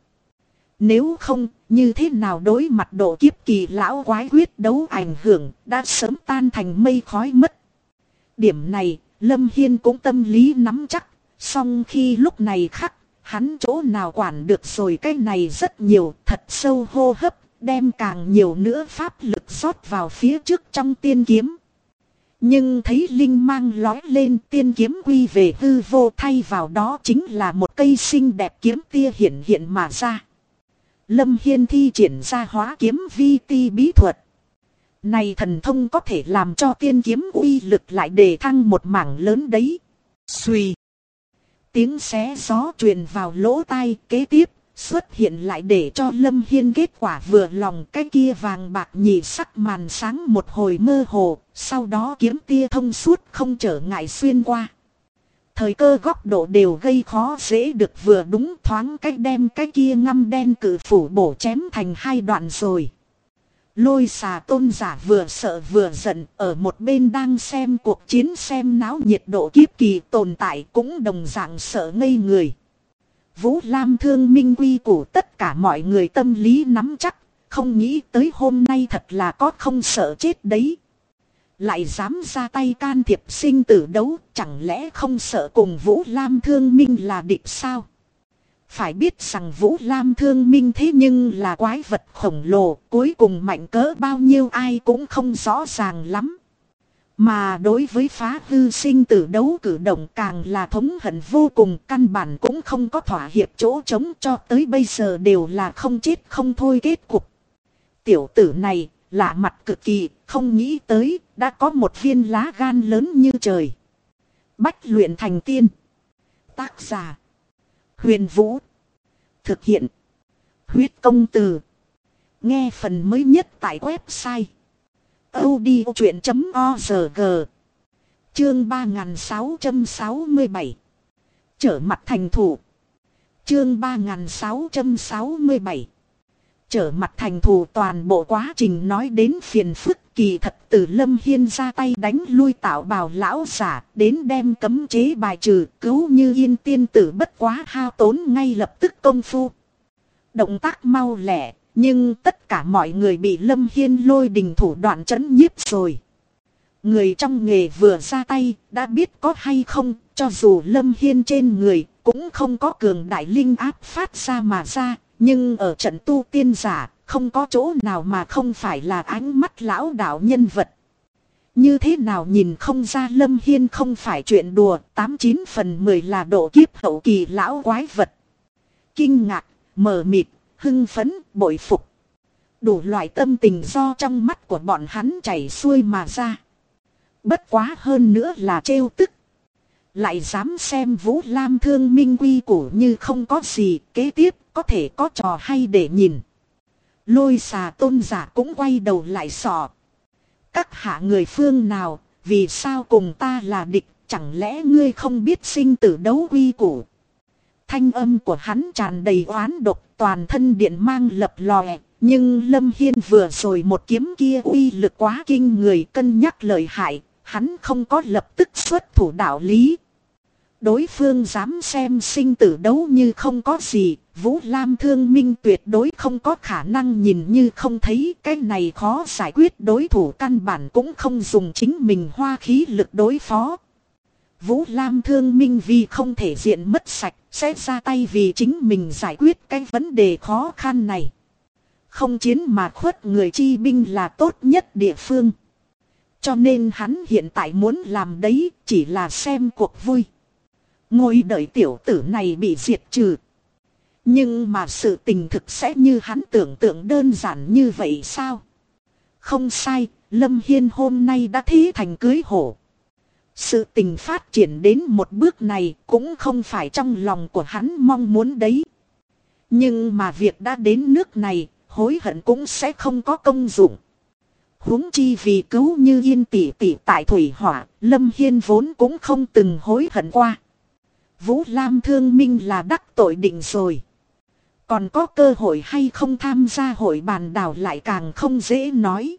Nếu không, như thế nào đối mặt độ kiếp kỳ lão quái quyết đấu ảnh hưởng đã sớm tan thành mây khói mất. Điểm này, Lâm Hiên cũng tâm lý nắm chắc, song khi lúc này khắc, hắn chỗ nào quản được rồi, cái này rất nhiều, thật sâu hô hấp, đem càng nhiều nữa pháp lực rót vào phía trước trong tiên kiếm. Nhưng thấy linh mang lói lên, tiên kiếm quy về hư vô, thay vào đó chính là một cây xinh đẹp kiếm tia hiện hiện mà ra. Lâm Hiên thi triển ra hóa kiếm vi ti bí thuật. Này thần thông có thể làm cho tiên kiếm uy lực lại đề thăng một mảng lớn đấy. Xuy. Tiếng xé gió truyền vào lỗ tai, kế tiếp xuất hiện lại để cho Lâm Hiên kết quả vừa lòng, cái kia vàng bạc nhị sắc màn sáng một hồi mơ hồ, sau đó kiếm tia thông suốt không trở ngại xuyên qua. Thời cơ góc độ đều gây khó dễ được vừa đúng, thoáng cách đem cái kia ngăm đen cử phủ bổ chém thành hai đoạn rồi. Lôi xà tôn giả vừa sợ vừa giận, ở một bên đang xem cuộc chiến xem náo nhiệt độ kiếp kỳ tồn tại cũng đồng dạng sợ ngây người. Vũ Lam Thương Minh quy củ tất cả mọi người tâm lý nắm chắc, không nghĩ tới hôm nay thật là có không sợ chết đấy. Lại dám ra tay can thiệp sinh tử đấu, chẳng lẽ không sợ cùng Vũ Lam Thương Minh là địch sao? Phải biết rằng Vũ Lam Thương Minh thế nhưng là quái vật khổng lồ, cuối cùng mạnh cỡ bao nhiêu ai cũng không rõ ràng lắm. Mà đối với phá hư sinh tử đấu cử động càng là thống hận vô cùng, căn bản cũng không có thỏa hiệp chỗ trống, cho tới bây giờ đều là không chết không thôi kết cục. Tiểu tử này, lạ mặt cực kỳ, không nghĩ tới, đã có một viên lá gan lớn như trời. Bách luyện thành tiên. Tác giả: Huyền Vũ. Thực hiện: Huyết Công Từ. Nghe phần mới nhất tại website audiochuyện.org. Chương 3667. Trở mặt thành thủ. Chương 3667. Trở mặt thành thủ. Toàn bộ quá trình nói đến phiền phức, kỳ thật từ Lâm Hiên ra tay đánh lui Tạo Bào lão giả đến đem cấm chế bài trừ, cứu Như Yên tiên tử bất quá hao tốn ngay lập tức công phu. Động tác mau lẹ, nhưng tất cả mọi người bị Lâm Hiên lôi đình thủ đoạn trấn nhiếp rồi. Người trong nghề vừa ra tay, đã biết có hay không, cho dù Lâm Hiên trên người cũng không có cường đại linh áp phát ra mà ra, nhưng ở trận tu tiên giả, không có chỗ nào mà không phải là ánh mắt lão đạo nhân vật. Như thế nào nhìn không ra Lâm Hiên không phải chuyện đùa, 89 phần 10 là độ kiếp hậu kỳ lão quái vật. Kinh ngạc, mờ mịt, hưng phấn, bội phục. Đủ loại tâm tình do trong mắt của bọn hắn chảy xuôi mà ra. Bất quá hơn nữa là trêu tức. Lại dám xem Vũ Lam Thương Minh quy củ như không có gì, kế tiếp có thể có trò hay để nhìn. Lôi Xà tôn giả cũng quay đầu lại sọ. Các hạ người phương nào, vì sao cùng ta là địch, chẳng lẽ ngươi không biết sinh tử đấu quy củ? Thanh âm của hắn tràn đầy oán độc, toàn thân điện mang lập lòe. Nhưng Lâm Hiên vừa rồi một kiếm kia uy lực quá kinh người, cân nhắc lợi hại, hắn không có lập tức xuất thủ đạo lý. Đối phương dám xem sinh tử đấu như không có gì, Vũ Lam Thương Minh tuyệt đối không có khả năng nhìn như không thấy. Cái này khó giải quyết, đối thủ căn bản cũng không dùng chính mình hoa khí lực đối phó. Vũ Lam Thương Minh vì không thể diện mất sạch, sẽ ra tay vì chính mình giải quyết cái vấn đề khó khăn này. Không chiến mà khuất người chi binh là tốt nhất địa phương. Cho nên hắn hiện tại muốn làm đấy chỉ là xem cuộc vui. Ngồi đợi tiểu tử này bị diệt trừ. Nhưng mà sự tình thực sẽ như hắn tưởng tượng đơn giản như vậy sao? Không sai, Lâm Hiên hôm nay đã thí thành cưới hổ. Sự tình phát triển đến một bước này cũng không phải trong lòng của hắn mong muốn đấy. Nhưng mà việc đã đến nước này, hối hận cũng sẽ không có công dụng. Huống chi vì cứu Như Yên tỷ tỷ tại thủy hỏa, Lâm Hiên vốn cũng không từng hối hận qua. Vũ Lam Thương Minh là đắc tội định rồi. Còn có cơ hội hay không tham gia hội bàn đảo lại càng không dễ nói.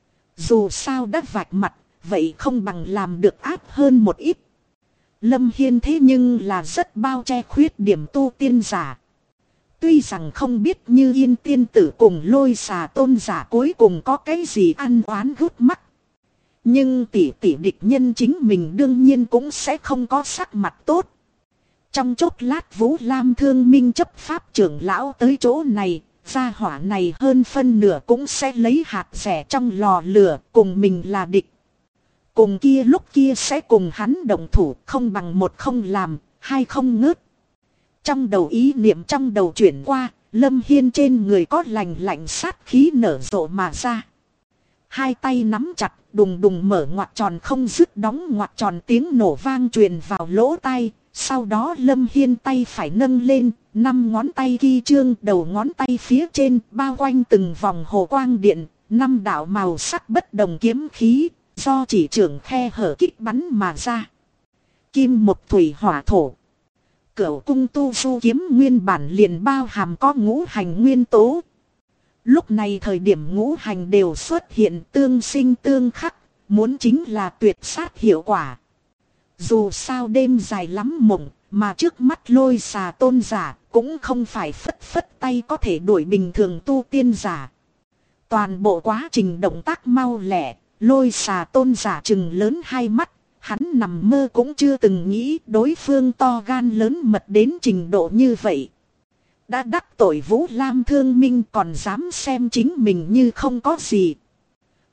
Dù sao đã vạch mặt, vậy không bằng làm được áp hơn một ít. Lâm Hiên thế nhưng là rất bao che khuyết điểm tu tiên giả. Tuy rằng không biết Như Yên tiên tử cùng Lôi Xà tôn giả cuối cùng có cái gì ăn oán gút mắt. Nhưng tỷ tỷ địch nhân chính mình đương nhiên cũng sẽ không có sắc mặt tốt. Trong chốc lát Vũ Lam Thương Minh chấp pháp trưởng lão tới chỗ này, gia hỏa này hơn phân nửa cũng sẽ lấy hạt rẻ trong lò lửa cùng mình là địch. Cùng kia lúc kia sẽ cùng hắn đồng thủ, không bằng một không làm, hai không ngớt. Trong đầu ý niệm trong đầu chuyển qua, Lâm Hiên trên người có lành lạnh sát khí nở rộ mà ra. Hai tay nắm chặt, đùng đùng mở ngoặc tròn không dứt đóng ngoặc tròn, tiếng nổ vang truyền vào lỗ tai. Sau đó Lâm Hiên tay phải nâng lên, 5 ngón tay ghi chương, đầu ngón tay phía trên bao quanh từng vòng hồ quang điện, 5 đạo màu sắc bất đồng kiếm khí, do chỉ trưởng khe hở kích bắn mà ra. Kim một thủy hỏa thổ. Cửu cung tu du kiếm nguyên bản liền bao hàm có ngũ hành nguyên tố. Lúc này thời điểm ngũ hành đều xuất hiện tương sinh tương khắc, muốn chính là tuyệt sát hiệu quả. Dù sao đêm dài lắm mộng, mà trước mắt Lôi Xà tôn giả cũng không phải phất phất tay có thể đuổi bình thường tu tiên giả. Toàn bộ quá trình động tác mau lẹ, Lôi Xà tôn giả trừng lớn hai mắt, hắn nằm mơ cũng chưa từng nghĩ đối phương to gan lớn mật đến trình độ như vậy. Đã đắc tội Vũ Lam Thương Minh còn dám xem chính mình như không có gì.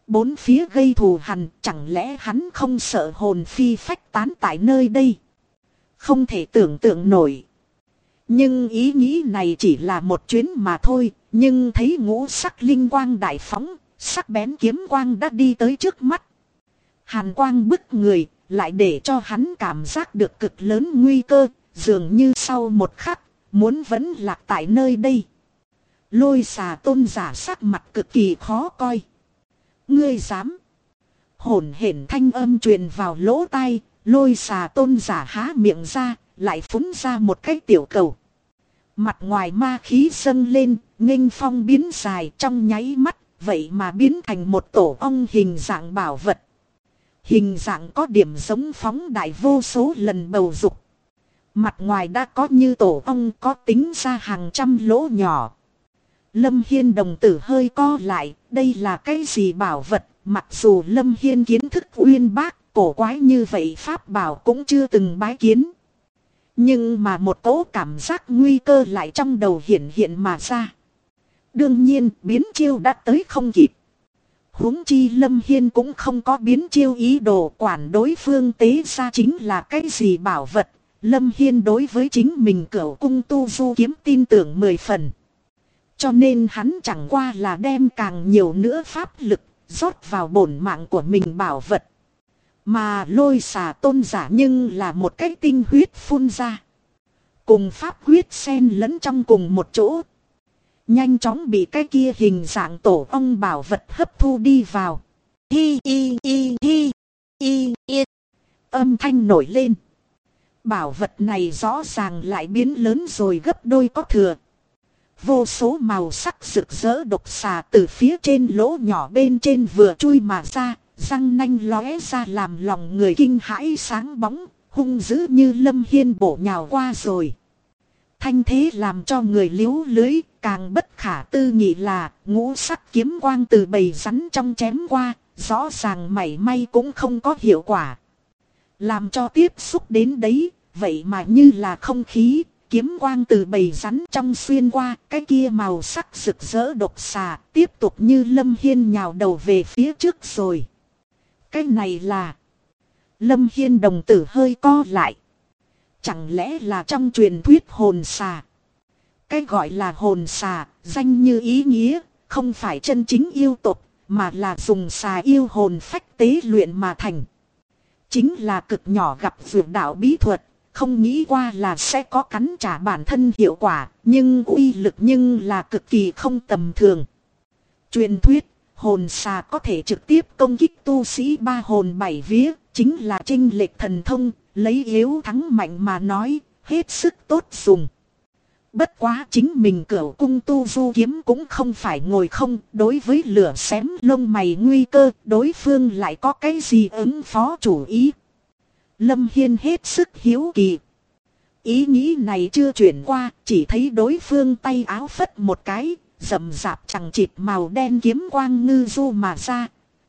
Bốn phía gây thù hằn, chẳng lẽ hắn không sợ hồn phi phách tán tại nơi đây? Không thể tưởng tượng nổi. Nhưng ý nghĩ này chỉ là một chuyến mà thôi, nhưng thấy ngũ sắc linh quang đại phóng, sắc bén kiếm quang đã đi tới trước mắt. Hàn quang bức người, lại để cho hắn cảm giác được cực lớn nguy cơ, dường như sau một khắc, muốn vẫn lạc tại nơi đây. Lôi xà tôn giả sắc mặt cực kỳ khó coi. Ngươi dám? Hổn hển thanh âm truyền vào lỗ tai, lôi xà tôn giả há miệng ra, lại phúng ra một cái tiểu cầu. Mặt ngoài ma khí dâng lên, nghênh phong biến dài trong nháy mắt, vậy mà biến thành một tổ ong hình dạng bảo vật. Hình dạng có điểm giống phóng đại vô số lần bầu dục. Mặt ngoài đã có như tổ ong có tính ra hàng trăm lỗ nhỏ. Lâm Hiên đồng tử hơi co lại, đây là cái gì bảo vật, mặc dù Lâm Hiên kiến thức uyên bác, cổ quái như vậy pháp bảo cũng chưa từng bái kiến. Nhưng mà một cỗ cảm giác nguy cơ lại trong đầu hiện hiện mà ra. Đương nhiên biến chiêu đã tới không kịp. Huống chi Lâm Hiên cũng không có biến chiêu ý đồ quản đối phương tế ra chính là cái gì bảo vật. Lâm Hiên đối với chính mình Cửu Cung Tu Du Kiếm tin tưởng 10 phần. Cho nên hắn chẳng qua là đem càng nhiều nữa pháp lực rót vào bổn mạng của mình bảo vật. Mà lôi xà tôn giả nhưng là một cái tinh huyết phun ra. Cùng pháp huyết xen lẫn trong cùng một chỗ. Nhanh chóng bị cái kia hình dạng tổ ong bảo vật hấp thu đi vào. Hi hi hi hi hi hi. Âm thanh nổi lên. Bảo vật này rõ ràng lại biến lớn rồi gấp đôi có thừa. Vô số màu sắc rực rỡ độc xà từ phía trên lỗ nhỏ bên trên vừa chui mà ra, răng nanh lóe ra làm lòng người kinh hãi sáng bóng, hung dữ như Lâm Hiên bổ nhào qua rồi. Thanh thế làm cho người liếu lưới, càng bất khả tư nghị là ngũ sắc kiếm quang từ bầy rắn trong chém qua, rõ ràng mảy may cũng không có hiệu quả. Làm cho tiếp xúc đến đấy, vậy mà như là không khí, kiếm quang từ bầy rắn trong xuyên qua, cái kia màu sắc rực rỡ độc xà, tiếp tục như Lâm Hiên nhào đầu về phía trước rồi. Cái này là... Lâm Hiên đồng tử hơi co lại. Chẳng lẽ là trong truyền thuyết hồn xà? Cái gọi là hồn xà, danh như ý nghĩa, không phải chân chính yêu tộc, mà là dùng xà yêu hồn phách tế luyện mà thành. Chính là cực nhỏ gặp vượt đạo bí thuật, không nghĩ qua là sẽ có cắn trả bản thân hiệu quả, nhưng uy lực nhưng là cực kỳ không tầm thường. Truyền thuyết, hồn xà có thể trực tiếp công kích tu sĩ ba hồn bảy vía, chính là chênh lệch thần thông, lấy yếu thắng mạnh mà nói, hết sức tốt dùng. Bất quá chính mình Cửu Cung Tu Du Kiếm cũng không phải ngồi không, đối với lửa xém lông mày nguy cơ, đối phương lại có cái gì ứng phó chủ ý. Lâm Hiên hết sức hiếu kỳ. Ý nghĩ này chưa chuyển qua, chỉ thấy đối phương tay áo phất một cái, rậm rạp chẳng chịt màu đen kiếm quang ngư du mà ra.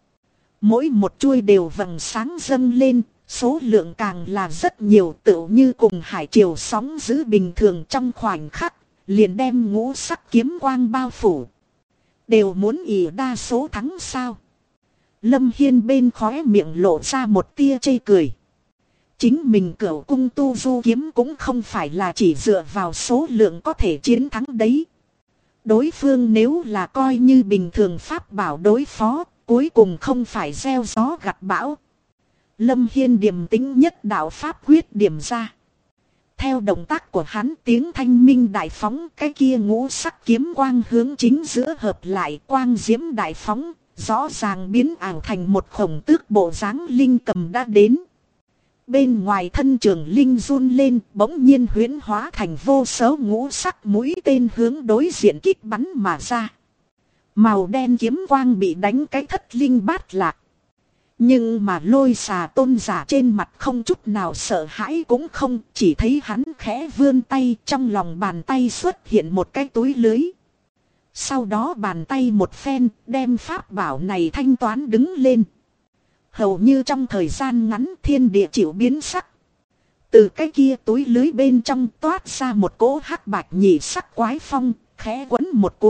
Mỗi một chuôi đều vầng sáng dâng lên, số lượng càng là rất nhiều, tựu như cùng hải triều sóng dữ bình thường trong khoảnh khắc, liền đem ngũ sắc kiếm quang bao phủ. Đều muốn ỷ đa số thắng sao? Lâm Hiên bên khóe miệng lộ ra một tia chê cười. Chính mình Cửu Cung Tu Du Kiếm cũng không phải là chỉ dựa vào số lượng có thể chiến thắng đấy. Đối phương nếu là coi như bình thường pháp bảo đối phó, cuối cùng không phải gieo gió gặt bão. Lâm Hiên điềm tĩnh nhất đạo pháp quyết điểm ra. Theo động tác của hắn, tiếng thanh minh đại phóng, cái kia ngũ sắc kiếm quang hướng chính giữa hợp lại, quang diễm đại phóng, rõ ràng biến ảo thành một khổng tước bộ dáng linh cầm đã đến. Bên ngoài thân trường linh run lên, bỗng nhiên huyễn hóa thành vô số ngũ sắc mũi tên hướng đối diện kích bắn mà ra. Màu đen kiếm quang bị đánh cái thất linh bát lạc. Nhưng mà lôi xà tôn giả trên mặt không chút nào sợ hãi cũng không, chỉ thấy hắn khẽ vươn tay, trong lòng bàn tay xuất hiện một cái túi lưới. Sau đó bàn tay một phen, đem pháp bảo này thanh toán đứng lên. Hầu như trong thời gian ngắn thiên địa chịu biến sắc. Từ cái kia túi lưới bên trong toát ra một cỗ hắc bạch nhị sắc quái phong, khẽ quấn một cuốn,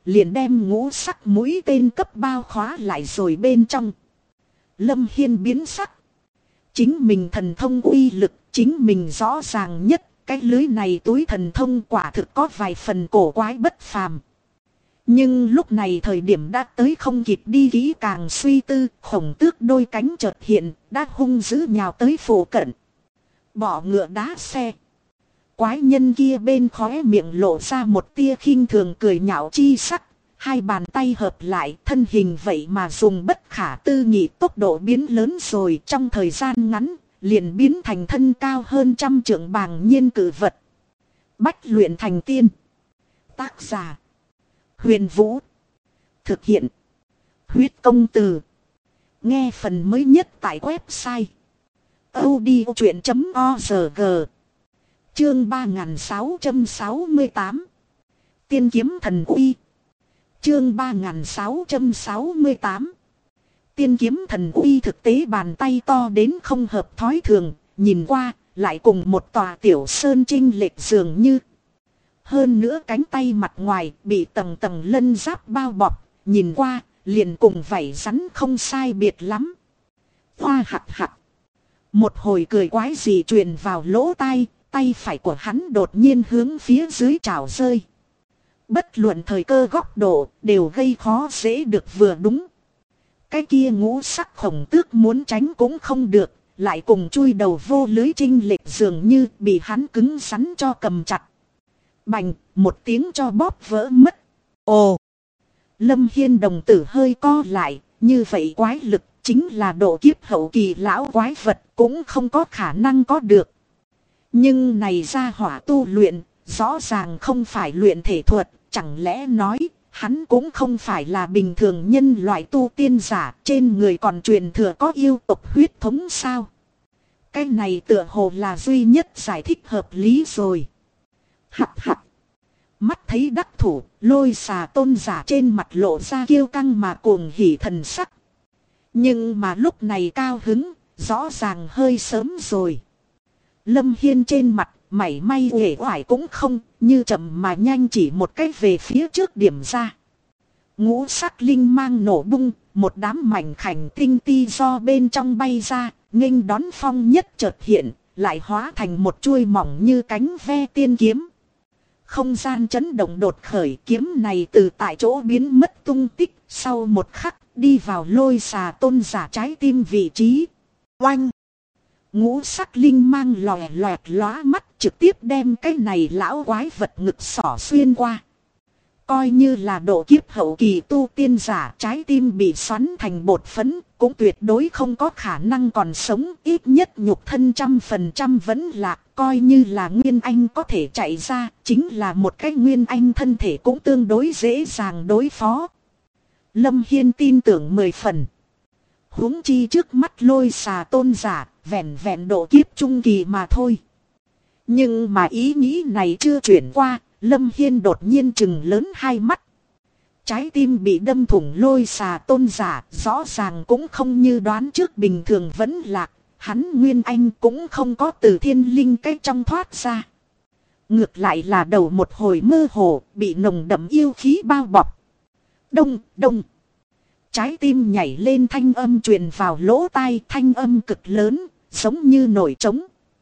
liền đem ngũ sắc mũi tên cấp bao khóa lại rồi bên trong. Lâm Hiên biến sắc. Chính mình thần thông uy lực, chính mình rõ ràng nhất. Cái lưới này túi thần thông quả thực có vài phần cổ quái bất phàm. Nhưng lúc này thời điểm đã tới không kịp đi kỹ càng suy tư, Khổng Tước đôi cánh chợt hiện, đã hung dữ nhào tới phụ cận. Bỏ ngựa đá xe. Quái nhân kia bên khóe miệng lộ ra một tia khinh thường cười nhạo chi sắc. Hai bàn tay hợp lại, thân hình vậy mà dùng bất khả tư nghị tốc độ biến lớn rồi, trong thời gian ngắn liền biến thành thân cao hơn 100 trượng bàng nhiên cử vật. Bách luyện thành tiên. Tác giả: Huyền Vũ. Thực hiện: Huyết Công Từ. Nghe phần mới nhất tại website audiochuyện.org. Chương 3668. Tiên kiếm thần uy. Chương 3668. Tiên kiếm thần uy. Thực tế bàn tay to đến không hợp thói thường, nhìn qua lại cùng một tòa tiểu sơn chênh lệch dường như. Hơn nữa cánh tay mặt ngoài bị tầng tầng lân giáp bao bọc, nhìn qua liền cùng vảy rắn không sai biệt lắm. Hoa hạc hạc. Một hồi cười quái gì truyền vào lỗ tai, tay phải của hắn đột nhiên hướng phía dưới trào rơi. Bất luận thời cơ góc độ đều gây khó dễ được vừa đúng. Cái kia ngũ sắc Khổng Tước muốn tránh cũng không được, lại cùng chui đầu vô lưới chênh lệch dường như bị hắn cứng rắn cho cầm chặt. Bành, một tiếng cho bóp vỡ mất. Ồ! Lâm Hiên đồng tử hơi co lại, như vậy quái lực chính là độ kiếp hậu kỳ lão quái vật cũng không có khả năng có được. Nhưng này ra hỏa tu luyện, rõ ràng không phải luyện thể thuật, chẳng lẽ nói hắn cũng không phải là bình thường nhân loại tu tiên giả, trên người còn truyền thừa có yêu tộc huyết thống sao? Cái này tựa hồ là duy nhất giải thích hợp lý rồi. Hắc hắc. Mắt thấy đắc thủ, Lôi Xà Tôn giả trên mặt lộ ra kiêu căng mà cuồng hỉ thần sắc. Nhưng mà lúc này cao hứng, rõ ràng hơi sớm rồi. Lâm Hiên trên mặt, mảy may uể oải cũng không, như chậm mà nhanh chỉ một cách về phía trước điểm ra. Ngũ sắc linh mang nổ bung, một đám mảnh khảnh tinh ti do bên trong bay ra, nghênh đón phong nhất chợt hiện, lại hóa thành một chuôi mỏng như cánh ve tiên kiếm. Không gian chấn động đột khởi, kiếm này từ tại chỗ biến mất tung tích, sau một khắc đi vào Lôi Xà Tôn giả trái tim vị trí. Oanh! Ngũ sắc linh mang lòe loẹt lóa mắt, trực tiếp đem cái này lão quái vật ngực xỏ xuyên qua. Coi như là độ kiếp hậu kỳ tu tiên giả, trái tim bị xoắn thành bột phấn, cũng tuyệt đối không có khả năng còn sống, ít nhất nhục thân 100% vẫn lạc. Coi như là Nguyên Anh có thể chạy ra, chính là một cái Nguyên Anh thân thể cũng tương đối dễ dàng đối phó. Lâm Hiên tin tưởng 10 phần. Huống chi trước mắt Lôi Xà Tôn giả, vẹn vẹn độ kiếp trung kỳ mà thôi. Nhưng mà ý nghĩ này chưa chuyển qua, Lâm Hiên đột nhiên trừng lớn hai mắt. Trái tim bị đâm thủng Lôi Xà Tôn giả, rõ ràng cũng không như đoán trước bình thường vẫn lạc. Hắn Nguyên Anh cũng không có từ thiên linh cái trong thoát ra. Ngược lại là đầu một hồi mơ hồ, bị nồng đậm yêu khí bao bọc. Đông, đông. Trái tim nhảy lên, thanh âm truyền vào lỗ tai, thanh âm cực lớn, giống như nổi trống.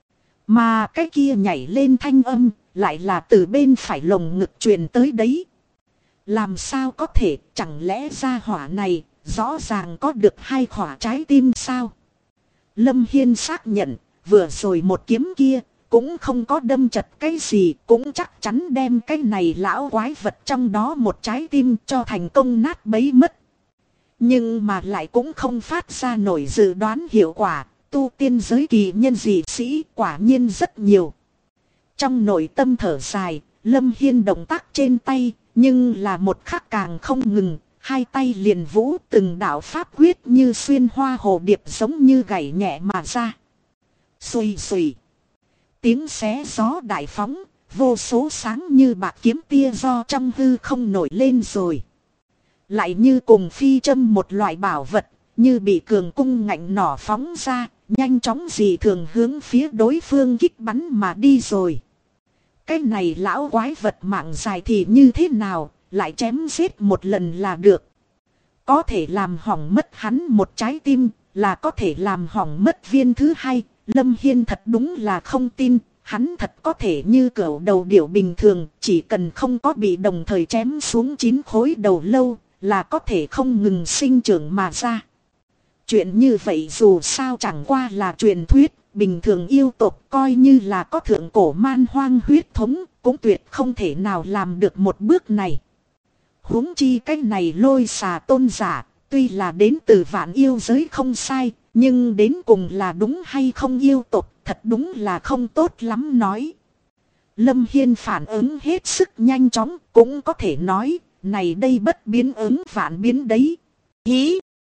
Mà cái kia nhảy lên thanh âm, lại là từ bên phải lồng ngực truyền tới đấy. Làm sao có thể, chẳng lẽ gia hỏa này, rõ ràng có được hai khỏa trái tim sao? Lâm Hiên xác nhận, vừa rồi một kiếm kia, cũng không có đâm chật cái gì, cũng chắc chắn đem cái này lão quái vật trong đó một trái tim cho thành công nát bấy mất. Nhưng mà lại cũng không phát ra nổi dự đoán hiệu quả, tu tiên giới kỳ nhân dị sĩ quả nhiên rất nhiều. Trong nội tâm thở dài, Lâm Hiên động tác trên tay, nhưng là một khắc càng không ngừng. Hai tay liền vũ, từng đạo pháp quyết như xuyên hoa hồ điệp giống như gảy nhẹ mà ra. Xùy xùy. Tiếng xé gió đại phóng, vô số sáng như bạc kiếm tia do trong hư không nổi lên rồi. Lại như cùng phi châm một loại bảo vật, như bị cường cung ngạnh nỏ phóng ra, nhanh chóng dị thường hướng phía đối phương kích bắn mà đi rồi. Cái này lão quái vật mạng dài thì như thế nào? lại chém giết một lần là được. Có thể làm hỏng mất hắn một trái tim, là có thể làm hỏng mất viên thứ hai. Lâm Hiên thật đúng là không tin, hắn thật có thể như cẩu đầu điểu bình thường, chỉ cần không có bị đồng thời chém xuống 9 khối đầu lâu, là có thể không ngừng sinh trưởng mà ra. Chuyện như vậy dù sao chẳng qua là truyền thuyết, bình thường yêu tộc coi như là có thượng cổ man hoang huyết thống, cũng tuyệt không thể nào làm được một bước này. Huống chi cái này Lôi Xà tôn giả, tuy là đến từ vạn yêu giới không sai, nhưng đến cùng là đúng hay không yêu tộc, thật đúng là không tốt lắm nói. Lâm Hiên phản ứng hết sức nhanh chóng, cũng có thể nói, này đây bất biến ứng vạn biến đấy. Hí!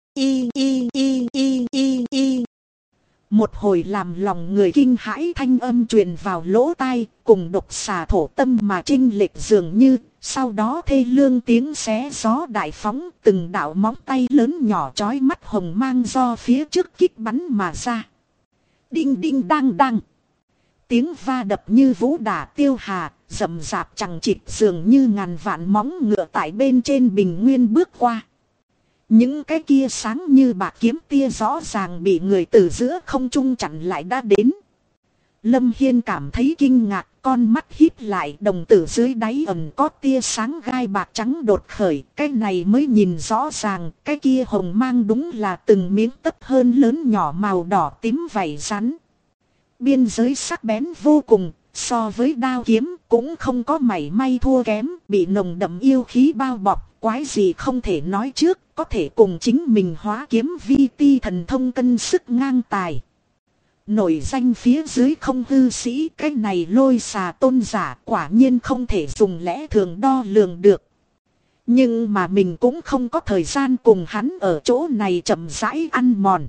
Một hồi làm lòng người kinh hãi thanh âm truyền vào lỗ tai, cùng độc xà thổ tâm mà chênh lệch dường như, sau đó thê lương tiếng xé gió đại phóng, từng đạo móng tay lớn nhỏ chói mắt hồng mang do phía trước kích bắn mà ra. Đinh đinh đang đang. Tiếng va đập như vũ đả tiêu hà, rầm rạp chẳng chịt dường như ngàn vạn móng ngựa tại bên trên bình nguyên bước qua. Những cái kia sáng như bạc kiếm tia rõ ràng bị người từ giữa không trung chặn lại đã đến. Lâm Hiên cảm thấy kinh ngạc, con mắt híp lại, đồng tử dưới đáy ẩn có tia sáng gai bạc trắng đột khởi. Cái này mới nhìn rõ ràng, cái kia hồng mang đúng là từng miếng tấc hơn lớn nhỏ màu đỏ tím vảy rắn. Biên giới sắc bén vô cùng, so với đao kiếm cũng không có mảy may thua kém, bị nồng đậm yêu khí bao bọc, quái gì không thể nói trước, có thể cùng chính mình hóa kiếm vi ti thần thông cân sức ngang tài. Nổi danh phía dưới không hư sĩ, cái này Lôi Xà tôn giả quả nhiên không thể dùng lẽ thường đo lường được. Nhưng mà mình cũng không có thời gian cùng hắn ở chỗ này chậm rãi ăn mòn.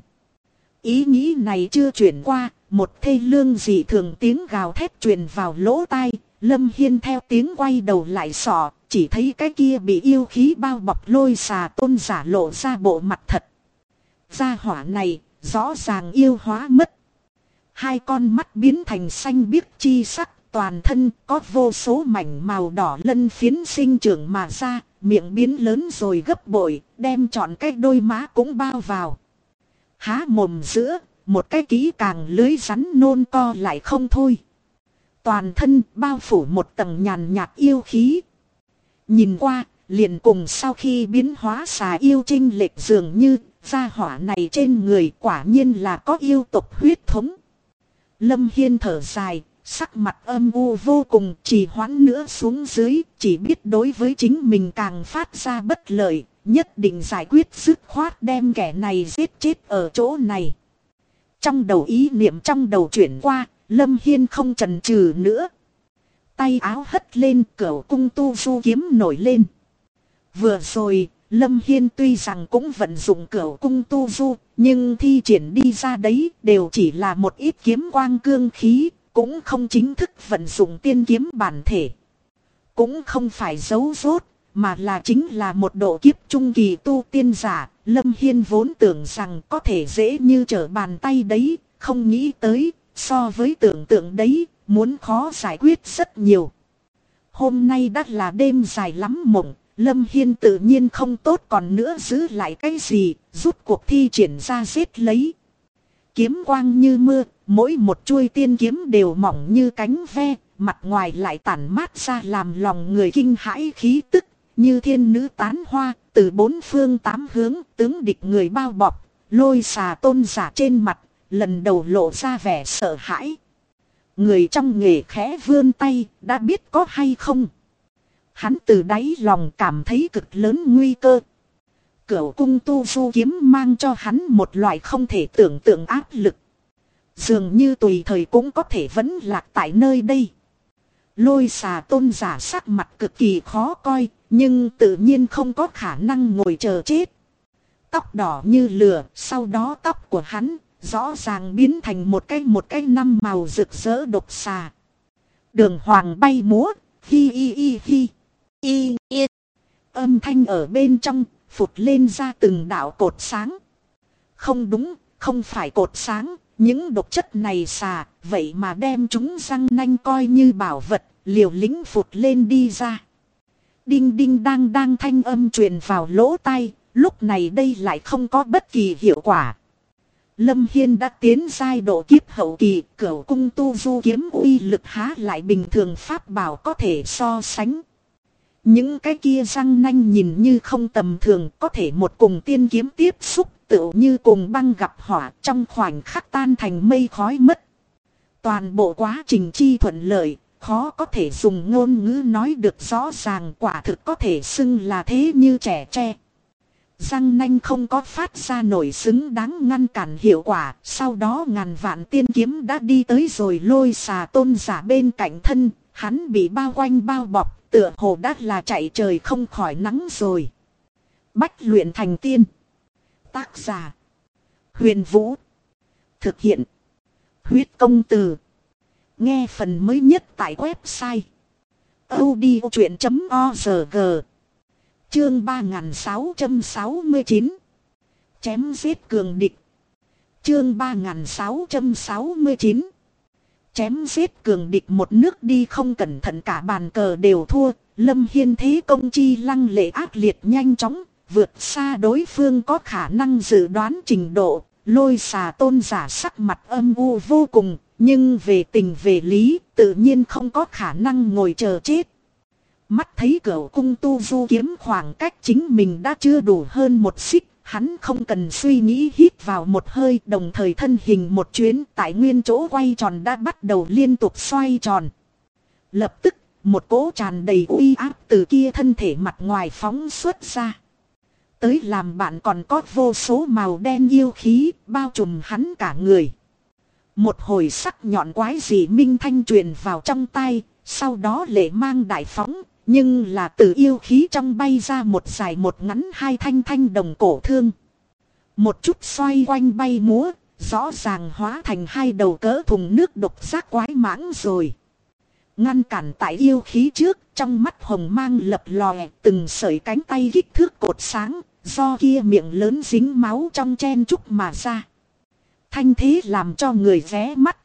Ý nghĩ này chưa chuyển qua, một thê lương dị thường tiếng gào thét truyền vào lỗ tai. Lâm Hiên theo tiếng quay đầu lại sọ, chỉ thấy cái kia bị yêu khí bao bọc Lôi Xà tôn giả lộ ra bộ mặt thật. Gia hỏa này rõ ràng yêu hóa mất. Hai con mắt biến thành xanh biếc chi sắc, toàn thân có vô số mảnh màu đỏ lân phiến sinh trưởng mà ra, miệng biến lớn rồi gấp bội, đem trọn cái đôi má cũng bao vào. Há mồm giữa, một cái kỹ càng lưới rắn nôn co lại không thôi. Toàn thân bao phủ một tầng nhàn nhạt yêu khí. Nhìn qua, liền cùng sau khi biến hóa xà yêu chênh lệch dường như, gia hỏa này trên người quả nhiên là có yêu tộc huyết thống. Lâm Hiên thở dài, sắc mặt âm u vô cùng, trì hoãn nữa xuống dưới, chỉ biết đối với chính mình càng phát ra bất lợi, nhất định giải quyết dứt khoát đem kẻ này giết chết ở chỗ này. Trong đầu ý niệm trong đầu chuyển qua, Lâm Hiên không chần chừ nữa. Tay áo hất lên, cửu cung tu du kiếm nổi lên. Vừa rồi, Lâm Hiên tuy rằng cũng vận dụng cửu cung tu du, nhưng thi triển đi ra đấy đều chỉ là một ít kiếm quang cương khí, cũng không chính thức vận dụng tiên kiếm bản thể. Cũng không phải giấu rốt, mà là chính là một độ kiếp trung kỳ tu tiên giả. Lâm Hiên vốn tưởng rằng có thể dễ như trở bàn tay đấy, không nghĩ tới, so với tưởng tượng đấy, muốn khó giải quyết rất nhiều. Hôm nay đã là đêm dài lắm mộng, Lâm Hiên tự nhiên không tốt còn nữa giữ lại cái gì, rút cuộc thi triển ra giết lấy. Kiếm quang như mưa, mỗi một chuôi tiên kiếm đều mỏng như cánh ve, mặt ngoài lại tản mát ra làm lòng người kinh hãi khí tức, như thiên nữ tán hoa, từ bốn phương tám hướng tướng địch người bao bọc. Lôi Xà tôn giả trên mặt, lần đầu lộ ra vẻ sợ hãi. Người trong nghề khẽ vươn tay, đã biết có hay không. Hắn từ đáy lòng cảm thấy cực lớn nguy cơ. Cửu cung tu du kiếm mang cho hắn một loại không thể tưởng tượng áp lực. Dường như tùy thời cũng có thể vẫn lạc tại nơi đây. Lôi Xà tôn giả sắc mặt cực kỳ khó coi, nhưng tự nhiên không có khả năng ngồi chờ chết. Tóc đỏ như lửa, sau đó tóc của hắn rõ ràng biến thành một cái năm màu rực rỡ độc xà. Đường hoàng bay múa, hi hi hi hi, hi hi. Âm thanh ở bên trong, phụt lên ra từng đạo cột sáng. Không đúng, không phải cột sáng, những độc chất này xà, vậy mà đem chúng răng nanh coi như bảo vật, liều lĩnh phụt lên đi ra. Đinh đinh đang đang thanh âm truyền vào lỗ tai, lúc này đây lại không có bất kỳ hiệu quả. Lâm Hiên đã tiến giai độ kiếp hậu kỳ, Cửu cung tu du kiếm uy lực há lại bình thường pháp bảo có thể so sánh. Những cái kia răng nanh nhìn như không tầm thường, có thể một cùng tiên kiếm tiếp xúc, tựu như cùng băng gặp hỏa, trong khoảnh khắc tan thành mây khói mất. Toàn bộ quá trình chi thuận lợi, khó có thể dùng ngôn ngữ nói được rõ ràng, quả thực có thể xưng là thế như trẻ tre. Răng nanh không có phát ra nổi xứng đáng ngăn cản hiệu quả, sau đó ngàn vạn tiên kiếm đã đi tới rồi Lôi Xà Tôn giả bên cạnh thân, hắn bị bao quanh bao bọc, tựa hồ đã là chạy trời không khỏi nắng rồi. Bách luyện thành tiên. Tác giả: Huyền Vũ. Thực hiện: Huyết Công Từ. Nghe phần mới nhất tại website audiochuyện.org. Chương 3669. Chém giết cường địch. Chương 3669. Chém giết cường địch. Một nước đi không cẩn thận cả bàn cờ đều thua. Lâm Hiên thế công chi lăng lệ ác liệt nhanh chóng, vượt xa đối phương có khả năng dự đoán trình độ. Lôi Xà Tôn giả sắc mặt âm u vô cùng, nhưng về tình về lý tự nhiên không có khả năng ngồi chờ chết. Mắt thấy Cửu cung tu du kiếm khoảng cách chính mình đã chưa đủ hơn một xích, hắn không cần suy nghĩ hít vào một hơi, đồng thời thân hình một chuyến tại nguyên chỗ quay tròn đã bắt đầu liên tục xoay tròn. Lập tức, một cỗ tràn đầy uy áp từ kia thân thể mặt ngoài phóng xuất ra. Tới làm bạn còn có vô số màu đen yêu khí bao trùm hắn cả người. Một hồi sắc nhọn quái dị minh thanh truyền vào trong tai, sau đó lệ mang đại phóng, nhưng là từ yêu khí trong bay ra một dài một ngắn hai thanh thanh đồng cổ thương. Một chút xoay quanh bay múa, rõ ràng hóa thành hai đầu cỡ thùng nước độc giác quái mãng rồi. Ngăn cản tại yêu khí trước, trong mắt hồng mang lập lòe, từng sợi cánh tay kích thước cột sáng, do kia miệng lớn dính máu trong chen chúc mà ra. Thanh thế làm cho người ghé mắt.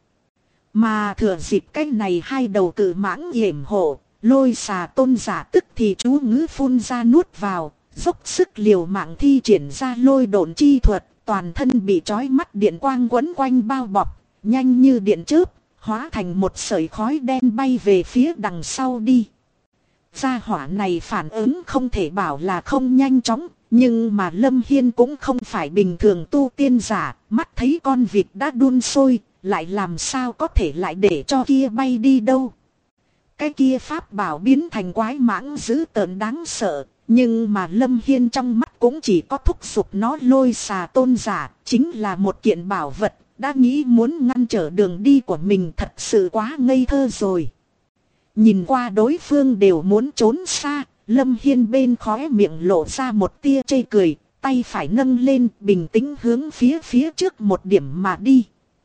Mà thừa dịp cái này hai đầu cự mãng yểm hộ, Lôi Xà Tôn giả tức thì chú ngữ phun ra nuốt vào, dốc sức liều mạng thi triển ra lôi độn chi thuật, toàn thân bị trói mắt điện quang quấn quanh bao bọc, nhanh như điện chớp, hóa thành một sợi khói đen bay về phía đằng sau đi. Gia hỏa này phản ứng không thể bảo là không nhanh chóng, nhưng mà Lâm Hiên cũng không phải bình thường tu tiên giả, mắt thấy con vịt đã đun sôi, lại làm sao có thể lại để cho kia bay đi đâu. Cái kia pháp bảo biến thành quái mãng dữ tợn đáng sợ, nhưng mà Lâm Hiên trong mắt cũng chỉ có thúc giục nó. Lôi Xà Tôn giả chính là một kiện bảo vật, đã nghĩ muốn ngăn trở đường đi của mình thật sự quá ngây thơ rồi. Nhìn qua đối phương đều muốn trốn xa, Lâm Hiên bên khóe miệng lộ ra một tia chê cười, tay phải nâng lên bình tĩnh hướng phía trước một điểm mà đi.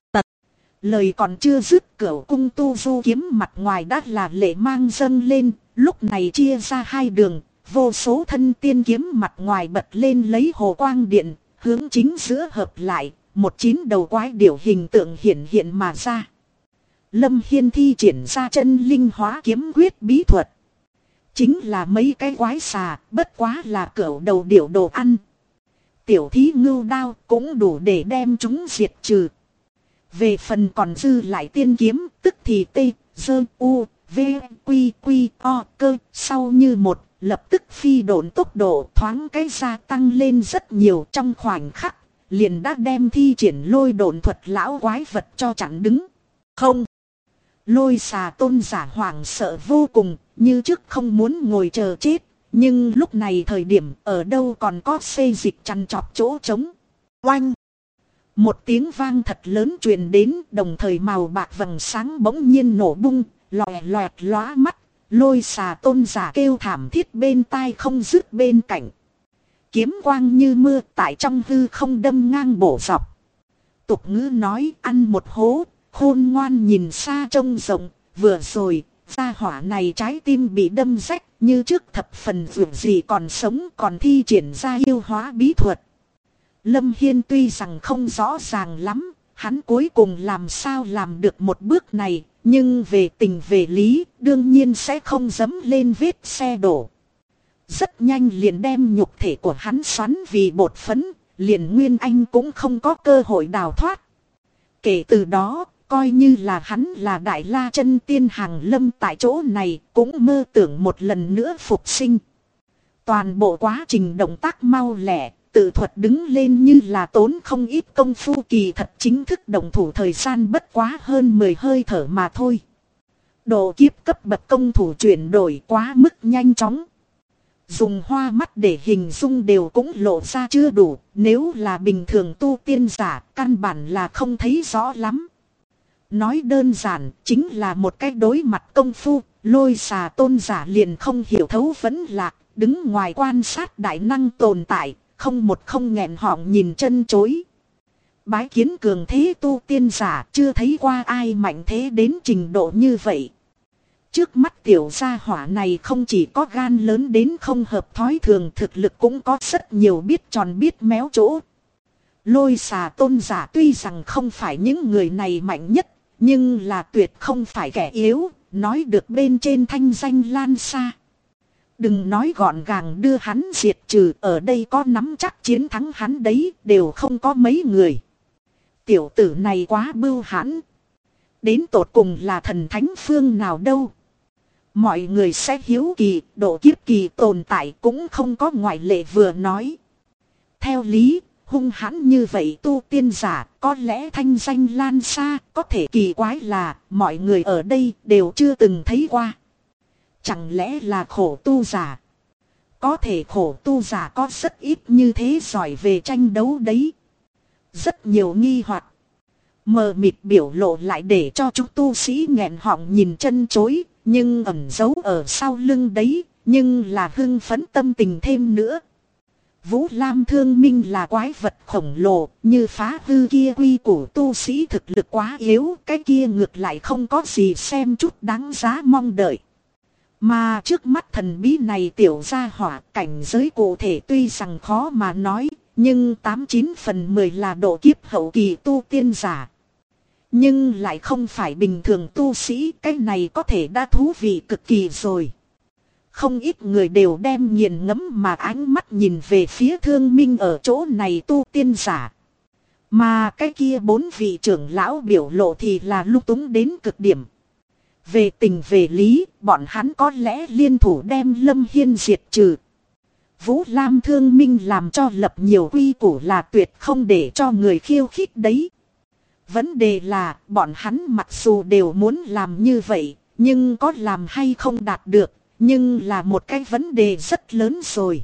Lời còn chưa dứt, Cửu cung tu du kiếm mặt ngoài đã là lệ mang dâng lên, lúc này chia ra hai đường, vô số thân tiên kiếm mặt ngoài bật lên lấy hồ quang điện, hướng chính giữa hợp lại, một chín đầu quái điểu hình tượng hiện hiện mà ra. Lâm Hiên thi triển ra chân linh hóa kiếm quyết bí thuật. Chính là mấy cái quái xà, bất quá là cửu đầu điểu đồ ăn. Tiểu thí ngưu đao cũng đủ để đem chúng diệt trừ. Về phần còn dư lại tiên kiếm, tức thì T, Dơ, U, V, Quy, Quy, O, Cơ, sau như một, lập tức phi độn tốc độ thoáng cái gia tăng lên rất nhiều trong khoảnh khắc, liền đã đem thi triển lôi độn thuật lão quái vật cho chặn đứng. Không! Lôi Xà Tôn giả hoảng sợ vô cùng, như trước không muốn ngồi chờ chết, nhưng lúc này thời điểm ở đâu còn có xê dịch chăn chọt chỗ trống. Oanh! Một tiếng vang thật lớn truyền đến, đồng thời màu bạc vầng sáng bỗng nhiên nổ bung, lòe loẹt lóa mắt. Lôi Xà Tôn giả kêu thảm thiết bên tai không dứt bên cạnh. Kiếm quang như mưa tại trong hư không đâm ngang bổ dọc. Tục ngữ nói ăn một hố, khôn ngoan nhìn xa trông rộng. Vừa rồi, gia hỏa này trái tim bị đâm rách, như trước thập phần vượt gì còn sống còn thi triển ra yêu hóa bí thuật. Lâm Hiên tuy rằng không rõ ràng lắm, hắn cuối cùng làm sao làm được một bước này, nhưng về tình về lý, đương nhiên sẽ không dẫm lên vết xe đổ. Rất nhanh liền đem nhục thể của hắn xoắn vì bột phấn, liền Nguyên Anh cũng không có cơ hội đào thoát. Kể từ đó, coi như là hắn là Đại La Chân Tiên hàng lâm tại chỗ này, cũng mơ tưởng một lần nữa phục sinh. Toàn bộ quá trình động tác mau lẹ, tự thuật đứng lên như là tốn không ít công phu, kỳ thật chính thức động thủ thời gian bất quá hơn 10 hơi thở mà thôi. Độ kiếp cấp bậc công thủ chuyển đổi quá mức nhanh chóng. Dùng hoa mắt để hình dung đều cũng lộ ra chưa đủ, nếu là bình thường tu tiên giả căn bản là không thấy rõ lắm. Nói đơn giản chính là một cái đối mặt công phu, Lôi Xà tôn giả liền không hiểu thấu vấn lạc, đứng ngoài quan sát đại năng tồn tại, không một không nghẹn họng nhìn chân chối. Bái kiến cường thế tu tiên giả, chưa thấy qua ai mạnh thế đến trình độ như vậy. Trước mắt tiểu gia hỏa này không chỉ có gan lớn đến không hợp thói thường, thực lực cũng có rất nhiều biết tròn biết méo chỗ. Lôi Xà tôn giả tuy rằng không phải những người này mạnh nhất, nhưng là tuyệt không phải kẻ yếu, nói được bên trên thanh danh lan xa. Đừng nói gọn gàng đưa hắn diệt trừ, ở đây có nắm chắc chiến thắng hắn đấy, đều không có mấy người. Tiểu tử này quá bưu hãn. Đến tột cùng là thần thánh phương nào đâu. Mọi người sẽ hiếu kỳ, độ kiếp kỳ tồn tại cũng không có ngoại lệ vừa nói. Theo lý, hung hãn như vậy tu tiên giả có lẽ thanh danh lan xa, có thể kỳ quái là mọi người ở đây đều chưa từng thấy qua. Chẳng lẽ là khổ tu giả? Có thể khổ tu giả có rất ít như thế giỏi về tranh đấu đấy. Rất nhiều nghi hoặc mờ mịt biểu lộ lại để cho chúng tu sĩ nghẹn họng nhìn chân chối, nhưng ẩn giấu ở sau lưng đấy, nhưng là hưng phấn tâm tình thêm nữa. Vũ Lam Thương Minh là quái vật khổng lồ, như phá hư kia quy củ tu sĩ thực lực quá yếu, cái kia ngược lại không có gì xem chút đáng giá mong đợi. Mà trước mắt thần bí này tiểu gia hỏa, cảnh giới cụ thể tuy rằng khó mà nói, nhưng 89 phần 10 là độ kiếp hậu kỳ tu tiên giả. Nhưng lại không phải bình thường tu sĩ, cái này có thể đã thú vị cực kỳ rồi. Không ít người đều đem nghiền ngẫm mà ánh mắt nhìn về phía Thương Minh ở chỗ này tu tiên giả. Mà cái kia 4 vị trưởng lão biểu lộ thì là lung túng đến cực điểm. Về tình về lý, bọn hắn có lẽ liên thủ đem Lâm Hiên diệt trừ. Vũ Lam Thương Minh làm cho lập nhiều quy củ là tuyệt không để cho người khiêu khích đấy. Vấn đề là bọn hắn mặc dù đều muốn làm như vậy, nhưng có làm hay không đạt được, nhưng là một cái vấn đề rất lớn rồi.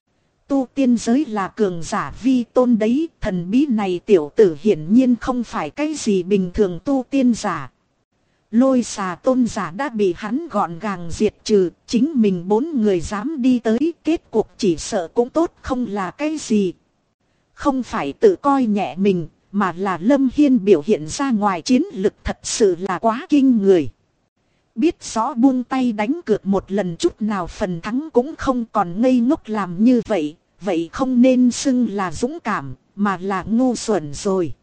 Tu tiên giới là cường giả vi tôn đấy, thần bí này tiểu tử hiển nhiên không phải cái gì bình thường tu tiên giả. Lôi Xà tôn giả đã bị hắn gọn gàng diệt trừ, chính mình 4 người dám đi tới, kết cục chỉ sợ cũng tốt không là cái gì. Không phải tự coi nhẹ mình, mà là Lâm Hiên biểu hiện ra ngoài chiến lực thật sự là quá kinh người. Biết rõ buông tay đánh cược một lần chút nào phần thắng cũng không, còn ngây ngốc làm như vậy, vậy không nên xưng là dũng cảm, mà là ngu xuẩn rồi.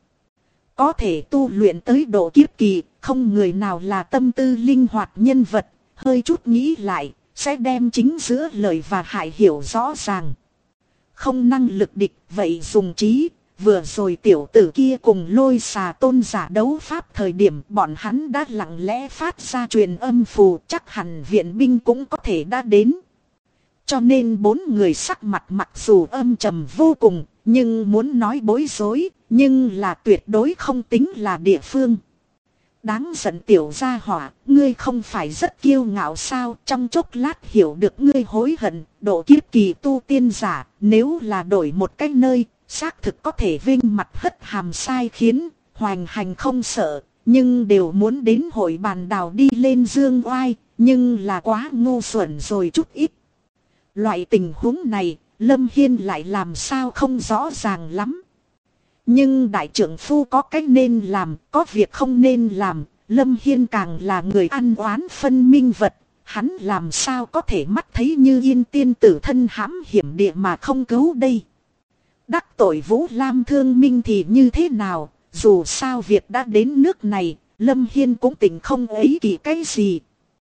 Có thể tu luyện tới độ kiếp kỳ, không người nào là tâm tư linh hoạt nhân vật, hơi chút nghĩ lại, sẽ đem chính giữa lợi và hại hiểu rõ ràng. Không năng lực địch, vậy dùng trí. Vừa rồi tiểu tử kia cùng Lôi Xà tôn giả đấu pháp thời điểm bọn hắn đã lặng lẽ phát ra truyền âm phù, chắc hẳn viện binh cũng có thể đã đến. Cho nên 4 người sắc mặt mặc dù âm trầm vô cùng, nhưng muốn nói bối rối, nhưng là tuyệt đối không tính là địa phương. Đáng giận tiểu gia hỏa, ngươi không phải rất kiêu ngạo sao? Trong chốc lát hiểu được ngươi hối hận, độ kiếp kỳ tu tiên giả, nếu là đổi một cái nơi, xác thực có thể vinh mặt hất hàm sai khiến, hoành hành không sợ, nhưng đều muốn đến hội bàn đào đi lên dương oai, nhưng là quá ngu xuẩn rồi chút ít. Loại tình huống này, Lâm Hiên lại làm sao không rõ ràng lắm. Nhưng đại trưởng phu có cách nên làm, có việc không nên làm, Lâm Hiên càng là người ăn oán phân minh vật, hắn làm sao có thể mắt thấy như yên tiên tử thân hãm hiểm địa mà không cứu đây. Đắc tội Vũ Lam Thương Minh thì như thế nào, dù sao việc đã đến nước này, Lâm Hiên cũng tỉnh không ấy kỳ cái gì,